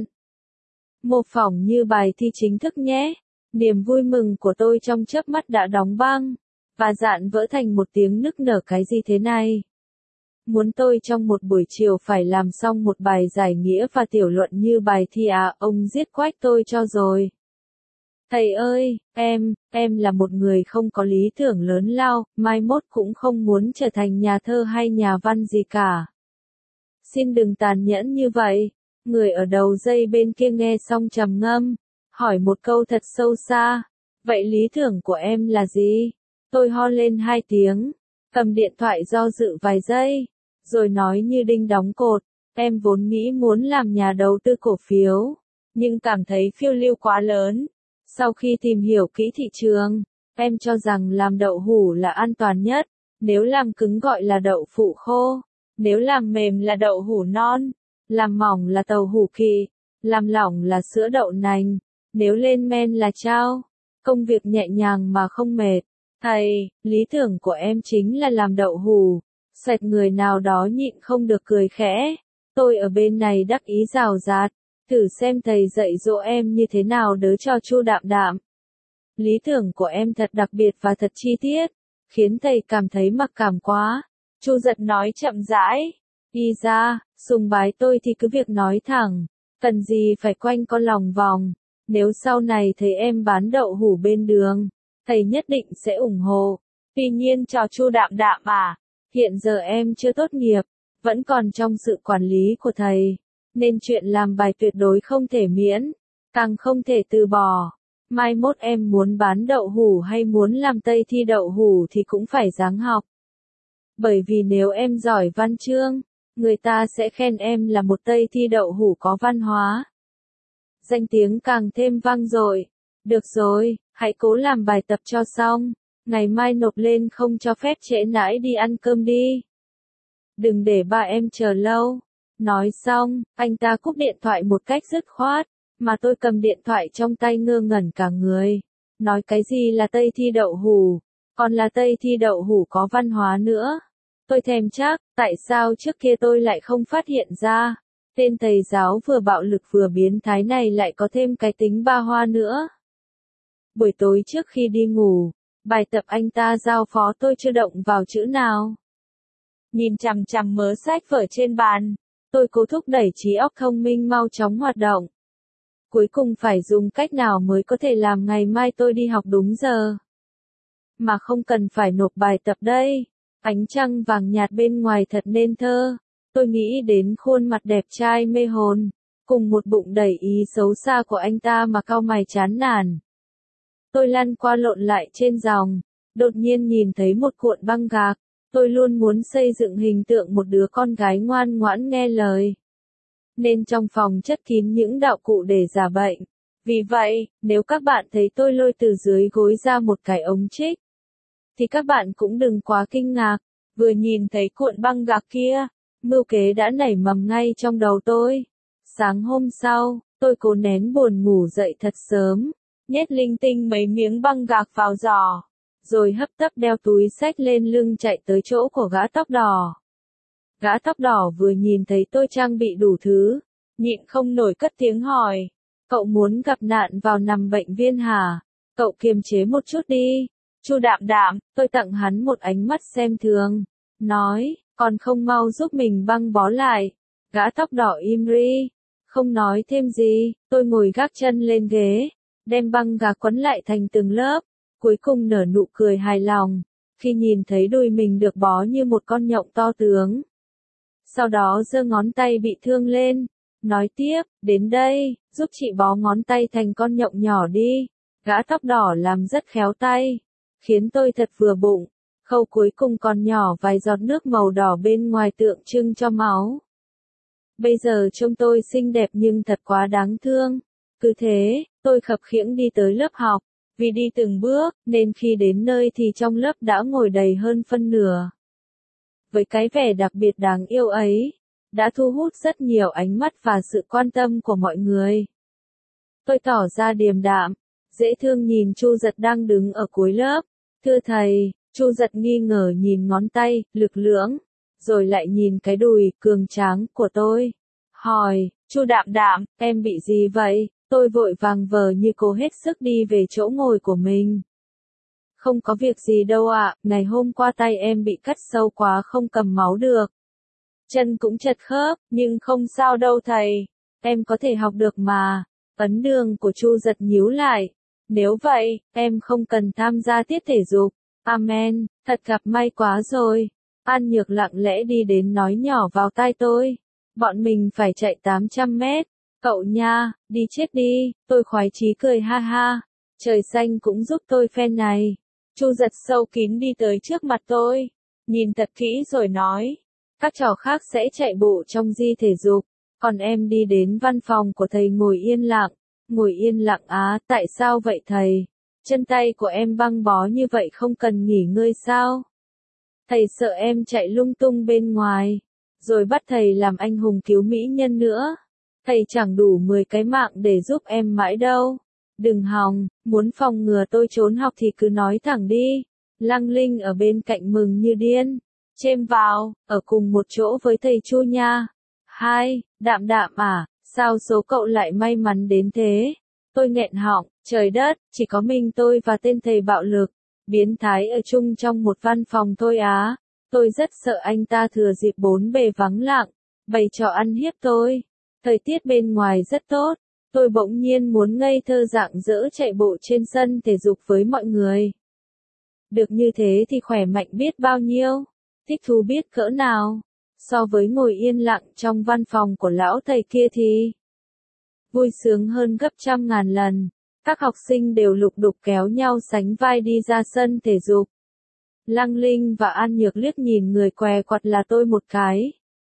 A: Mô phỏng như bài thi chính thức nhé. Niềm vui mừng của tôi trong chớp mắt đã đóng băng, và dạn vỡ thành một tiếng nức nở. Cái gì thế này? Muốn tôi trong một buổi chiều phải làm xong một bài giải nghĩa và tiểu luận như bài thi à? Ông giết quách tôi cho rồi. Thầy ơi, em là một người không có lý tưởng lớn lao, mai mốt cũng không muốn trở thành nhà thơ hay nhà văn gì cả. Xin đừng tàn nhẫn như vậy. Người ở đầu dây bên kia nghe xong trầm ngâm, hỏi một câu thật sâu xa. Vậy lý tưởng của em là gì? Tôi ho lên 2 tiếng, cầm điện thoại do dự vài giây, rồi nói như đinh đóng cột. Em vốn nghĩ muốn làm nhà đầu tư cổ phiếu, nhưng cảm thấy phiêu lưu quá lớn, Sau khi tìm hiểu kỹ thị trường, em cho rằng làm đậu hũ là an toàn nhất. Nếu làm cứng gọi là đậu phụ khô, nếu làm mềm là đậu hũ non, làm mỏng là tàu hũ kỳ, làm lỏng là sữa đậu nành, nếu lên men là chao. Công việc nhẹ nhàng mà không mệt. Thầy, lý tưởng của em chính là làm đậu hũ. Sệt người nào đó nhịn không được cười khẽ. Tôi ở bên này đắc ý rào rạt. Thử xem thầy dạy dỗ em như thế nào đỡ cho Chu Đạm Đạm. Lý tưởng của em thật đặc biệt và thật chi tiết, khiến thầy cảm thấy mặc cảm quá. Chu Giật nói chậm rãi. Y ra, sùng bái tôi thì cứ việc nói thẳng, cần gì phải quanh co lòng vòng. Nếu sau này thấy em bán đậu hũ bên đường, thầy nhất định sẽ ủng hộ. Tuy nhiên cho Chu Đạm Đạm à, hiện giờ em chưa tốt nghiệp, vẫn còn trong sự quản lý của thầy, nên chuyện làm bài tuyệt đối không thể miễn, càng không thể từ bỏ. Mai mốt em muốn bán đậu hũ hay muốn làm Tây thi đậu hũ thì cũng phải ráng học. Bởi vì nếu em giỏi văn chương, người ta sẽ khen em là một Tây thi đậu hũ có văn hóa. Danh tiếng càng thêm vang dội. Được rồi, hãy cố làm bài tập cho xong, ngày mai nộp lên không cho phép trễ nải đi ăn cơm đi. Đừng để ba em chờ lâu. Nói xong, anh ta cúp điện thoại một cách dứt khoát, mà tôi cầm điện thoại trong tay ngơ ngẩn cả người. Nói cái gì là Tây thi đậu hũ, còn là Tây thi đậu hũ có văn hóa nữa. Tôi thèm chắc, tại sao trước kia tôi lại không phát hiện ra, tên thầy giáo vừa bạo lực vừa biến thái này lại có thêm cái tính ba hoa nữa. Buổi tối trước khi đi ngủ, bài tập anh ta giao phó tôi chưa động vào chữ nào. Nhìn chằm chằm mớ sách vở trên bàn, tôi cố thúc đẩy trí óc thông minh mau chóng hoạt động. Cuối cùng phải dùng cách nào mới có thể làm ngày mai tôi đi học đúng giờ, mà không cần phải nộp bài tập đây. Ánh trăng vàng nhạt bên ngoài thật nên thơ. Tôi nghĩ đến khuôn mặt đẹp trai mê hồn, cùng một bụng đầy ý xấu xa của anh ta mà cau mày chán nản. Tôi lăn qua lộn lại trên giường, đột nhiên nhìn thấy một cuộn băng gạc. Tôi luôn muốn xây dựng hình tượng một đứa con gái ngoan ngoãn nghe lời, nên trong phòng chất kín những đạo cụ để giả bệnh. Vì vậy, nếu các bạn thấy tôi lôi từ dưới gối ra một cái ống trích, thì các bạn cũng đừng quá kinh ngạc. Vừa nhìn thấy cuộn băng gạc kia, mưu kế đã nảy mầm ngay trong đầu tôi. Sáng hôm sau, tôi cố nén buồn ngủ dậy thật sớm, nhét linh tinh mấy miếng băng gạc vào giỏ, rồi hấp tấp đeo túi xách lên lưng chạy tới chỗ của gã tóc đỏ. Gã tóc đỏ vừa nhìn thấy tôi trang bị đủ thứ, nhịn không nổi cất tiếng hỏi. Cậu muốn gặp nạn vào nằm bệnh viên hả? Cậu kiềm chế một chút đi. Chu Đạm Đạm, tôi tặng hắn một ánh mắt xem thường, nói, còn không mau giúp mình băng bó lại. Gã tóc đỏ im ri, không nói thêm gì. Tôi ngồi gác chân lên ghế, đem băng gạc quấn lại thành từng lớp, cuối cùng nở nụ cười hài lòng, khi nhìn thấy đùi mình được bó như một con nhộng to tướng. Sau đó giơ ngón tay bị thương lên, nói tiếp, đến đây, giúp chị bó ngón tay thành con nhộng nhỏ đi. Gã tóc đỏ làm rất khéo tay, khiến tôi thật vừa bụng. Khâu cuối cùng còn nhỏ vài giọt nước màu đỏ bên ngoài tượng trưng cho máu. Bây giờ trông tôi xinh đẹp nhưng thật quá đáng thương. Cứ thế, tôi khập khiễng đi tới lớp học. Vì đi từng bước, nên khi đến nơi thì trong lớp đã ngồi đầy hơn phân nửa. Với cái vẻ đặc biệt đáng yêu ấy, đã thu hút rất nhiều ánh mắt và sự quan tâm của mọi người. Tôi tỏ ra điềm đạm, dễ thương nhìn Chu Giật đang đứng ở cuối lớp. Thưa thầy. Chu Giật nghi ngờ nhìn ngón tay, lực lưỡng, rồi lại nhìn cái đùi, cường tráng của tôi. Hỏi, Chu Đạm Đạm, em bị gì vậy? Tôi vội vàng vờ như cố hết sức đi về chỗ ngồi của mình. Không có việc gì đâu ạ, ngày hôm qua tay em bị cắt sâu quá không cầm máu được. Chân cũng chật khớp, nhưng không sao đâu thầy. Em có thể học được mà. Ấn đường của Chu Giật nhíu lại. Nếu vậy, em không cần tham gia tiết thể dục. Amen, thật gặp may quá rồi. An Nhược lặng lẽ đi đến nói nhỏ vào tai tôi. Bọn mình phải chạy 800 mét. Cậu nha, đi chết đi. Tôi khoái chí cười ha ha. Trời xanh cũng giúp tôi phen này. Chu Giật sâu kín đi tới trước mặt tôi, nhìn thật kỹ rồi nói. Các trò khác sẽ chạy bộ trong di thể dục, còn em đi đến văn phòng của thầy ngồi yên lặng. ngồi yên lặng tại sao vậy thầy? Chân tay của em băng bó như vậy không cần nghỉ ngơi sao? Thầy sợ em chạy lung tung bên ngoài, rồi bắt thầy làm anh hùng cứu mỹ nhân nữa. Thầy chẳng đủ 10 cái mạng để giúp em mãi đâu. Đừng hòng, muốn phòng ngừa tôi trốn học thì cứ nói thẳng đi. Lăng Linh ở bên cạnh mừng như điên. Chêm vào, ở cùng một chỗ với thầy Chu nha. Hai, Đạm Đạm sao số cậu lại may mắn đến thế? Tôi nghẹn họng, trời đất, chỉ có mình tôi và tên thầy bạo lực, biến thái ở chung trong một văn phòng thôi á. Tôi rất sợ anh ta thừa dịp bốn bề vắng lặng, bày trò ăn hiếp tôi. Thời tiết bên ngoài rất tốt, tôi bỗng nhiên muốn ngây thơ rạng rỡ chạy bộ trên sân thể dục với mọi người. Được như thế thì khỏe mạnh biết bao nhiêu, thích thú biết cỡ nào. So với ngồi yên lặng trong văn phòng của lão thầy kia thì vui sướng hơn gấp trăm ngàn lần. Các học sinh đều lục đục kéo nhau sánh vai đi ra sân thể dục. Lăng Linh và An Nhược liếc nhìn người què quặt là tôi một cái,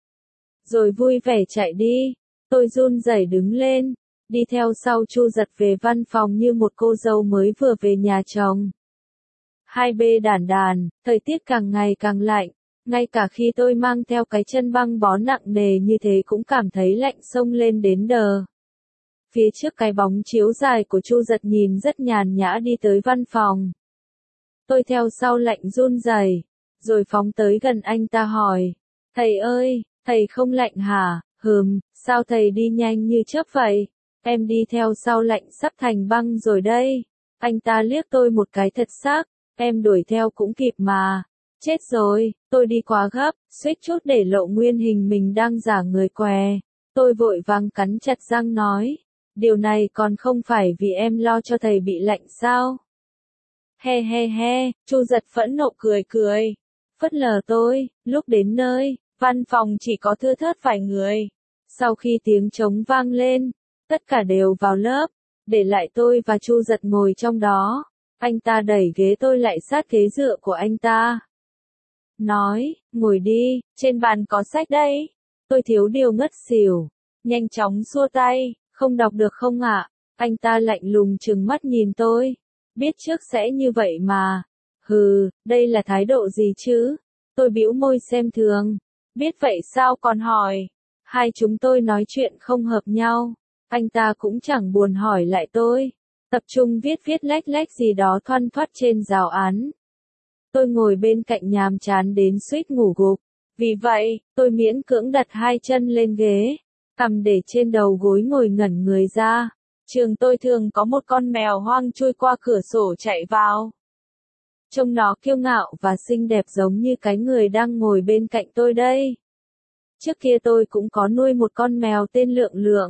A: rồi vui vẻ chạy đi. Tôi run rẩy đứng lên, đi theo sau Chu Giật về văn phòng như một cô dâu mới vừa về nhà chồng. Hai bê đàn đàn, thời tiết càng ngày càng lạnh, ngay cả khi tôi mang theo cái chân băng bó nặng nề như thế cũng cảm thấy lạnh xông lên đến đờ. Phía trước cái bóng chiếu dài của Chu Giật nhìn rất nhàn nhã đi tới văn phòng. Tôi theo sau lạnh run rẩy, rồi phóng tới gần anh ta hỏi, thầy ơi, thầy không lạnh hả? Sao thầy đi nhanh như chớp vậy? Em đi theo sau lạnh sắp thành băng rồi đây. Anh ta liếc tôi một cái thật sắc, em đuổi theo cũng kịp mà. Chết rồi, tôi đi quá gấp, suýt chút để lộ nguyên hình mình đang giả người què. Tôi vội vàng cắn chặt răng nói, điều này còn không phải vì em lo cho thầy bị lạnh sao? He he he, Chu Giật phẫn nộ cười cười, phớt lờ tôi. Lúc đến nơi, văn phòng chỉ có thưa thớt vài người. Sau khi tiếng trống vang lên, tất cả đều vào lớp, để lại tôi và Chu Giật ngồi trong đó. Anh ta đẩy ghế tôi lại sát ghế dựa của anh ta, nói, ngồi đi, trên bàn có sách đây. Tôi thiếu điều ngất xỉu, nhanh chóng xua tay, không đọc được không ạ? Anh ta lạnh lùng trừng mắt nhìn tôi, biết trước sẽ như vậy mà. Đây là thái độ gì chứ? Tôi bĩu môi xem thường, biết vậy sao còn hỏi? Hai chúng tôi nói chuyện không hợp nhau, anh ta cũng chẳng buồn hỏi lại tôi, tập trung viết lách lách gì đó thoăn thoắt trên giáo án. Tôi ngồi bên cạnh nhàm chán đến suýt ngủ gục, vì vậy, tôi miễn cưỡng đặt hai chân lên ghế, cằm để trên đầu gối ngồi ngẩn người ra. Trường tôi thường có một con mèo hoang chui qua cửa sổ chạy vào. Trông nó kiêu ngạo và xinh đẹp giống như cái người đang ngồi bên cạnh tôi đây. Trước kia tôi cũng có nuôi một con mèo tên Lượng Lượng.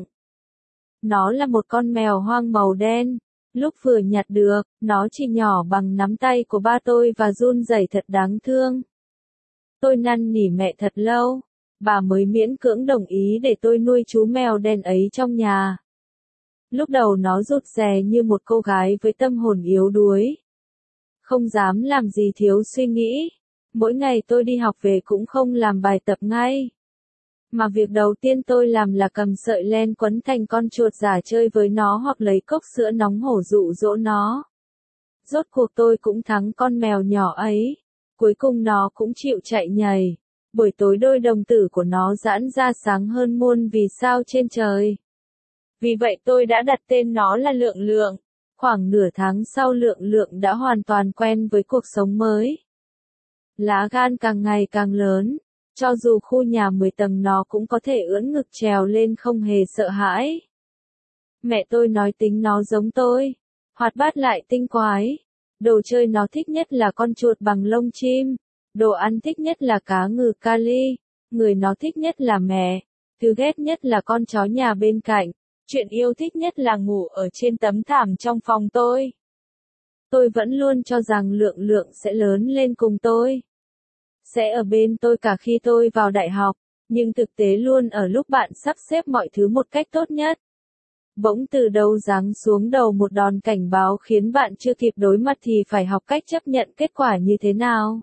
A: Nó là một con mèo hoang màu đen. Lúc vừa nhặt được, nó chỉ nhỏ bằng nắm tay của ba tôi và run rẩy thật đáng thương. Tôi năn nỉ mẹ thật lâu, bà mới miễn cưỡng đồng ý để tôi nuôi chú mèo đen ấy trong nhà. Lúc đầu nó rụt rè như một cô gái với tâm hồn yếu đuối, không dám làm gì thiếu suy nghĩ. Mỗi ngày tôi đi học về cũng không làm bài tập ngay, mà việc đầu tiên tôi làm là cầm sợi len quấn thành con chuột giả chơi với nó hoặc lấy cốc sữa nóng hổ dụ dỗ nó. Rốt cuộc tôi cũng thắng con mèo nhỏ ấy. Cuối cùng nó cũng chịu chạy nhảy. Buổi tối đôi đồng tử của nó giãn ra sáng hơn muôn vì sao trên trời. Vì vậy tôi đã đặt tên nó là Lượng Lượng. Khoảng nửa tháng sau Lượng Lượng đã hoàn toàn quen với cuộc sống mới. Lá gan càng ngày càng lớn. Cho dù khu nhà 10 tầng nó cũng có thể ưỡn ngực trèo lên không hề sợ hãi. Mẹ tôi nói tính nó giống tôi, hoạt bát lại tinh quái. Đồ chơi nó thích nhất là con chuột bằng lông chim. Đồ ăn thích nhất là cá ngừ kali. Người nó thích nhất là mẹ. Thứ ghét nhất là con chó nhà bên cạnh. Chuyện yêu thích nhất là ngủ ở trên tấm thảm trong phòng tôi. Tôi vẫn luôn cho rằng Lượng Lượng sẽ lớn lên cùng tôi, sẽ ở bên tôi cả khi tôi vào đại học, nhưng thực tế luôn ở lúc bạn sắp xếp mọi thứ một cách tốt nhất. Bỗng từ đâu giáng xuống đầu một đòn cảnh báo khiến bạn chưa kịp đối mặt thì phải học cách chấp nhận kết quả như thế nào.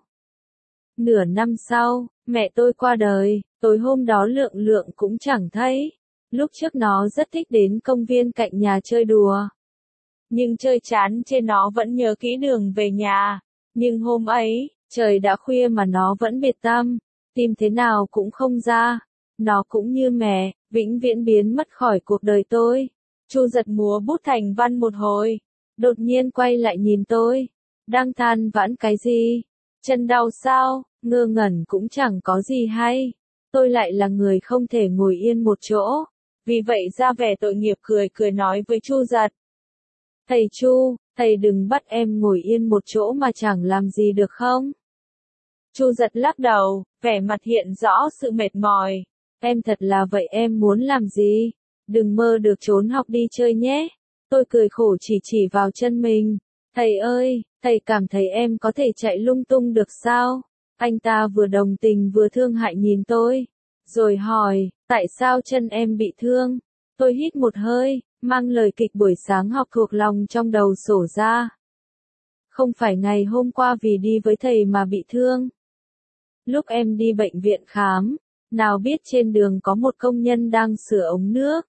A: Nửa năm sau, mẹ tôi qua đời, tối hôm đó Lượng Lượng cũng chẳng thấy. Lúc trước nó rất thích đến công viên cạnh nhà chơi đùa. Nhưng chơi chán trên nó vẫn nhớ kỹ đường về nhà. Nhưng hôm ấy, trời đã khuya mà nó vẫn biệt tâm, tìm thế nào cũng không ra. Nó cũng như mẹ, vĩnh viễn biến mất khỏi cuộc đời tôi. Chu Giật múa bút thành văn một hồi, đột nhiên quay lại nhìn tôi, đang than vãn cái gì? Chân đau sao? Ngơ ngẩn cũng chẳng có gì hay. Tôi lại là người không thể ngồi yên một chỗ, vì vậy ra vẻ tội nghiệp cười cười nói với Chu Giật. Thầy Chu, thầy đừng bắt em ngồi yên một chỗ mà chẳng làm gì được không? Chu Giật lắc đầu, vẻ mặt hiện rõ sự mệt mỏi. Em thật là vậy, em muốn làm gì? Đừng mơ được trốn học đi chơi nhé. Tôi cười khổ chỉ vào chân mình. Thầy ơi, thầy cảm thấy em có thể chạy lung tung được sao? Anh ta vừa đồng tình vừa thương hại nhìn tôi. Rồi hỏi, tại sao chân em bị thương? Tôi hít một hơi, mang lời kịch buổi sáng học thuộc lòng trong đầu sổ ra. Không phải ngày hôm qua vì đi với thầy mà bị thương. Lúc em đi bệnh viện khám, nào biết trên đường có một công nhân đang sửa ống nước.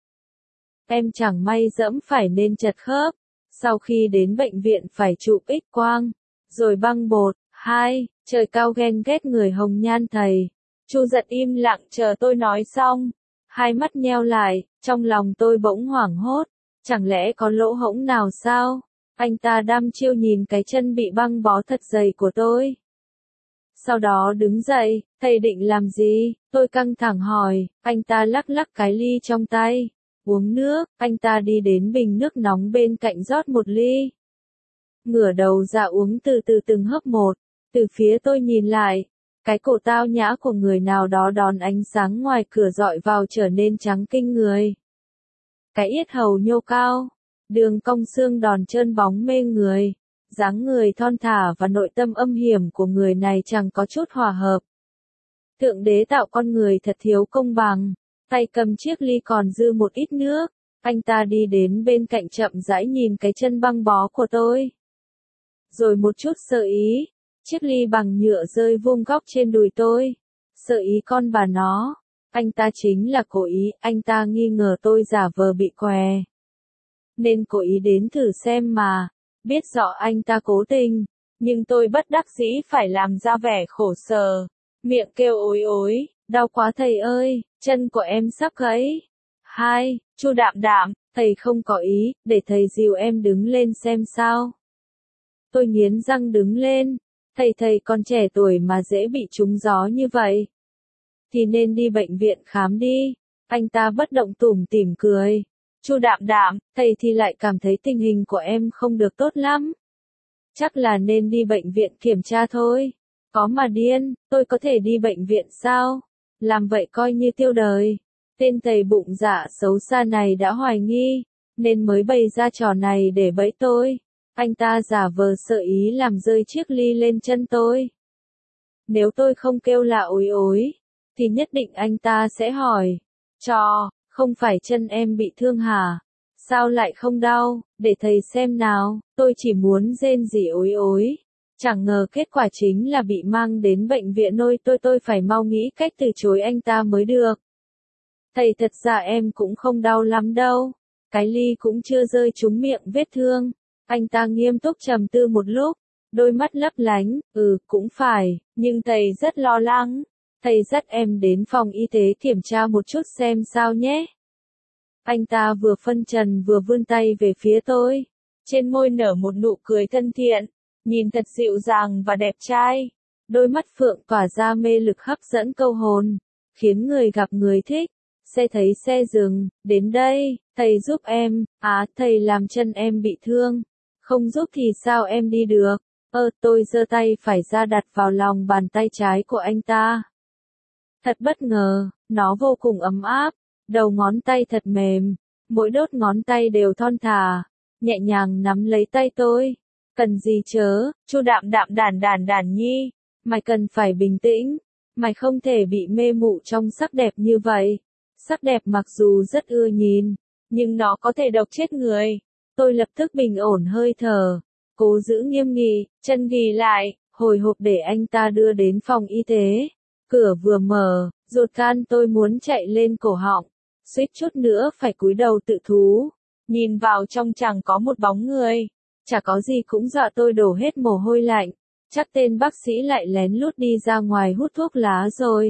A: Em chẳng may dẫm phải nên chật khớp. Sau khi đến bệnh viện phải chụp X-quang, rồi băng bột. Trời cao ghen ghét người hồng nhan thầy. Chu Giật im lặng chờ tôi nói xong. Hai mắt nheo lại, trong lòng tôi bỗng hoảng hốt. Chẳng lẽ có lỗ hổng nào sao? Anh ta đăm chiêu nhìn cái chân bị băng bó thật dày của tôi. Sau đó đứng dậy, thầy định làm gì? Tôi căng thẳng hỏi, anh ta lắc lắc cái ly trong tay. Uống nước, anh ta đi đến bình nước nóng bên cạnh rót một ly. Ngửa đầu ra uống từ từ từng hớp một. Từ phía tôi nhìn lại, cái cổ tao nhã của người nào đó đón ánh sáng ngoài cửa dọi vào trở nên trắng kinh người. Cái yết hầu nhô cao, đường cong xương đòn trơn bóng mê người, dáng người thon thả và nội tâm âm hiểm của người này chẳng có chút hòa hợp. Thượng đế tạo con người thật thiếu công bằng, tay cầm chiếc ly còn dư một ít nước, anh ta đi đến bên cạnh chậm rãi nhìn cái chân băng bó của tôi. Rồi một chút sơ ý, chiếc ly bằng nhựa rơi vuông góc trên đùi tôi. Sơ ý con bà nó. Anh ta chính là cố ý, anh ta nghi ngờ tôi giả vờ bị què. Nên cố ý đến thử xem mà. Biết rõ anh ta cố tình, nhưng tôi bất đắc dĩ phải làm ra vẻ khổ sở. Miệng kêu ối ối, đau quá thầy ơi, chân của em sắp gãy. Chu Đạm Đạm, thầy không có ý, để thầy dìu em đứng lên xem sao. Tôi nghiến răng đứng lên. Thầy còn trẻ tuổi mà dễ bị trúng gió như vậy. Thì nên đi bệnh viện khám đi. Anh ta bất động tủm tỉm cười. Chu Đạm Đạm, thầy thì lại cảm thấy tình hình của em không được tốt lắm. Chắc là nên đi bệnh viện kiểm tra thôi. Có mà điên, tôi có thể đi bệnh viện sao? Làm vậy coi như tiêu đời. Tên thầy bụng dạ xấu xa này đã hoài nghi, nên mới bày ra trò này để bẫy tôi. Anh ta giả vờ sợ ý làm rơi chiếc ly lên chân tôi. Nếu tôi không kêu là ối ối, thì nhất định anh ta sẽ hỏi. Không phải chân em bị thương hả? Sao lại không đau? Để thầy xem nào, tôi chỉ muốn rên rỉ ối ối. Chẳng ngờ kết quả chính là bị mang đến bệnh viện ôi tôi phải mau nghĩ cách từ chối anh ta mới được. Thầy thật ra em cũng không đau lắm đâu. Cái ly cũng chưa rơi trúng miệng vết thương. Anh ta nghiêm túc trầm tư một lúc, đôi mắt lấp lánh, cũng phải, nhưng thầy rất lo lắng. Thầy dắt em đến phòng y tế kiểm tra một chút xem sao nhé. Anh ta vừa phân trần vừa vươn tay về phía tôi. Trên môi nở một nụ cười thân thiện, nhìn thật dịu dàng và đẹp trai. Đôi mắt phượng tỏa ra mê lực hấp dẫn câu hồn, khiến người gặp người thích. Xe thấy xe dừng, đến đây, thầy giúp em, thầy làm chân em bị thương. Không giúp thì sao em đi được? Tôi giơ tay phải ra đặt vào lòng bàn tay trái của anh ta. Thật bất ngờ, nó vô cùng ấm áp, đầu ngón tay thật mềm, mỗi đốt ngón tay đều thon thả, nhẹ nhàng nắm lấy tay tôi. Cần gì chớ, Chu Đạm Đạm đàn nhi, mày cần phải bình tĩnh, mày không thể bị mê mụ trong sắc đẹp như vậy. Sắc đẹp mặc dù rất ưa nhìn, nhưng nó có thể độc chết người. Tôi lập tức bình ổn hơi thở, cố giữ nghiêm nghị, chân ghì lại, hồi hộp để anh ta đưa đến phòng y tế. Cửa vừa mở, ruột gan tôi muốn chạy lên cổ họng. suýt chút nữa phải cúi đầu tự thú. Nhìn vào trong chẳng có một bóng người. Chả có gì cũng dọa tôi đổ hết mồ hôi lạnh. Chắc tên bác sĩ lại lén lút đi ra ngoài hút thuốc lá rồi.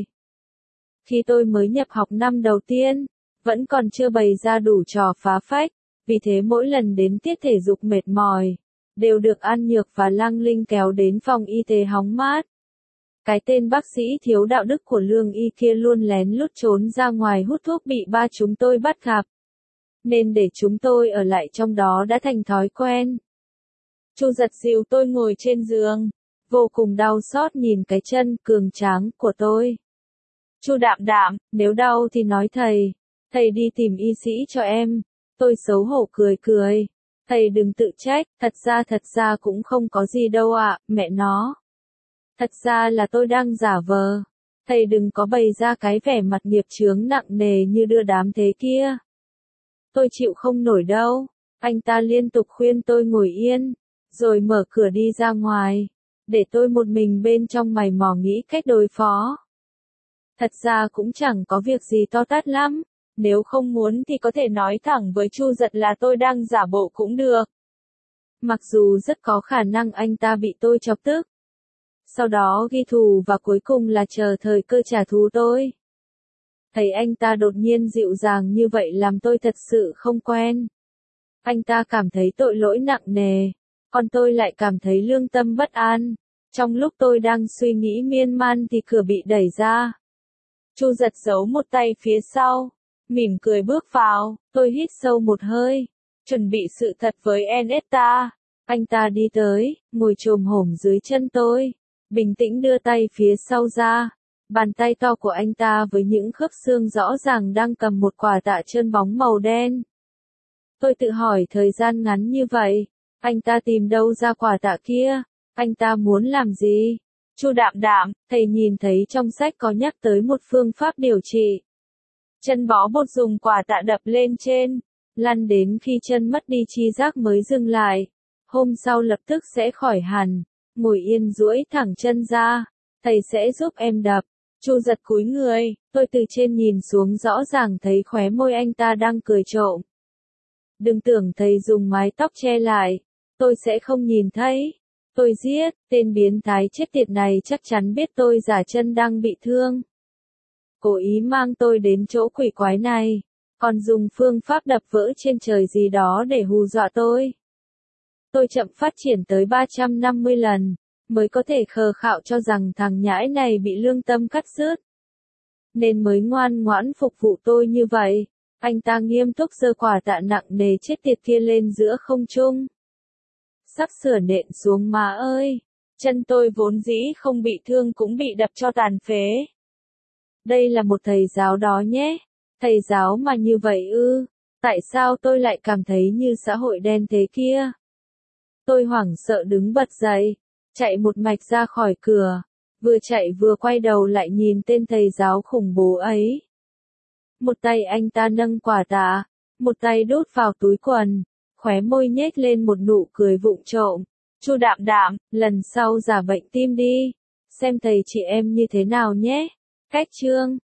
A: Khi tôi mới nhập học năm đầu tiên, vẫn còn chưa bày ra đủ trò phá phách, vì thế mỗi lần đến tiết thể dục mệt mỏi, đều được An Nhược và Lăng Linh kéo đến phòng y tế hóng mát. Cái tên bác sĩ thiếu đạo đức của Lương Y kia luôn lén lút trốn ra ngoài hút thuốc bị ba chúng tôi bắt gặp. Nên để chúng tôi ở lại trong đó đã thành thói quen. Chu Giật dìu tôi ngồi trên giường, vô cùng đau xót nhìn cái chân cường tráng của tôi. Chu Đạm Đạm, nếu đau thì nói thầy đi tìm y sĩ cho em. Tôi xấu hổ cười cười. Thầy đừng tự trách, thật ra cũng không có gì đâu ạ, mẹ nó. Thật ra là tôi đang giả vờ. Thầy đừng có bày ra cái vẻ mặt nghiệp chướng nặng nề như đưa đám thế kia. Tôi chịu không nổi đâu. Anh ta liên tục khuyên tôi ngồi yên, rồi mở cửa đi ra ngoài, để tôi một mình bên trong mày mò nghĩ cách đối phó. Thật ra cũng chẳng có việc gì to tát lắm, nếu không muốn thì có thể nói thẳng với Chu Giật là tôi đang giả bộ cũng được. Mặc dù rất có khả năng anh ta bị tôi chọc tức, sau đó ghi thù và cuối cùng là chờ thời cơ trả thù tôi. Thấy anh ta đột nhiên dịu dàng như vậy làm tôi thật sự không quen. Anh ta cảm thấy tội lỗi nặng nề, còn tôi lại cảm thấy lương tâm bất an. Trong lúc tôi đang suy nghĩ miên man thì cửa bị đẩy ra. Chu Giật giấu một tay phía sau, mỉm cười bước vào, tôi hít sâu một hơi, chuẩn bị sự thật với Enesta. Anh ta đi tới, ngồi chồm hổm dưới chân tôi, bình tĩnh đưa tay phía sau ra. Bàn tay to của anh ta với những khớp xương rõ ràng đang cầm một quả tạ trơn bóng màu đen. Tôi tự hỏi thời gian ngắn như vậy, anh ta tìm đâu ra quả tạ kia, anh ta muốn làm gì? Chu Đạm Đạm, thầy nhìn thấy trong sách có nhắc tới một phương pháp điều trị. Chân bó bột dùng quả tạ đập lên trên, lăn đến khi chân mất đi chi giác mới dừng lại. Hôm sau lập tức sẽ khỏi hẳn, ngồi yên duỗi thẳng chân ra, thầy sẽ giúp em đập. Chu Giật cúi người, tôi từ trên nhìn xuống rõ ràng thấy khóe môi anh ta đang cười trộm. Đừng tưởng thầy dùng mái tóc che lại, tôi sẽ không nhìn thấy. Tôi giết, tên biến thái chết tiệt này chắc chắn biết tôi giả chân đang bị thương. Cố ý mang tôi đến chỗ quỷ quái này, còn dùng phương pháp đập vỡ trên trời gì đó để hù dọa tôi. Tôi chậm phát triển tới 350 lần, mới có thể khờ khạo cho rằng thằng nhãi này bị lương tâm cắt rứt. Nên mới ngoan ngoãn phục vụ tôi như vậy. Anh ta nghiêm túc giơ quả tạ nặng nề chết tiệt kia lên giữa không trung. Sắp sửa nện xuống má ơi. Chân tôi vốn dĩ không bị thương cũng bị đập cho tàn phế. Đây là một thầy giáo đó nhé. Thầy giáo mà như vậy ư. Tại sao tôi lại cảm thấy như xã hội đen thế kia? Tôi hoảng sợ đứng bật dậy, chạy một mạch ra khỏi cửa. Vừa chạy vừa quay đầu lại nhìn tên thầy giáo khủng bố ấy. Một tay anh ta nâng quả tạ, một tay đút vào túi quần, khóe môi nhếch lên một nụ cười vụng trộm. Chu Đạm Đạm, lần sau giả bệnh tim đi, xem thầy chị em như thế nào nhé. Cách chương